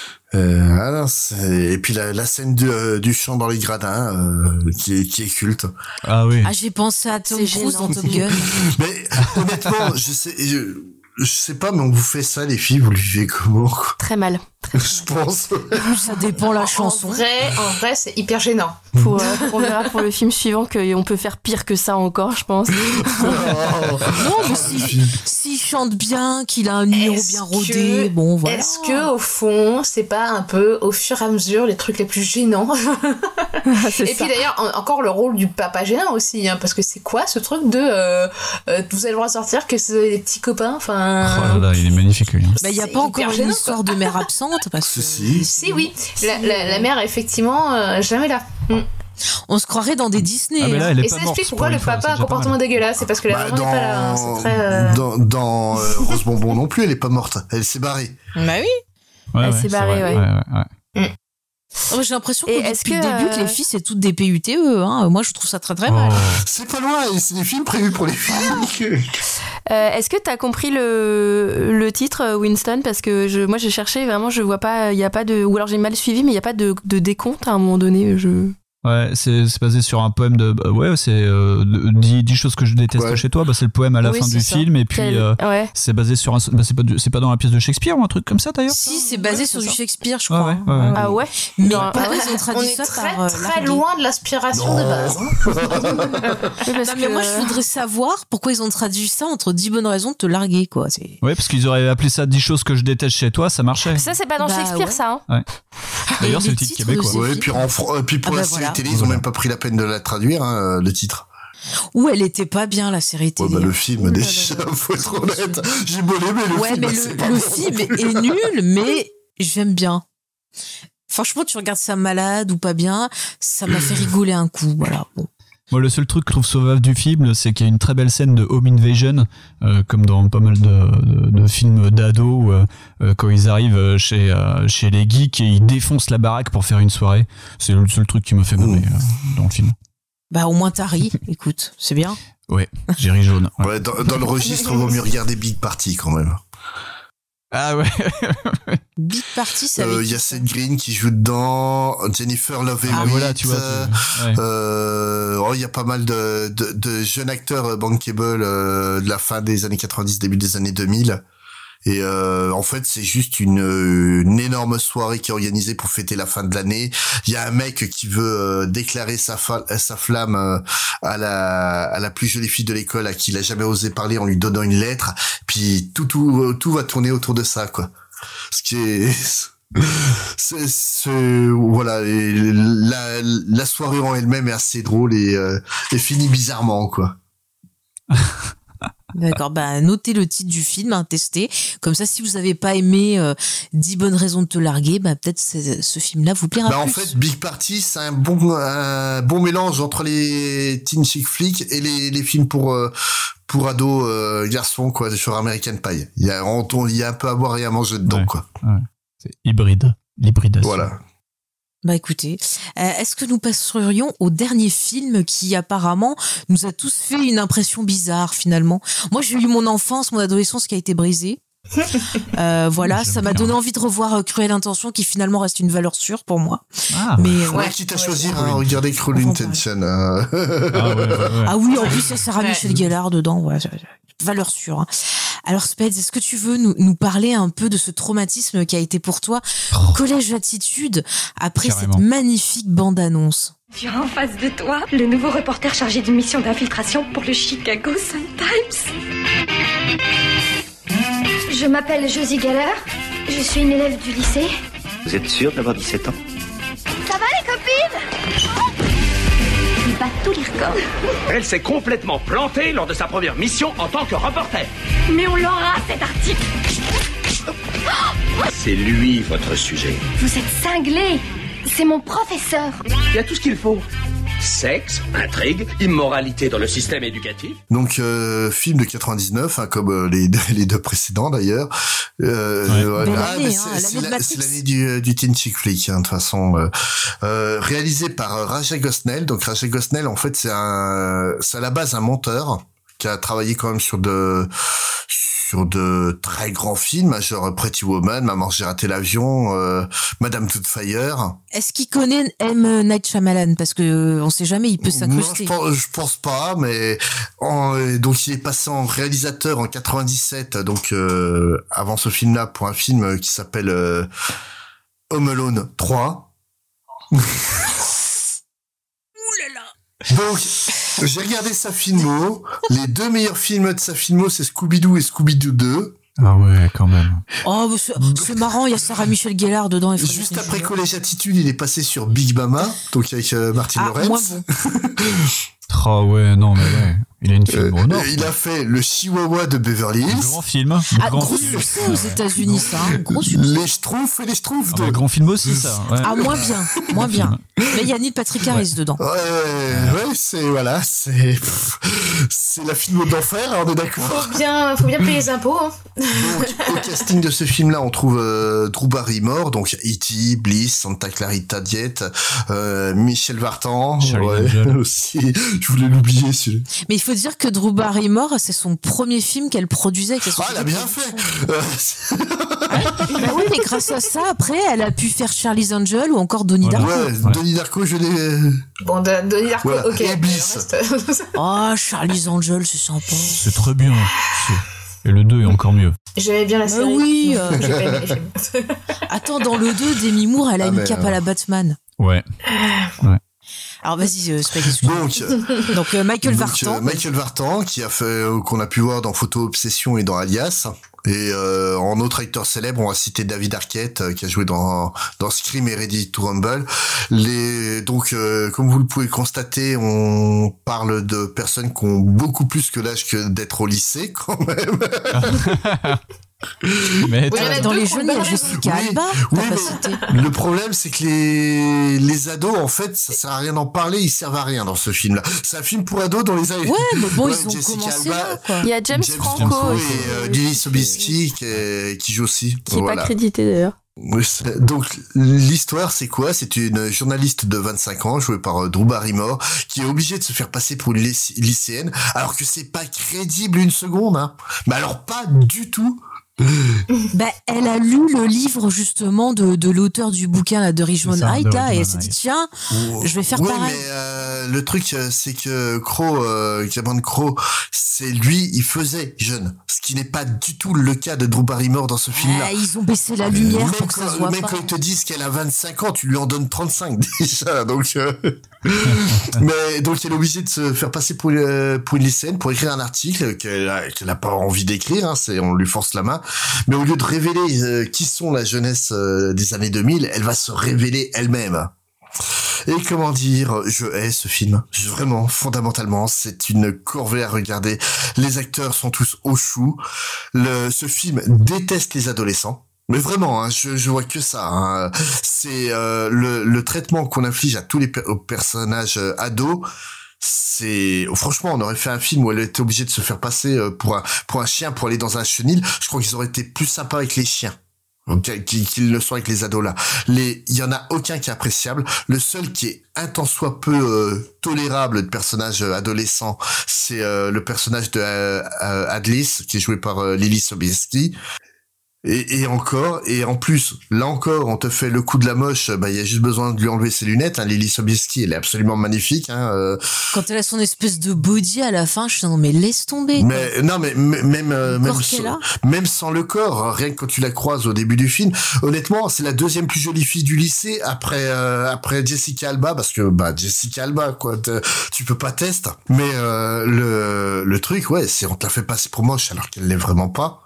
Et puis la scène du chant dans les gradins qui est culte. Ah oui. Ah, j'ai pensé à Tom Cruise dans Top Gun. Mais honnêtement, je sais pas, mais on vous fait ça, les filles, vous le vivez comment, quoi? Très mal. Je pense. Ça dépend la chanson. En vrai, c'est hyper gênant. On verra pour le film suivant qu'on peut faire pire que ça encore, je pense. Non, mais s'il chante bien, qu'il a un numéro bien rodé, bon voilà. Est-ce que au fond, c'est pas un peu au fur et à mesure les trucs les plus gênants? Et puis d'ailleurs, encore le rôle du papa gênant aussi, hein, parce que c'est quoi ce truc de vous avez le droit de sortir que c'est des petits copains, enfin. Oh là là, il est magnifique lui. Il y a pas encore une histoire de mère absente parce que. Si oui, la mère effectivement jamais là. On se croirait dans des Disney. Ah, là, et ça explique pourquoi le papa a un comportement dégueulasse. C'est parce que la maman n'est pas là. C'est très. Dans Rose Bonbon non plus, elle est pas morte. Elle s'est barrée. Bah oui. Elle s'est barrée, ouais. Oh, j'ai l'impression que depuis le début que les filles c'est toutes des PUTE. Hein. Moi je trouve ça très très mal. C'est pas loin, c'est des films prévus pour les filles. Est-ce que t'as compris le titre Winston? Parce que moi j'ai cherché vraiment, je vois pas, il y a pas de, ou alors j'ai mal suivi, mais il y a pas de décompte à un moment donné. Ouais, c'est basé sur un poème de. Ouais, c'est 10 choses que je déteste chez toi. Bah, c'est le poème à la fin du film. Et puis, c'est basé sur un. Bah, c'est pas dans la pièce de Shakespeare ou un truc comme ça d'ailleurs? Si, c'est basé sur du Shakespeare, je crois. Ah ouais? Mais ils ont traduit ça par. Très loin de l'aspiration de base. Mais moi, je voudrais savoir pourquoi ils ont traduit ça entre 10 bonnes raisons de te larguer, quoi. Ouais, parce qu'ils auraient appelé ça 10 choses que je déteste chez toi, ça marchait. Ça, c'est pas dans Shakespeare, ça. Ouais. D'ailleurs, c'est le titre québécois. Ouais, puis pour la série télé, ils ont même pas pris la peine de la traduire, hein, le titre. Ou elle était pas bien, la série télé. Ouais, bah, le film, déjà, faut être honnête. J'ai beau l'aimer, le film est nul, mais j'aime bien. Franchement, tu regardes ça malade ou pas bien, ça m'a fait rigoler un coup, voilà. Bon. Moi, le seul truc que je trouve sauvage du film, c'est qu'il y a une très belle scène de home invasion, comme dans pas mal de films d'ados, quand ils arrivent chez les geeks et ils défoncent la baraque pour faire une soirée. C'est le seul truc qui me fait marrer dans le film. Bah, au moins t'as ri, écoute, c'est bien. Ouais, j'ai ri jaune. Ouais, dans le registre, il vaut mieux regarder Big Party quand même. Ah ouais. Big Party, ça il y a Seth Green qui joue dedans, Jennifer Love Hewitt. Voilà, tu vois. Il y a pas mal de jeunes acteurs bankable de la fin des années 90, début des années 2000. Et en fait, c'est juste une énorme soirée qui est organisée pour fêter la fin de l'année. Il y a un mec qui veut déclarer sa flamme à la plus jolie fille de l'école à qui il a jamais osé parler en lui donnant une lettre. Puis tout va tourner autour de ça, quoi. Ce qui est voilà, et la soirée en elle-même est assez drôle et finit bizarrement, quoi. D'accord, bah notez le titre du film, hein, testez. Comme ça, si vous n'avez pas aimé 10 bonnes raisons de te larguer, bah peut-être ce film-là vous plaira plus. En fait, Big Party, c'est un bon mélange entre les teen chick flicks et les films pour ados garçons, quoi, sur American Pie. Il y a un peu à boire et à manger dedans, quoi. Ouais. C'est l'hybridation. Voilà. Bah écoutez, est-ce que nous passerions au dernier film qui apparemment nous a tous fait une impression bizarre finalement? Moi j'ai eu mon enfance, mon adolescence qui a été brisée. Voilà, ça m'a donné envie de revoir Cruel Intention qui finalement reste une valeur sûre pour moi. Mais qui t'a choisi regarder Cruel Intention. Ah oui, en plus il y a Sarah Michelle Gellar dedans, voilà, valeur sûre. Hein. Alors Speds, est-ce que tu veux nous parler un peu de ce traumatisme qui a été pour toi Collège Attitude après cette magnifique bande-annonce? Tu as en face de toi le nouveau reporter chargé d'une mission d'infiltration pour le Chicago Sun-Times. Je m'appelle Josie Geller, je suis une élève du lycée. Vous êtes sûre d'avoir 17 ans? Ça va les copines? Il bat tous les records. Elle s'est complètement plantée lors de sa première mission en tant que reporter. Mais on l'aura cet article. C'est lui votre sujet. Vous êtes cinglé. C'est mon professeur. Il y a tout ce qu'il faut. Sexe, intrigue, immoralité dans le système éducatif. Donc film de 99, hein, comme les deux précédents d'ailleurs. C'est l'année du teen chick flick, hein, de toute façon. Réalisé par Rachel Gosnell. Donc Rachel Gosnell, en fait, c'est à la base un monteur qui a travaillé quand même sur de très grands films, genre Pretty Woman, Maman j'ai raté l'avion, Madame Doubtfire. Est-ce qu'il connaît M. Night Shyamalan? Parce que on sait jamais, il peut s'incruster. Non, je pense pas, mais donc il est passé en réalisateur en 97, donc avant ce film-là, pour un film qui s'appelle Home Alone 3. Donc, j'ai regardé sa filmo. Les 2 meilleurs films de sa filmo, c'est Scooby-Doo et Scooby-Doo 2. Ah ouais, quand même. Oh, c'est marrant, il y a Sarah Michel Gellar dedans. Juste après Collège Attitude, il est passé sur Big Mama, donc avec Martin Lawrence. Moins bon. Oh ouais, non, mais ouais. Il a une film il a fait le Chihuahua de Beverly Hills. Grand film. Gros succès aux États-Unis, ça. Gros succès. Les Schtroumpfs et les Schtroumpfs. Grand film aussi, ça. Ouais. Ah, moins bien. Mais il y a Neil Patrick Harris dedans. Ouais, c'est la film d'enfer, on est d'accord. Faut bien payer les impôts. Hein. Donc, au casting de ce film-là, on trouve Drew Barrymore, donc E.T., Bliss, Santa Clarita Diet, Michel Vartan, aussi. Je voulais l'oublier, celui-là. Mais il faut dire que Drew Barrymore, c'est son premier film qu'elle produisait avec elle a bien fait. Bah oui, mais grâce à ça, après, elle a pu faire Charlie's Angel ou encore Donnie Darko. Ouais, Donnie Darko, je l'ai. Bon, Donnie Darko, voilà. ok. Et Bliss. Oh, Charlie's Angel, c'est sympa. C'est très bien. Et le 2 est encore mieux. J'aimais bien la série. Oui. J'ai pas aimé les films. Attends, dans le 2, Demi Moore, elle a une cape à la Batman. Ouais. Alors vas-y, Spike, donc Michael Vartan. Michael Vartan, qui a fait, qu'on a pu voir dans Photo Obsession et dans Alias. Et en autre acteur célèbre, on va citer David Arquette, qui a joué dans Scream et Ready to Rumble. Donc, comme vous le pouvez constater, on parle de personnes qui ont beaucoup plus que l'âge que d'être au lycée, quand même. Mais dans les jeunes, il y a Jessica Alba. Oui, mais le problème, c'est que les ados, en fait, ça sert à rien d'en parler, ils servent à rien dans ce film-là. C'est un film pour ados dans les années. Ouais, mais bon, ils ont Jessica commencé Alba, là, quoi. Il y a James Franco et Lily Sobieski qui joue aussi. Qui est pas crédité d'ailleurs. Donc l'histoire c'est quoi? C'est une journaliste de 25 ans jouée par Drew Barrymore qui est obligée de se faire passer pour une lycéenne alors que c'est pas crédible une seconde, hein. Mais alors pas du tout. Elle a lu le livre justement de l'auteur du bouquin là, de Richmond Height et elle s'est dit tiens, je vais faire pareil. Mais le truc c'est que Cameron Crowe, c'est lui, il faisait jeune, ce qui n'est pas du tout le cas de Drew Barrymore dans ce film-là. Ils ont baissé la lumière pour que ça se voit pas. Même quand ils te disent qu'elle a 25 ans, tu lui en donnes 35 déjà, donc. Mais donc elle est obligée de se faire passer pour une lycéenne pour écrire un article qu'elle a pas envie d'écrire, hein, on lui force la main. Mais au lieu de révéler qui sont la jeunesse des années 2000, elle va se révéler elle-même. Et comment dire, je hais ce film. Vraiment, fondamentalement, c'est une corvée à regarder. Les acteurs sont tous au chou. Ce film déteste les adolescents. Mais vraiment, hein, je vois que ça. Hein. C'est le traitement qu'on inflige à tous les personnages ados. Franchement, on aurait fait un film où elle était obligée de se faire passer pour un chien pour aller dans un chenil. Je crois qu'ils auraient été plus sympas avec les chiens qu'ils le sont avec les ados là. Il y en a aucun qui est appréciable. Le seul qui est un tant soit peu tolérable de personnage adolescent, c'est le personnage de Adlis qui est joué par Lily Sobieski. Et en plus, là encore, on te fait le coup de la moche, il y a juste besoin de lui enlever ses lunettes, hein. Lily Sobieski, elle est absolument magnifique, hein. Quand elle a son espèce de body à la fin, je suis non, mais laisse tomber. Mais, non, mais, même sans le corps, rien que quand tu la croises au début du film, honnêtement, c'est la deuxième plus jolie fille du lycée après Jessica Alba, parce que, Jessica Alba, quoi, tu peux pas tester. Mais, le truc, ouais, c'est on te la fait passer pour moche alors qu'elle l'est vraiment pas.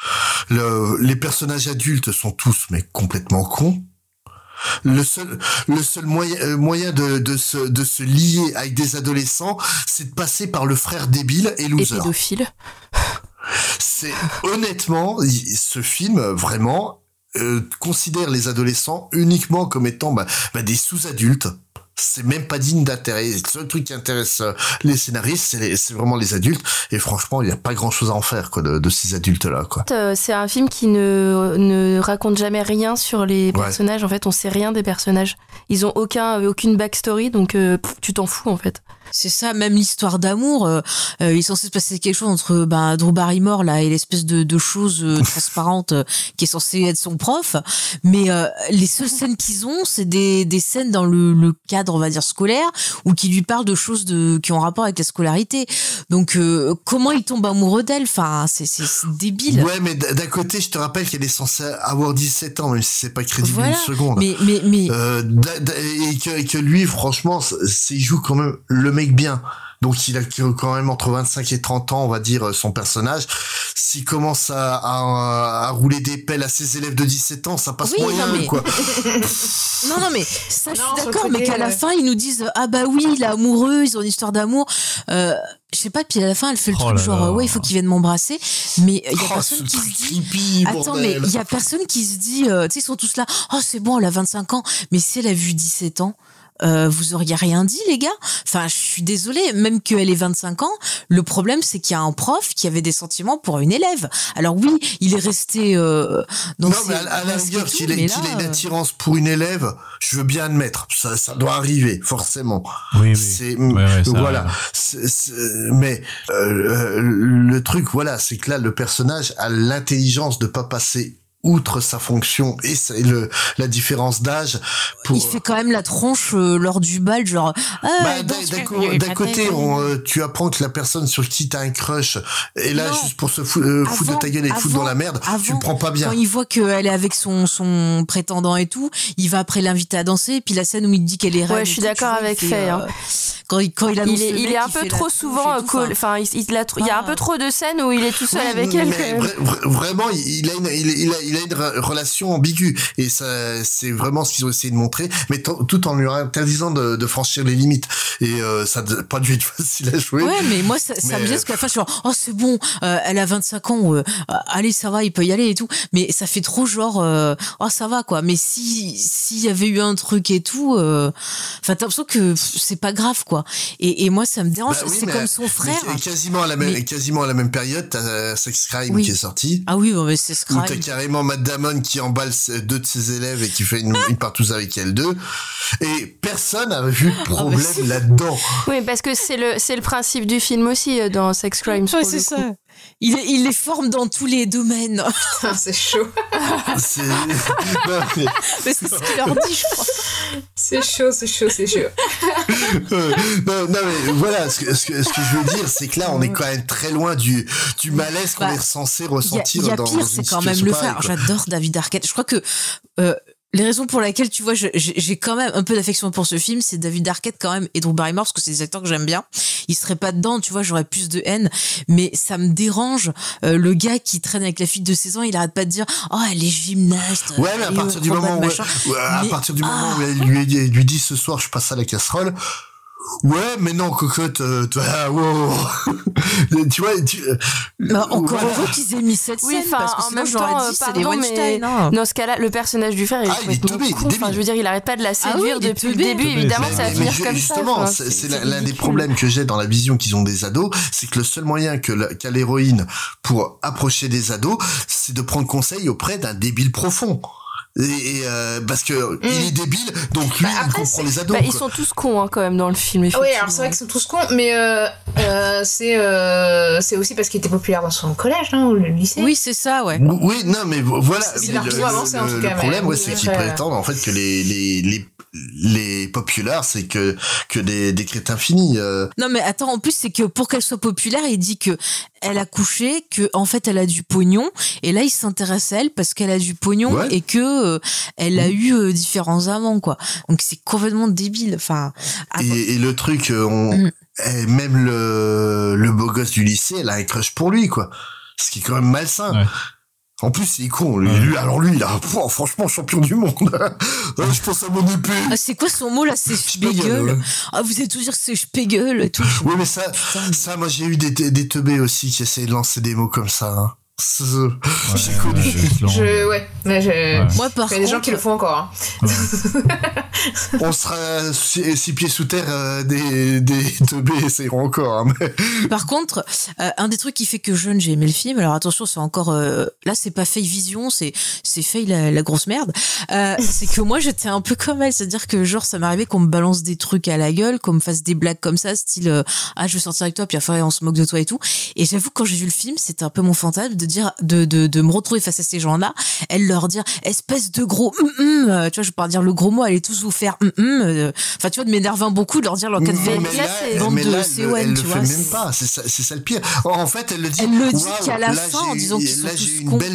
Les personnages adultes sont tous mais complètement cons. Le seul moyen de se lier avec des adolescents, c'est de passer par le frère débile et loser. Et pédophile. C'est honnêtement, ce film vraiment considère les adolescents uniquement comme étant des sous-adultes. C'est même pas digne d'intérêt. Le seul truc qui intéresse les scénaristes, c'est vraiment les adultes. Et franchement, il n'y a pas grand-chose à en faire de ces adultes-là, quoi. C'est un film qui ne raconte jamais rien sur les personnages. En fait, on sait rien des personnages. Ils ont aucune backstory, donc tu t'en fous, en fait. C'est ça, même l'histoire d'amour, il est censé se passer quelque chose entre Drew Barrymore là et l'espèce de chose transparente qui est censée être son prof, mais les seules scènes qu'ils ont, c'est des scènes dans le cadre, on va dire, scolaire, ou qui lui parlent de choses qui ont rapport avec la scolarité. Donc comment il tombe amoureux d'elle, enfin c'est débile. Ouais, mais d'un côté, je te rappelle qu'elle est censée avoir 17 ans, même si c'est pas crédible une seconde. Mais et que lui, franchement, il joue quand même le mec bien. Donc il a quand même entre 25 et 30 ans, on va dire, son personnage. S'il commence à rouler des pelles à ses élèves de 17 ans, ça passe moyen, quoi. Non, mais ça, je suis d'accord, mais qu'à la fin, ils nous disent « Ah bah oui, il est amoureux, ils ont une histoire d'amour. » Je sais pas, puis à la fin, elle fait le truc genre « Ouais, il faut qu'il vienne m'embrasser. » Mais il y a personne qui se dit... Creepy, attends, mais il y a personne qui se dit... tu sais, ils sont tous là « Oh, c'est bon, elle a 25 ans. » Mais si elle a vu 17 ans... vous auriez rien dit, les gars. Enfin, je suis désolée, même qu'elle ait 25 ans, le problème, c'est qu'il y a un prof qui avait des sentiments pour une élève. Alors oui, il est resté dans non, mais à la rigueur, qu'il ait une attirance pour une élève, je veux bien admettre. Ça doit arriver, forcément. Oui. Voilà. Mais le truc, voilà, c'est que là, le personnage a l'intelligence de pas passer outre sa fonction et la différence d'âge. Il fait quand même la tronche lors du bal, genre... d'un côté, tu apprends que la personne sur qui t'as un crush est là juste pour se foutre de ta gueule et te foutre dans la merde, tu le prends pas bien. Quand il voit qu'elle est avec son prétendant et tout, il va après l'inviter à danser, et puis la scène où il dit qu'elle est reine. Ouais, je suis d'accord avec Faye. Quand il annonce il est un peu trop souvent enfin il y a un peu trop de scènes où il est tout seul avec elle. Vraiment, il a une relation ambiguë, et ça, c'est vraiment ce qu'ils ont essayé de montrer, mais tout en lui interdisant de franchir les limites, et ça n'a pas dû être facile à jouer. Ouais, mais moi ça me gêne, parce qu'à la fin je suis genre, oh c'est bon, elle a 25 ans, allez ça va, il peut y aller et tout, mais ça fait trop genre oh ça va quoi. Mais s'il y avait eu un truc et tout, enfin t'as l'impression que c'est pas grave quoi, et moi ça me dérange. C'est comme son frère, quasiment à la même période, t'as Sex Crime qui est sorti. Ah oui, bon, mais c'est Sex Crime, où t'as carrément Matt Damon qui emballe 2 de ses élèves et qui fait une partouze avec elle 2, et personne n'a vu de problème là-dedans. Oui, parce que c'est le principe du film aussi dans Sex Crimes. Ouais, c'est ça. Il les forme dans tous les domaines. Putain, c'est chaud. Mais c'est ce qu'il leur dit, je crois. C'est chaud. Non, mais voilà, ce que je veux dire, c'est que là, on est quand même très loin du malaise qu'on est censé ressentir dans pire, une c'est situation quand même le pareille, frère. J'adore David Arquette. Je crois que les raisons pour lesquelles, tu vois, j'ai quand même un peu d'affection pour ce film, c'est David Arquette quand même et Drew Barrymore, parce que c'est des acteurs que j'aime bien. Ils seraient pas dedans, tu vois, j'aurais plus de haine, mais ça me dérange. Le gars qui traîne avec la fille de 16 ans, il arrête pas de dire oh elle est gymnaste. Ouais, mais à partir du moment où elle lui dit ce soir je passe à la casserole. Ouais, mais non, cocotte, wow. Tu vois, encore heureux qu'ils aient mis cette scène, parce que en sinon même j'aurais temps, dit c'est des Weinstein. Dans ce cas-là, le personnage du frère, il est complètement con. Enfin, je veux dire, il arrête pas de la séduire depuis le début. Évidemment, ça va finir comme ça. Justement, c'est l'un des problèmes que j'ai dans la vision qu'ils ont des ados, c'est que le seul moyen qu'a l'héroïne pour approcher des ados, c'est de prendre conseil auprès d'un débile profond. Et parce que il est débile, donc lui il comprend les ados. Ils sont tous cons quand même dans le film. Oui, alors c'est vrai qu'ils sont tous cons, mais c'est aussi parce qu'il était populaire dans son collège, ou le lycée. Oui, c'est ça, ouais. Oui, non, mais voilà. Le problème, c'est qu'ils prétendent en fait que les populaires, c'est que des crétins finis. Non, mais attends, en plus c'est que pour qu'elle soit populaire, il dit que elle a couché, que en fait elle a du pognon, et là il s'intéresse à elle parce qu'elle a du pognon, et que elle a eu différents amants, quoi. Donc c'est complètement débile. Enfin. Et le truc, même le beau gosse du lycée, elle a un crush pour lui, quoi. Ce qui est quand même malsain. Ouais. En plus, il est con. Lui, il a franchement champion du monde. Je pense à mon épée. Ah, c'est quoi son mot là? C'est Spiegel. Ouais. Ah, vous allez tous dire que c'est Spiegel et tout. Oui, mais ça, moi j'ai eu des teubés aussi qui essayaient de lancer des mots comme ça. J'ai connu. Moi, par contre, il y a des gens qui le font encore. Hein. On sera 6 pieds sous terre, des teubés essayeront encore. Hein, mais... Par contre, un des trucs qui fait que jeune, j'ai aimé le film. Alors attention, c'est encore là, c'est pas Faye Vision, c'est Faye la grosse merde. C'est que moi, j'étais un peu comme elle, c'est-à-dire que genre ça m'arrivait qu'on me balance des trucs à la gueule, qu'on me fasse des blagues comme ça, style je veux sortir avec toi, puis après on se moque de toi et tout. Et j'avoue, quand j'ai vu le film, c'était un peu mon fantasme de dire de me retrouver face à ces gens-là, elle leur dire espèce de gros tu vois, je vais pas dire le gros mot, allez tous vous faire enfin tu vois, de m'énerver beaucoup, de leur dire leur cas de elle le fait même pas, c'est ça le pire. En fait, elle le dit qu'à la fin en disant qu'ils sont tous j'ai une belle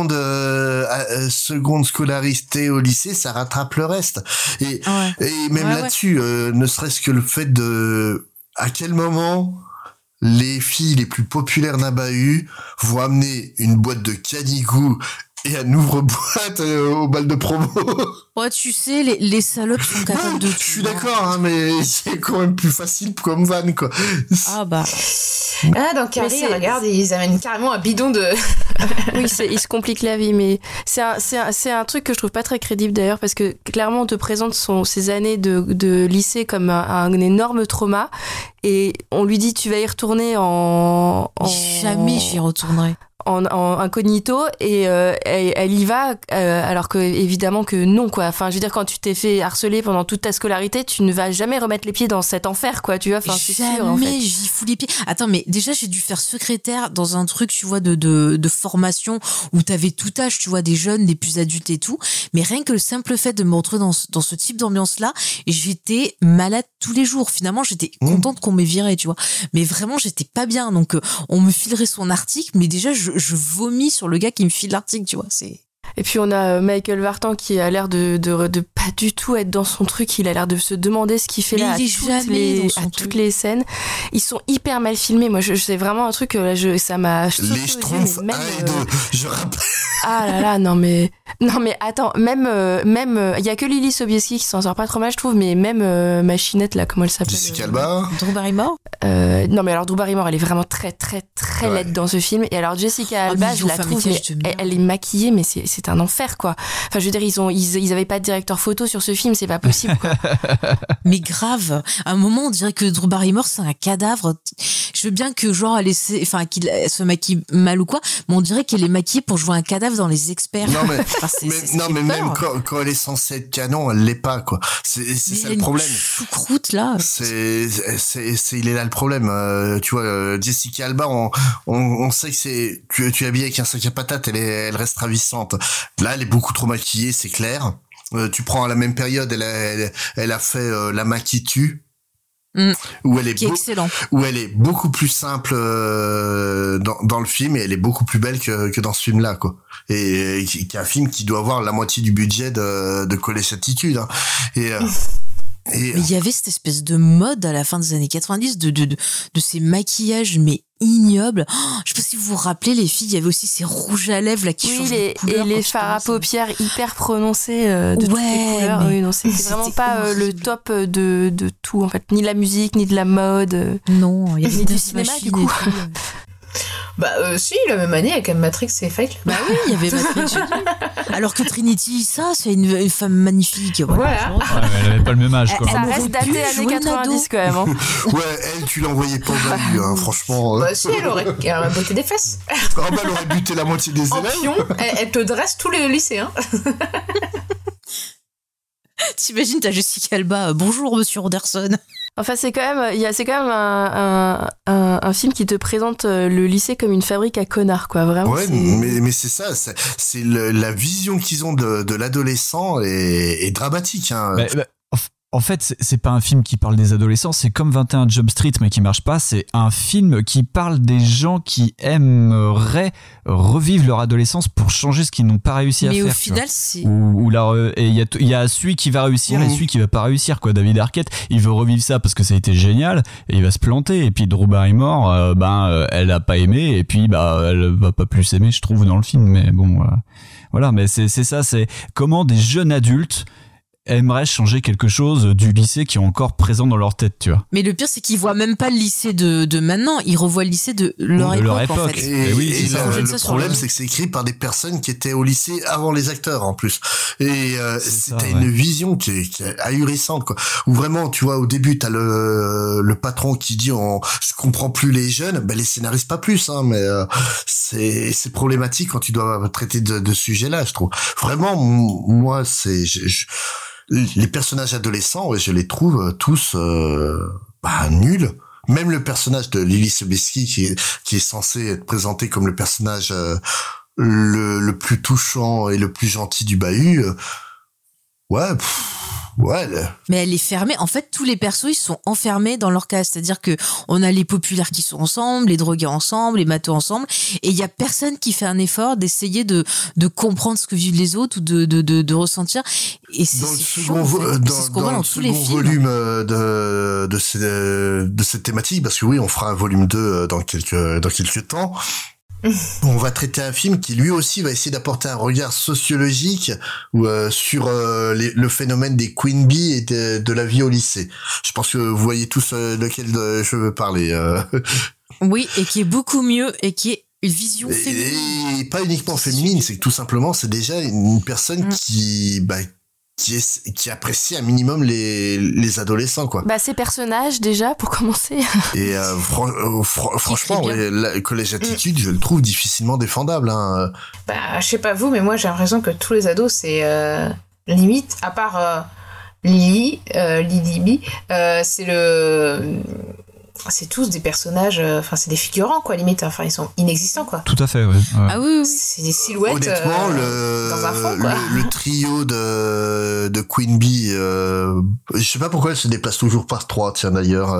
seconde scolarité au lycée, ça rattrape le reste. Et même là-dessus, ne serait-ce que le fait à quel moment les filles les plus populaires d'un bahut vont amener une boîte de canigou et un ouvre-boîte au bal de promo. Ouais, tu sais, les salopes sont capables de tout. Je suis d'accord, hein, mais c'est quand même plus facile comme van, quoi. Ah bah. Ah, dans Carrie, regarde, ils amènent carrément un bidon de... Oui, ils se compliquent la vie, mais c'est un truc que je trouve pas très crédible d'ailleurs, parce que clairement on te présente ces années de lycée comme un énorme trauma, et on lui dit tu vas y retourner Jamais j'y retournerai. En incognito, et elle y va, alors que évidemment que non, quoi. Enfin, je veux dire, quand tu t'es fait harceler pendant toute ta scolarité, tu ne vas jamais remettre les pieds dans cet enfer, quoi, tu vois. Enfin, c'est sûr, en fait. Jamais j'y fous les pieds. Attends, mais déjà j'ai dû faire secrétaire dans un truc, tu vois, de formation où t'avais tout âge, tu vois, des jeunes, des plus adultes et tout. Mais rien que le simple fait de me retrouver dans ce type d'ambiance-là, j'étais malade tous les jours. Finalement, j'étais contente qu'on m'ait viré, tu vois. Mais vraiment, j'étais pas bien. Donc, on me filerait son article, mais déjà je vomis sur le gars qui me file l'article, tu vois, c'est... Et puis on a Michael Vartan qui a l'air de pas du tout être dans son truc, il a l'air de se demander ce qu'il fait là à toutes les scènes. Ils sont hyper mal filmés, moi c'est vraiment un truc, ça m'a... Les Schtroumpfs, je rappelle... Ah là là, non mais attends, même il y a que Lily Sobieski qui s'en sort pas trop mal, je trouve, mais même Machinette là, comment elle s'appelle, Jessica Alba, Drew Barrymore. Non mais alors Drew Barrymore, elle est vraiment très très très laide dans ce film, et alors Jessica Alba, je la trouve, elle est maquillée, mais c'est un enfer, quoi. Enfin, je veux dire, ils avaient pas de directeur photo sur ce film, c'est pas possible, quoi. Mais grave, à un moment, on dirait que Drew Barrymore, c'est un cadavre. Je veux bien que, genre, qu'il se maquille mal ou quoi, mais on dirait qu'elle est maquillée pour jouer un cadavre dans Les Experts. Non, mais même quand elle est censée être canon, elle l'est pas, quoi. C'est ça le problème. Choucroute, là. Il est là le problème. Tu vois, Jessica Alba, on sait que tu es habillée avec un sac à patates, elle reste ravissante. Là, elle est beaucoup trop maquillée, c'est clair. Tu prends à la même période, elle a fait La main qui tue. Où elle est excellent. Où elle est beaucoup plus simple dans le film, et elle est beaucoup plus belle que dans ce film-là, quoi. Et qui est un film qui doit avoir la moitié du budget de Collège Attitude. Hein. Mais il y avait cette espèce de mode à la fin des années 90 de ces maquillages, mais ignobles. Je sais pas si vous vous rappelez, les filles, il y avait aussi ces rouges à lèvres là qui changent de couleur, et les fards à paupières hyper prononcés de toutes les couleurs. Oui, non, c'était vraiment pas le top de tout, en fait, ni de la musique, ni de la mode. Non, il y avait ni du cinéma, du coup. Si, la même année avec Matrix et Fight Club. Bah oui, il y avait Matrix. Alors que Trinity, c'est une femme magnifique. Voilà. Ouais, elle avait pas le même âge, quoi. Ça reste daté années 90 quand même. Hein. Ouais, elle, tu l'envoyais pas au bahut, hein, franchement. Bah si, elle aurait botté des fesses. Elle aurait buté la moitié des élèves. En pion, elle te dresse tous les lycéens. T'imagines, t'as Jessica Alba, bonjour monsieur Anderson. Enfin, c'est quand même un film qui te présente le lycée comme une fabrique à connards, quoi. Vraiment. Ouais, mais c'est ça, c'est la vision qu'ils ont de l'adolescent est dramatique. Hein. En fait, c'est pas un film qui parle des adolescents, c'est comme 21 Jump Street mais qui marche pas, c'est un film qui parle des gens qui aimeraient revivre leur adolescence pour changer ce qu'ils n'ont pas réussi à faire. Mais au final, c'est... Et il y a celui qui va réussir et celui qui va pas réussir, quoi. David Arquette, il veut revivre ça parce que ça a été génial et il va se planter. Et puis Drew Barrymore, elle a pas aimé et puis elle va pas plus aimer, je trouve, dans le film. Mais bon, voilà. Mais c'est ça, c'est comment des jeunes adultes aimeraient changer quelque chose du lycée qui est encore présent dans leur tête, tu vois. Mais le pire, c'est qu'ils voient même pas le lycée de maintenant, ils revoient le lycée de leur époque, en fait. Et le problème, c'est que c'est écrit par des personnes qui étaient au lycée avant les acteurs, en plus. Et c'était une vision qui est ahurissante, quoi. Où vraiment, tu vois, au début, t'as le patron qui dit je comprends plus les jeunes, ben les scénaristes pas plus, hein, mais c'est problématique quand tu dois traiter de ce sujet-là, je trouve. Vraiment, moi, les personnages adolescents, ouais, je les trouve tous nuls. Même le personnage de Lily Sobieski qui est censé être présenté comme le personnage le plus touchant et le plus gentil du bahut, mais elle est fermée. En fait, tous les persos, ils sont enfermés dans leur case. C'est-à-dire que on a les populaires qui sont ensemble, les drogués ensemble, les matheux ensemble, et il y a personne qui fait un effort d'essayer de comprendre ce que vivent les autres ou de ressentir. Et c'est second volume de cette thématique, parce que oui, on fera un volume 2 dans quelques temps. On va traiter un film qui lui aussi va essayer d'apporter un regard sociologique sur le phénomène des Queen Bee et de la vie au lycée. Je pense que vous voyez tous lequel je veux parler. Oui, et qui est beaucoup mieux et qui est une vision féminine. Et pas uniquement féminine, c'est que tout simplement c'est déjà une personne qui apprécie un minimum les adolescents, quoi. Ces personnages déjà pour commencer. Et franchement, le collège Attitude, je le trouve difficilement défendable, hein. Je sais pas vous, mais moi j'ai l'impression que tous les ados c'est limite, à part Lily B, c'est tous des personnages, c'est des figurants, quoi, limite, ils sont inexistants, quoi. Tout à fait, ouais. Ah oui. C'est des silhouettes. Honnêtement, dans un fond, quoi. le trio de Queen Bee, je sais pas pourquoi elle se déplace toujours par 3, tiens, d'ailleurs,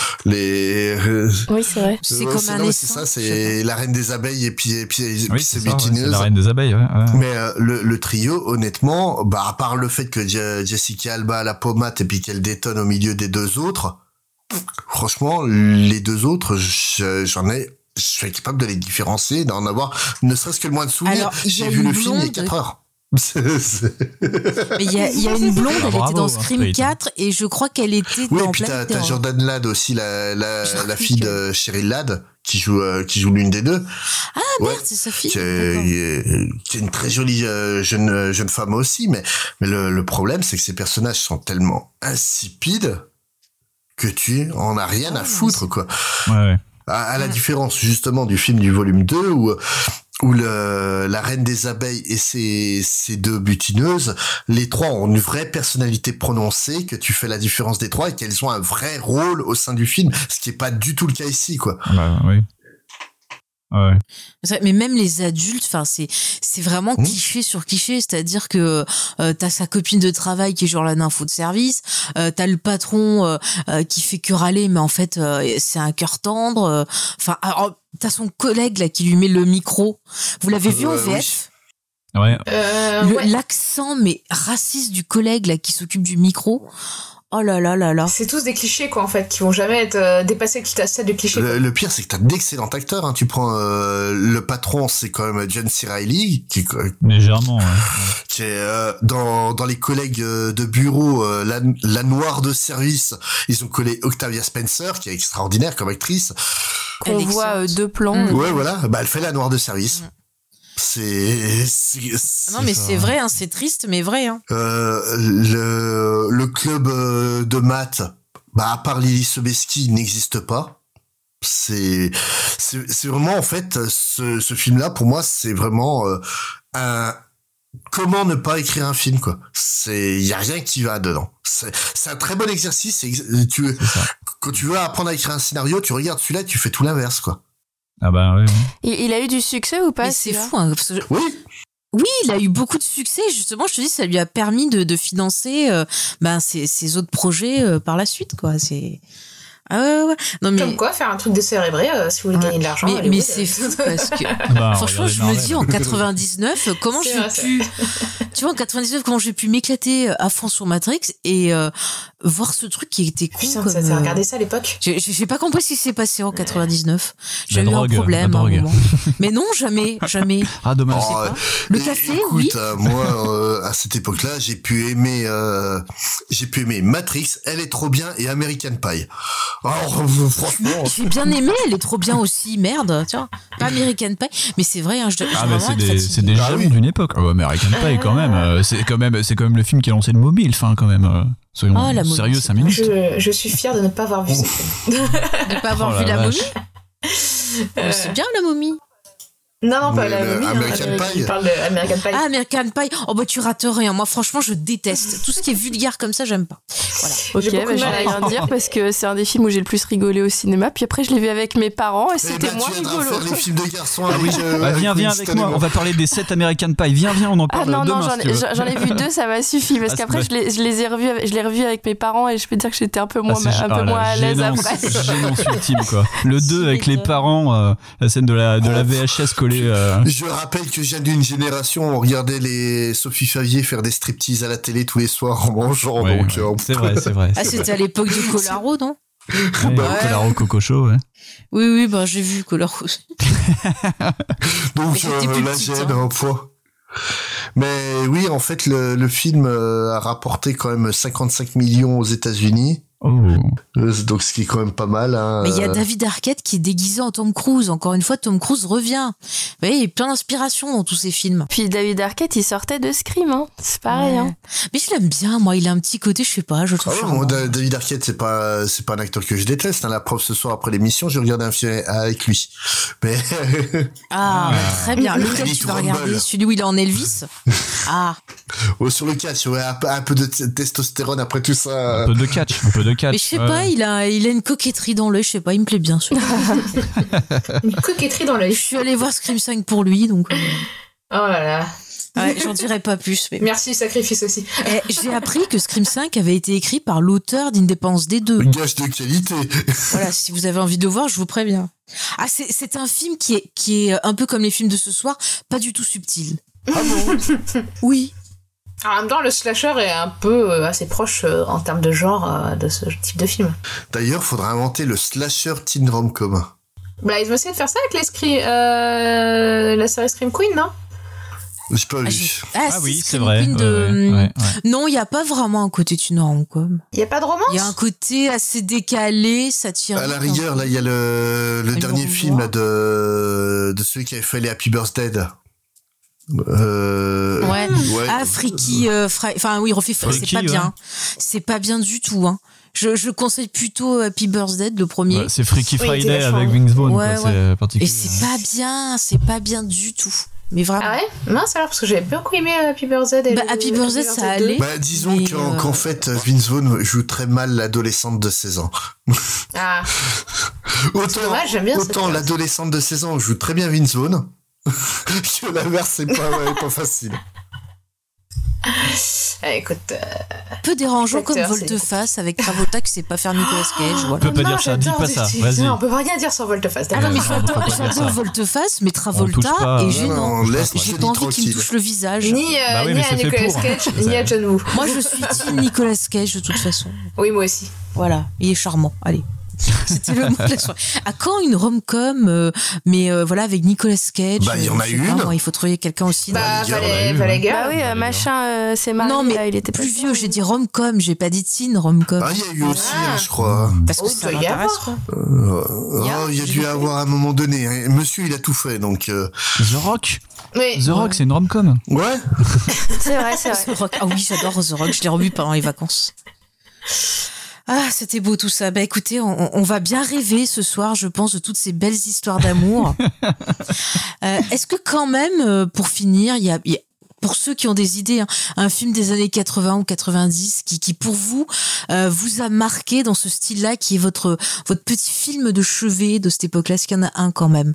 oui, c'est vrai. C'est comme un c'est ça, c'est la reine des abeilles et puis c'est butineuse. C'est la reine des abeilles, ouais. Mais le trio, honnêtement, à part le fait que Jessica Alba a la pommade et puis qu'elle détonne au milieu des deux autres, franchement, les deux autres, je suis capable de les différencier, d'en avoir ne serait-ce que le moins de souvenirs. J'ai vu le film il y a 4 heures. Mais il y a une blonde, elle était dans Scream 4 et je crois qu'elle était dans et puis t'as Jordan Ladd aussi, la fille de Cheryl Ladd qui joue l'une des deux. Ah merde, c'est sa fille. Qui est une très jolie jeune femme aussi, mais le problème c'est que ces personnages sont tellement insipides que tu en as rien à foutre, quoi. Ouais. À la différence justement du film du volume 2 où la reine des abeilles et ses deux butineuses, les trois ont une vraie personnalité prononcée, que tu fais la différence des trois et qu'elles ont un vrai rôle au sein du film, ce qui est pas du tout le cas ici, quoi. Oui. Ouais. Mais même les adultes, c'est vraiment cliché sur cliché, c'est-à-dire que t'as sa copine de travail qui est genre la nympho de service, t'as le patron qui fait que râler, mais en fait c'est un cœur tendre. T'as son collègue là qui lui met le micro. Vous l'avez vu en VF? Ouais. L'accent mais raciste du collègue là qui s'occupe du micro. Oh là là là là. C'est tous des clichés, quoi, en fait, qui vont jamais être dépassés le stade de clichés. Le pire, c'est que t'as d'excellents acteurs, hein. Tu prends le patron, c'est quand même John C. Reilly, légèrement, ouais. Qui est dans les collègues de bureau, la noire de service. Ils ont collé Octavia Spencer, qui est extraordinaire comme actrice. Qu'on voit 2 plans. Ouais, voilà. Elle fait la noire de service. Non mais c'est vrai, hein, c'est triste mais vrai, hein. Le club de maths, à part Lily Sobieski, n'existe pas. C'est vraiment, en fait, ce film-là, pour moi, c'est vraiment comment ne pas écrire un film, quoi. Il y a rien qui va dedans. C'est un très bon exercice. Quand tu veux apprendre à écrire un scénario, tu regardes celui-là, tu fais tout l'inverse, quoi. Ah bah oui. Il a eu du succès ou pas? Mais c'est fou, hein, parce que Oui, il a eu beaucoup de succès. Justement, je te dis, ça lui a permis de financer ses autres projets par la suite, quoi. Ah ouais. Non, mais... Comme quoi, faire un truc décérébré, si vous voulez gagner de l'argent. Mais c'est fou parce que franchement, je me dis en 99, comment j'ai pu, tu vois, en 99, comment j'ai pu m'éclater à fond sur Matrix et voir ce truc qui était con. Putain, comme. T'as regardé ça à l'époque? J'ai pas compris ce qui s'est passé en 99. J'ai eu un problème à un moment. Mais non, jamais. Ah dommage. Le café, écoute, oui. Moi, à cette époque-là, j'ai pu aimer Matrix, Elle est trop bien, et American Pie. Alors, franchement. J'ai bien aimé, elle est trop bien aussi, merde, tu vois. Pas American Pie, mais c'est vrai, hein, c'est des jeunes d'une époque. American Pie, quand même, c'est quand même le film qui a lancé le mobile, quand même. Soyons sérieux 5 minutes. Je suis fière de ne pas avoir vu ce film. De pas avoir vu la momie. C'est bien la momie. Non, pas la momie. American Pie. Je parle de American Pie. Ah, American Pie. Oh, bah, tu rates rien. Moi, franchement, je déteste. Tout ce qui est vulgaire comme ça, j'aime pas. Voilà. Ok, je vais rien dire parce que c'est un des films où j'ai le plus rigolé au cinéma. Puis après, je l'ai vu avec mes parents et c'était moins rigolo. Tu faire les films de garçons. Viens avec moi. On va parler des 7 American Pie. Viens, on en parle demain. Non, j'en ai vu 2, ça m'a suffi parce qu'après, je l'ai revu avec mes parents et je peux dire que j'étais un peu moins à l'aise après. Gênance ultime, quoi. Le 2 avec les parents, la scène de la VHS collée. Je rappelle que je viens d'une génération où on regardait les Sophie Favier faire des striptease à la télé tous les soirs en mangeant. Ouais, donc, c'est vrai. Ah, c'était à l'époque de Colaro, non? Colaro Coco Show, ouais. Oui, bah j'ai vu Colaro. Donc la gêne au point. Mais oui, en fait, le film a rapporté quand même 55 millions aux États-Unis. Oh. Donc ce qui est quand même pas mal. Hein. Mais il y a David Arquette qui est déguisé en Tom Cruise. Encore une fois, Tom Cruise revient. Vous voyez, il y a plein d'inspiration dans tous ces films. Puis David Arquette, il sortait de Scream, hein. C'est pareil. Hein. Mais je l'aime bien, moi. Il a un petit côté, je sais pas, je trouve. Moi, David Arquette, c'est pas un acteur que je déteste. Hein. La preuve, ce soir après l'émission, j'ai regardé un film avec lui. Mais très bien. Lequel tu vas regarder? Celui où il est en Elvis. Sur le catch, ouais, un peu de testostérone après tout ça. Un peu de catch. Mais je sais pas, il a une coquetterie dans l'œil, je sais pas, il me plaît bien. Une coquetterie dans l'œil. Je suis allée voir Scream 5 pour lui, donc. Oh là là. Ouais, j'en dirai pas plus. Mais... Merci, sacrifice aussi. J'ai appris que Scream 5 avait été écrit par l'auteur d'Indépendance des deux. Gage de qualité. Voilà, si vous avez envie de le voir, je vous préviens. Ah, c'est un film qui est un peu comme les films de ce soir, pas du tout subtil. Ah bon? Oui. En même temps, le slasher est un peu assez proche en termes de genre de ce type de film. D'ailleurs, faudra inventer le slasher teen rom-com. Bah, ils ont essayé de faire ça avec la série Scream Queen, non? J'ai pas vu. Oui, c'est vrai. Ouais. Non, il n'y a pas vraiment un côté teen rom-com. Il n'y a pas de romance? Il y a un côté assez décalé, satirique. À la rigueur, là, il y a le dernier film là, de celui qui avait fait les Happy Birthday. Freaky c'est pas bien. C'est pas bien du tout, hein. Je conseille plutôt Happy Birthday, le premier. Ouais, c'est Freaky Friday avec Vince Vaughn, c'est particulier. Et c'est pas bien du tout. Mais vraiment. Ah ouais? Mince alors, parce que j'avais beaucoup aimé Happy Birthday. Happy Birthday, ça allait. Disons qu'en fait, Vince Vaughn joue très mal l'adolescente de 16 ans. Ah. Dommage, j'aime bien autant l'adolescente de 16 ans joue très bien Vince Vaughn. Que l'inverse, c'est pas facile. Écoute, peu dérangeant comme Volte-Face avec Travolta qui sait pas faire Nicolas Cage. Voilà. On peut pas dire ça, dis pas ça. Vas-y. On peut rien dire sur Volte-Face. Non, mais j'adore Volte-Face, mais Travolta est gênant. J'ai pas envie qu'il me touche le visage. Ni à Nicolas Cage, ni à John Woo. Moi, je suis team Nicolas Cage de toute façon. Oui, moi aussi. Voilà, il est charmant. Allez. C'était le mot de la soirée. À quand une rom-com, mais voilà, avec Nicolas Cage? Il y en a une. Il faut trouver quelqu'un aussi. Valéga. Bah oui, machin, c'est marrant. Non, mais il était plus vieux. J'ai dit rom-com, j'ai pas dit teen rom-com. Ah, il y a eu aussi, je crois. Parce que ça m'intéresse, quoi. Il y a dû avoir à un moment donné. Monsieur, il a tout fait, donc. The Rock. Oui. The Rock, c'est une rom-com. Ouais. C'est vrai. The Rock. Ah oui, j'adore The Rock. Je l'ai revu pendant les vacances. Ah, c'était beau tout ça. Bah écoutez, on va bien rêver ce soir, je pense, de toutes ces belles histoires d'amour. Est-ce que quand même, pour finir, il y a pour ceux qui ont des idées, hein, un film des années 80 ou 90 qui pour vous vous a marqué dans ce style-là, qui est votre petit film de chevet de cette époque-là? Est-ce qu'il y en a un quand même?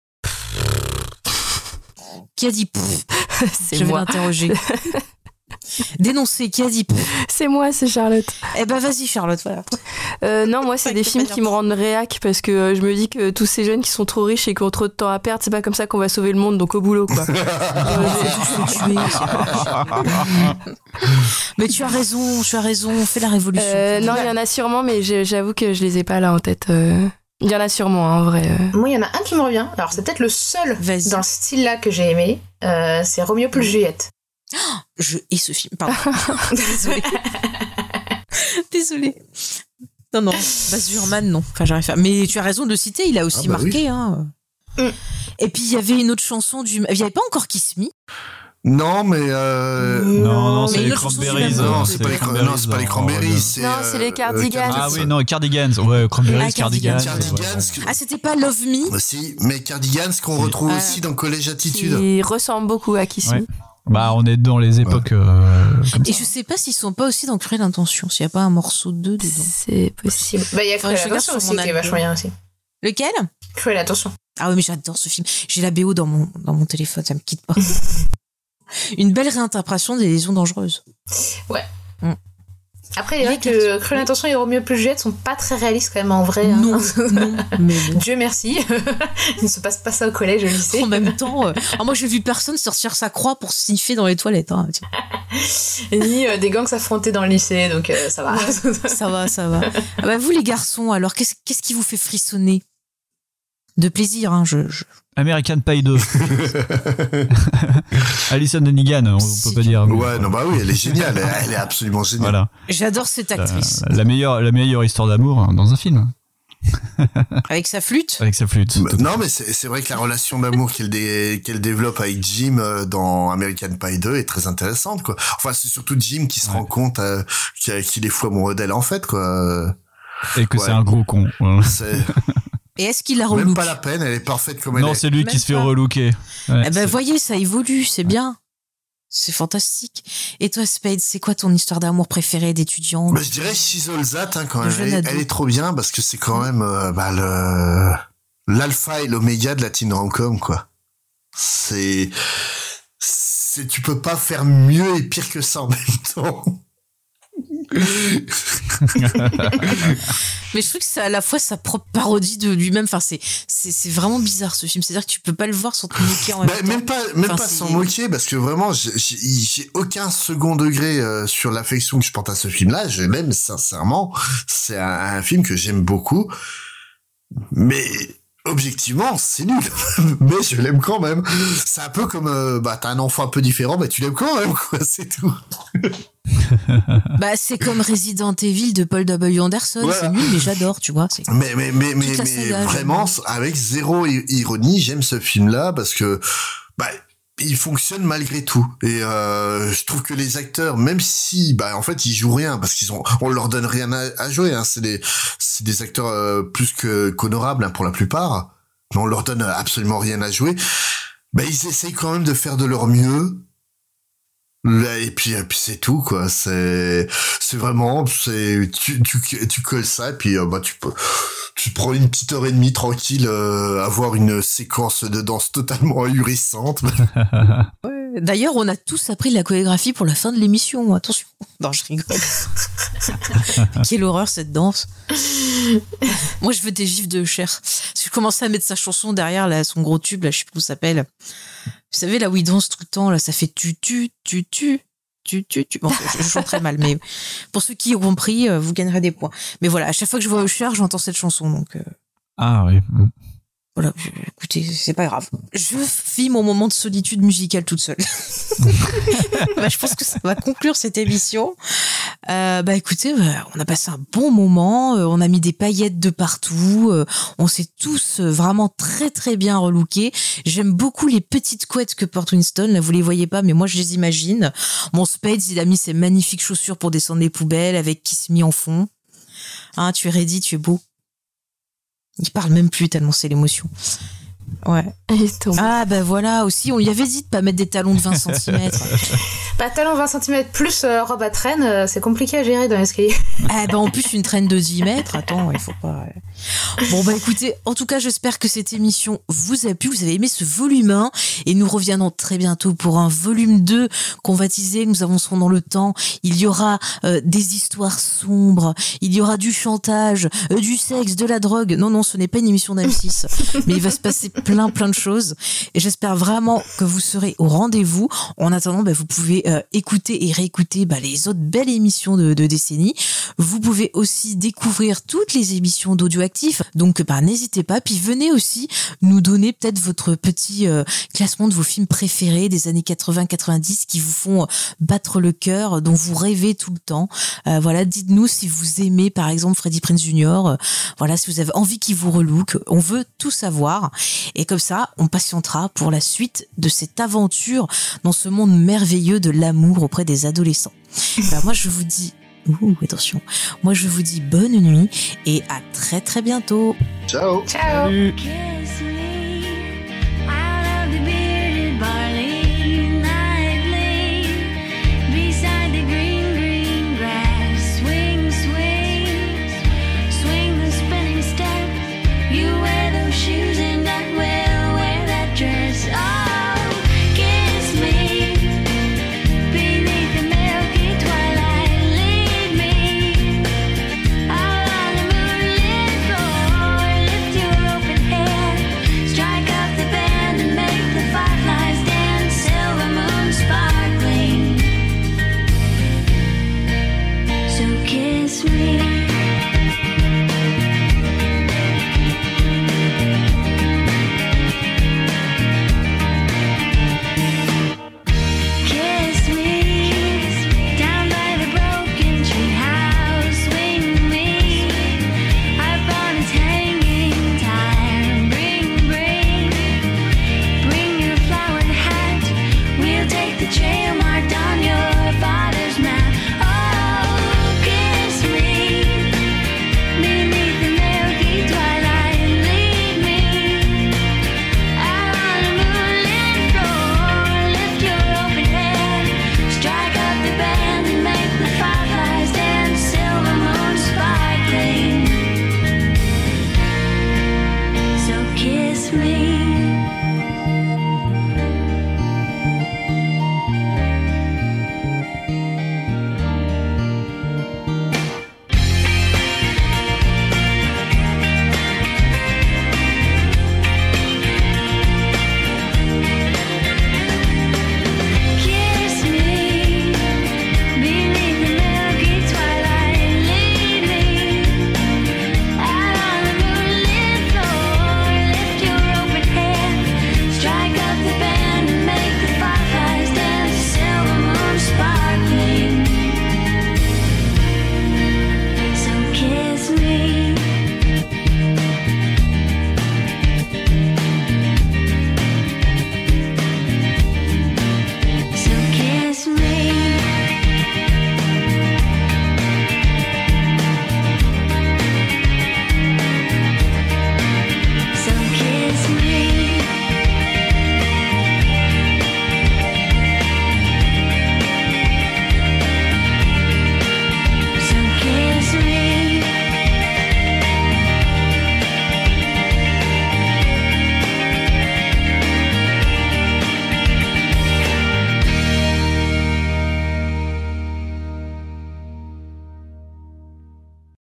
Qui a dit pff? Je vais l'interroger. Dénoncé, qui a dit peu? C'est moi, c'est Charlotte. Eh ben vas-y Charlotte, voilà. Non, moi c'est des films qui me rendent réac parce que je me dis que tous ces jeunes qui sont trop riches et qui ont trop de temps à perdre, c'est pas comme ça qu'on va sauver le monde, donc au boulot quoi. Mais tu as raison, fais la révolution. Non, il y en a sûrement, mais j'avoue que je les ai pas là en tête. Il y en a sûrement, en vrai. Moi, il y en a un qui me revient. Alors, c'est peut-être le seul dans ce style-là que j'ai aimé. C'est Roméo plus Juliette. Oh, je hais ce film, pardon. Désolée. Non, Baz Luhrmann, non. Enfin, j'arrive à faire. Mais tu as raison de le citer, il a aussi marqué. Oui. Hein. Et puis, il y avait une autre chanson du... Il n'y avait pas encore Kiss Me. Non, mais non, c'est les Cranberries. Non, c'est pas les Cranberries. Non, c'est les Cardigans. Ah oui, non, Cardigans. Ouais, Cranberries, Cardigans. Ah, c'était pas Love Me. Aussi, mais Cardigans qu'on retrouve aussi dans Collège Attitude. Qui ressemble beaucoup à Kiss Me. Bah, on est dans les époques comme ça. Et je sais pas s'ils sont pas aussi dans Cruelle Intention, s'il y a pas un morceau de 2 dedans. C'est possible. Bah, il y a Cruelle Intention aussi qui est vachement bien aussi. Lequel? Cruelle Intention. Ah oui, mais j'adore ce film. J'ai la BO dans mon téléphone, ça me quitte pas. Une belle réinterprétation des Liaisons dangereuses. Ouais. Après, il est vrai que Cruelle Intention et Roméo plus Juliette sont pas très réalistes quand même en vrai. Non, hein. non. Mais bon. Dieu merci. Il ne se passe pas ça au collège, au lycée. En même temps, moi j'ai vu personne sortir sa croix pour sniffer dans les toilettes. Hein. Ni des gangs s'affronter dans le lycée, donc ça va. Ouais, ça va. Ah bah, vous les garçons, alors qu'est-ce qui vous fait frissonner? De plaisir, hein, American Pie 2. Alison Hannigan, on peut pas dire. Ouais, non, bah oui, elle est géniale. Elle est absolument géniale. Voilà. J'adore cette actrice. La meilleure histoire d'amour dans un film. Avec sa flûte. Avec sa flûte. Non, mais c'est vrai que la relation d'amour qu'elle développe avec Jim dans American Pie 2 est très intéressante, quoi. Enfin, c'est surtout Jim qui se rend compte qu'il est fou amoureux d'elle, en fait, quoi. Et que c'est un gros con. Et est-ce qu'il la relook? Même pas la peine, elle est parfaite comme elle est. Non, c'est lui qui se fait relooker. Ouais, eh ben, voyez, ça évolue, c'est bien. C'est fantastique. Et toi, Spade, c'est quoi ton histoire d'amour préférée d'étudiant? Bah, je dirais She's All That, hein, quand même. Elle est trop bien parce que c'est quand même l'alpha et l'oméga de la teen rom-com, quoi. Tu peux pas faire mieux et pire que ça en même temps. Mais je trouve que c'est à la fois sa propre parodie de lui-même. Enfin, c'est vraiment bizarre ce film. C'est-à-dire que tu peux pas le voir sans te moquer en même temps. Même pas sans moquer, parce que vraiment, j'ai aucun second degré sur l'affection que je porte à ce film-là. Je l'aime sincèrement. C'est un film que j'aime beaucoup. Mais objectivement, c'est nul. Mais je l'aime quand même. C'est un peu comme, t'as un enfant un peu différent, mais tu l'aimes quand même, quoi. C'est tout. Bah, c'est comme Resident Evil de Paul W. Anderson. Voilà. C'est nul, mais j'adore, tu vois. Mais vraiment, avec zéro ironie, j'aime ce film-là parce que, il fonctionne malgré tout. Et je trouve que les acteurs, même si, en fait, ils jouent rien parce on leur donne rien à jouer. Hein. C'est des acteurs plus qu'honorables, hein, pour la plupart. Mais on leur donne absolument rien à jouer. Ils essayent quand même de faire de leur mieux. Et puis c'est tout, quoi. C'est vraiment, tu colles ça et puis tu prends une petite heure et demie tranquille, avoir une séquence de danse totalement ahurissante. Ouais. D'ailleurs, on a tous appris la chorégraphie pour la fin de l'émission. Attention. Non, je rigole. Quelle horreur cette danse. Moi, je veux des gifs de Cher. Je commençais à mettre sa chanson derrière là, son gros tube, là, je sais plus comment ça s'appelle. Vous savez, là où il danse tout le temps, là, ça fait tu. Bon, je chante très mal, mais pour ceux qui ont compris, vous gagnerez des points. Mais voilà, à chaque fois que je vois Usher, j'entends cette chanson, donc. Ah oui. Voilà, écoutez, c'est pas grave. Je vis mon moment de solitude musicale toute seule. Je pense que ça va conclure cette émission. Écoutez, on a passé un bon moment. On a mis des paillettes de partout. On s'est tous vraiment très très bien relookés. J'aime beaucoup les petites couettes que porte Winston. Là, vous les voyez pas, mais moi je les imagine. Mon Spades, il a mis ses magnifiques chaussures pour descendre les poubelles avec Kiss Me en fond. Hein, tu es ready, tu es beau. Il parle même plus tellement c'est l'émotion. Ouais. Ah voilà, aussi on lui avait dit de pas mettre des talons de 20 cm. Talon 20 cm plus robe à traîne, c'est compliqué à gérer dans l'escalier. En plus, une traîne de 10 mètres, attends, il faut pas... Bon, écoutez, en tout cas, j'espère que cette émission vous a plu, vous avez aimé ce volume 1, et nous reviendrons très bientôt pour un volume 2 qu'on va teaser, nous avancerons dans le temps, il y aura des histoires sombres, il y aura du chantage, du sexe, de la drogue, non, ce n'est pas une émission d'M6, mais il va se passer plein de choses, et j'espère vraiment que vous serez au rendez-vous. En attendant, vous pouvez écouter et réécouter les autres belles émissions de Décennie. Vous pouvez aussi découvrir toutes les émissions d'Audioactif. Donc, n'hésitez pas. Puis venez aussi nous donner peut-être votre petit classement de vos films préférés des années 80-90 qui vous font battre le cœur, dont vous rêvez tout le temps. Voilà, dites-nous si vous aimez, par exemple, Freddie Prinze Jr. Voilà, si vous avez envie qu'il vous relook. On veut tout savoir. Et comme ça, on patientera pour la suite de cette aventure dans ce monde merveilleux de l'amour auprès des adolescents. Moi, je vous dis... attention. Moi, je vous dis bonne nuit et à très très bientôt. Ciao. Ciao. Salut. Beside the green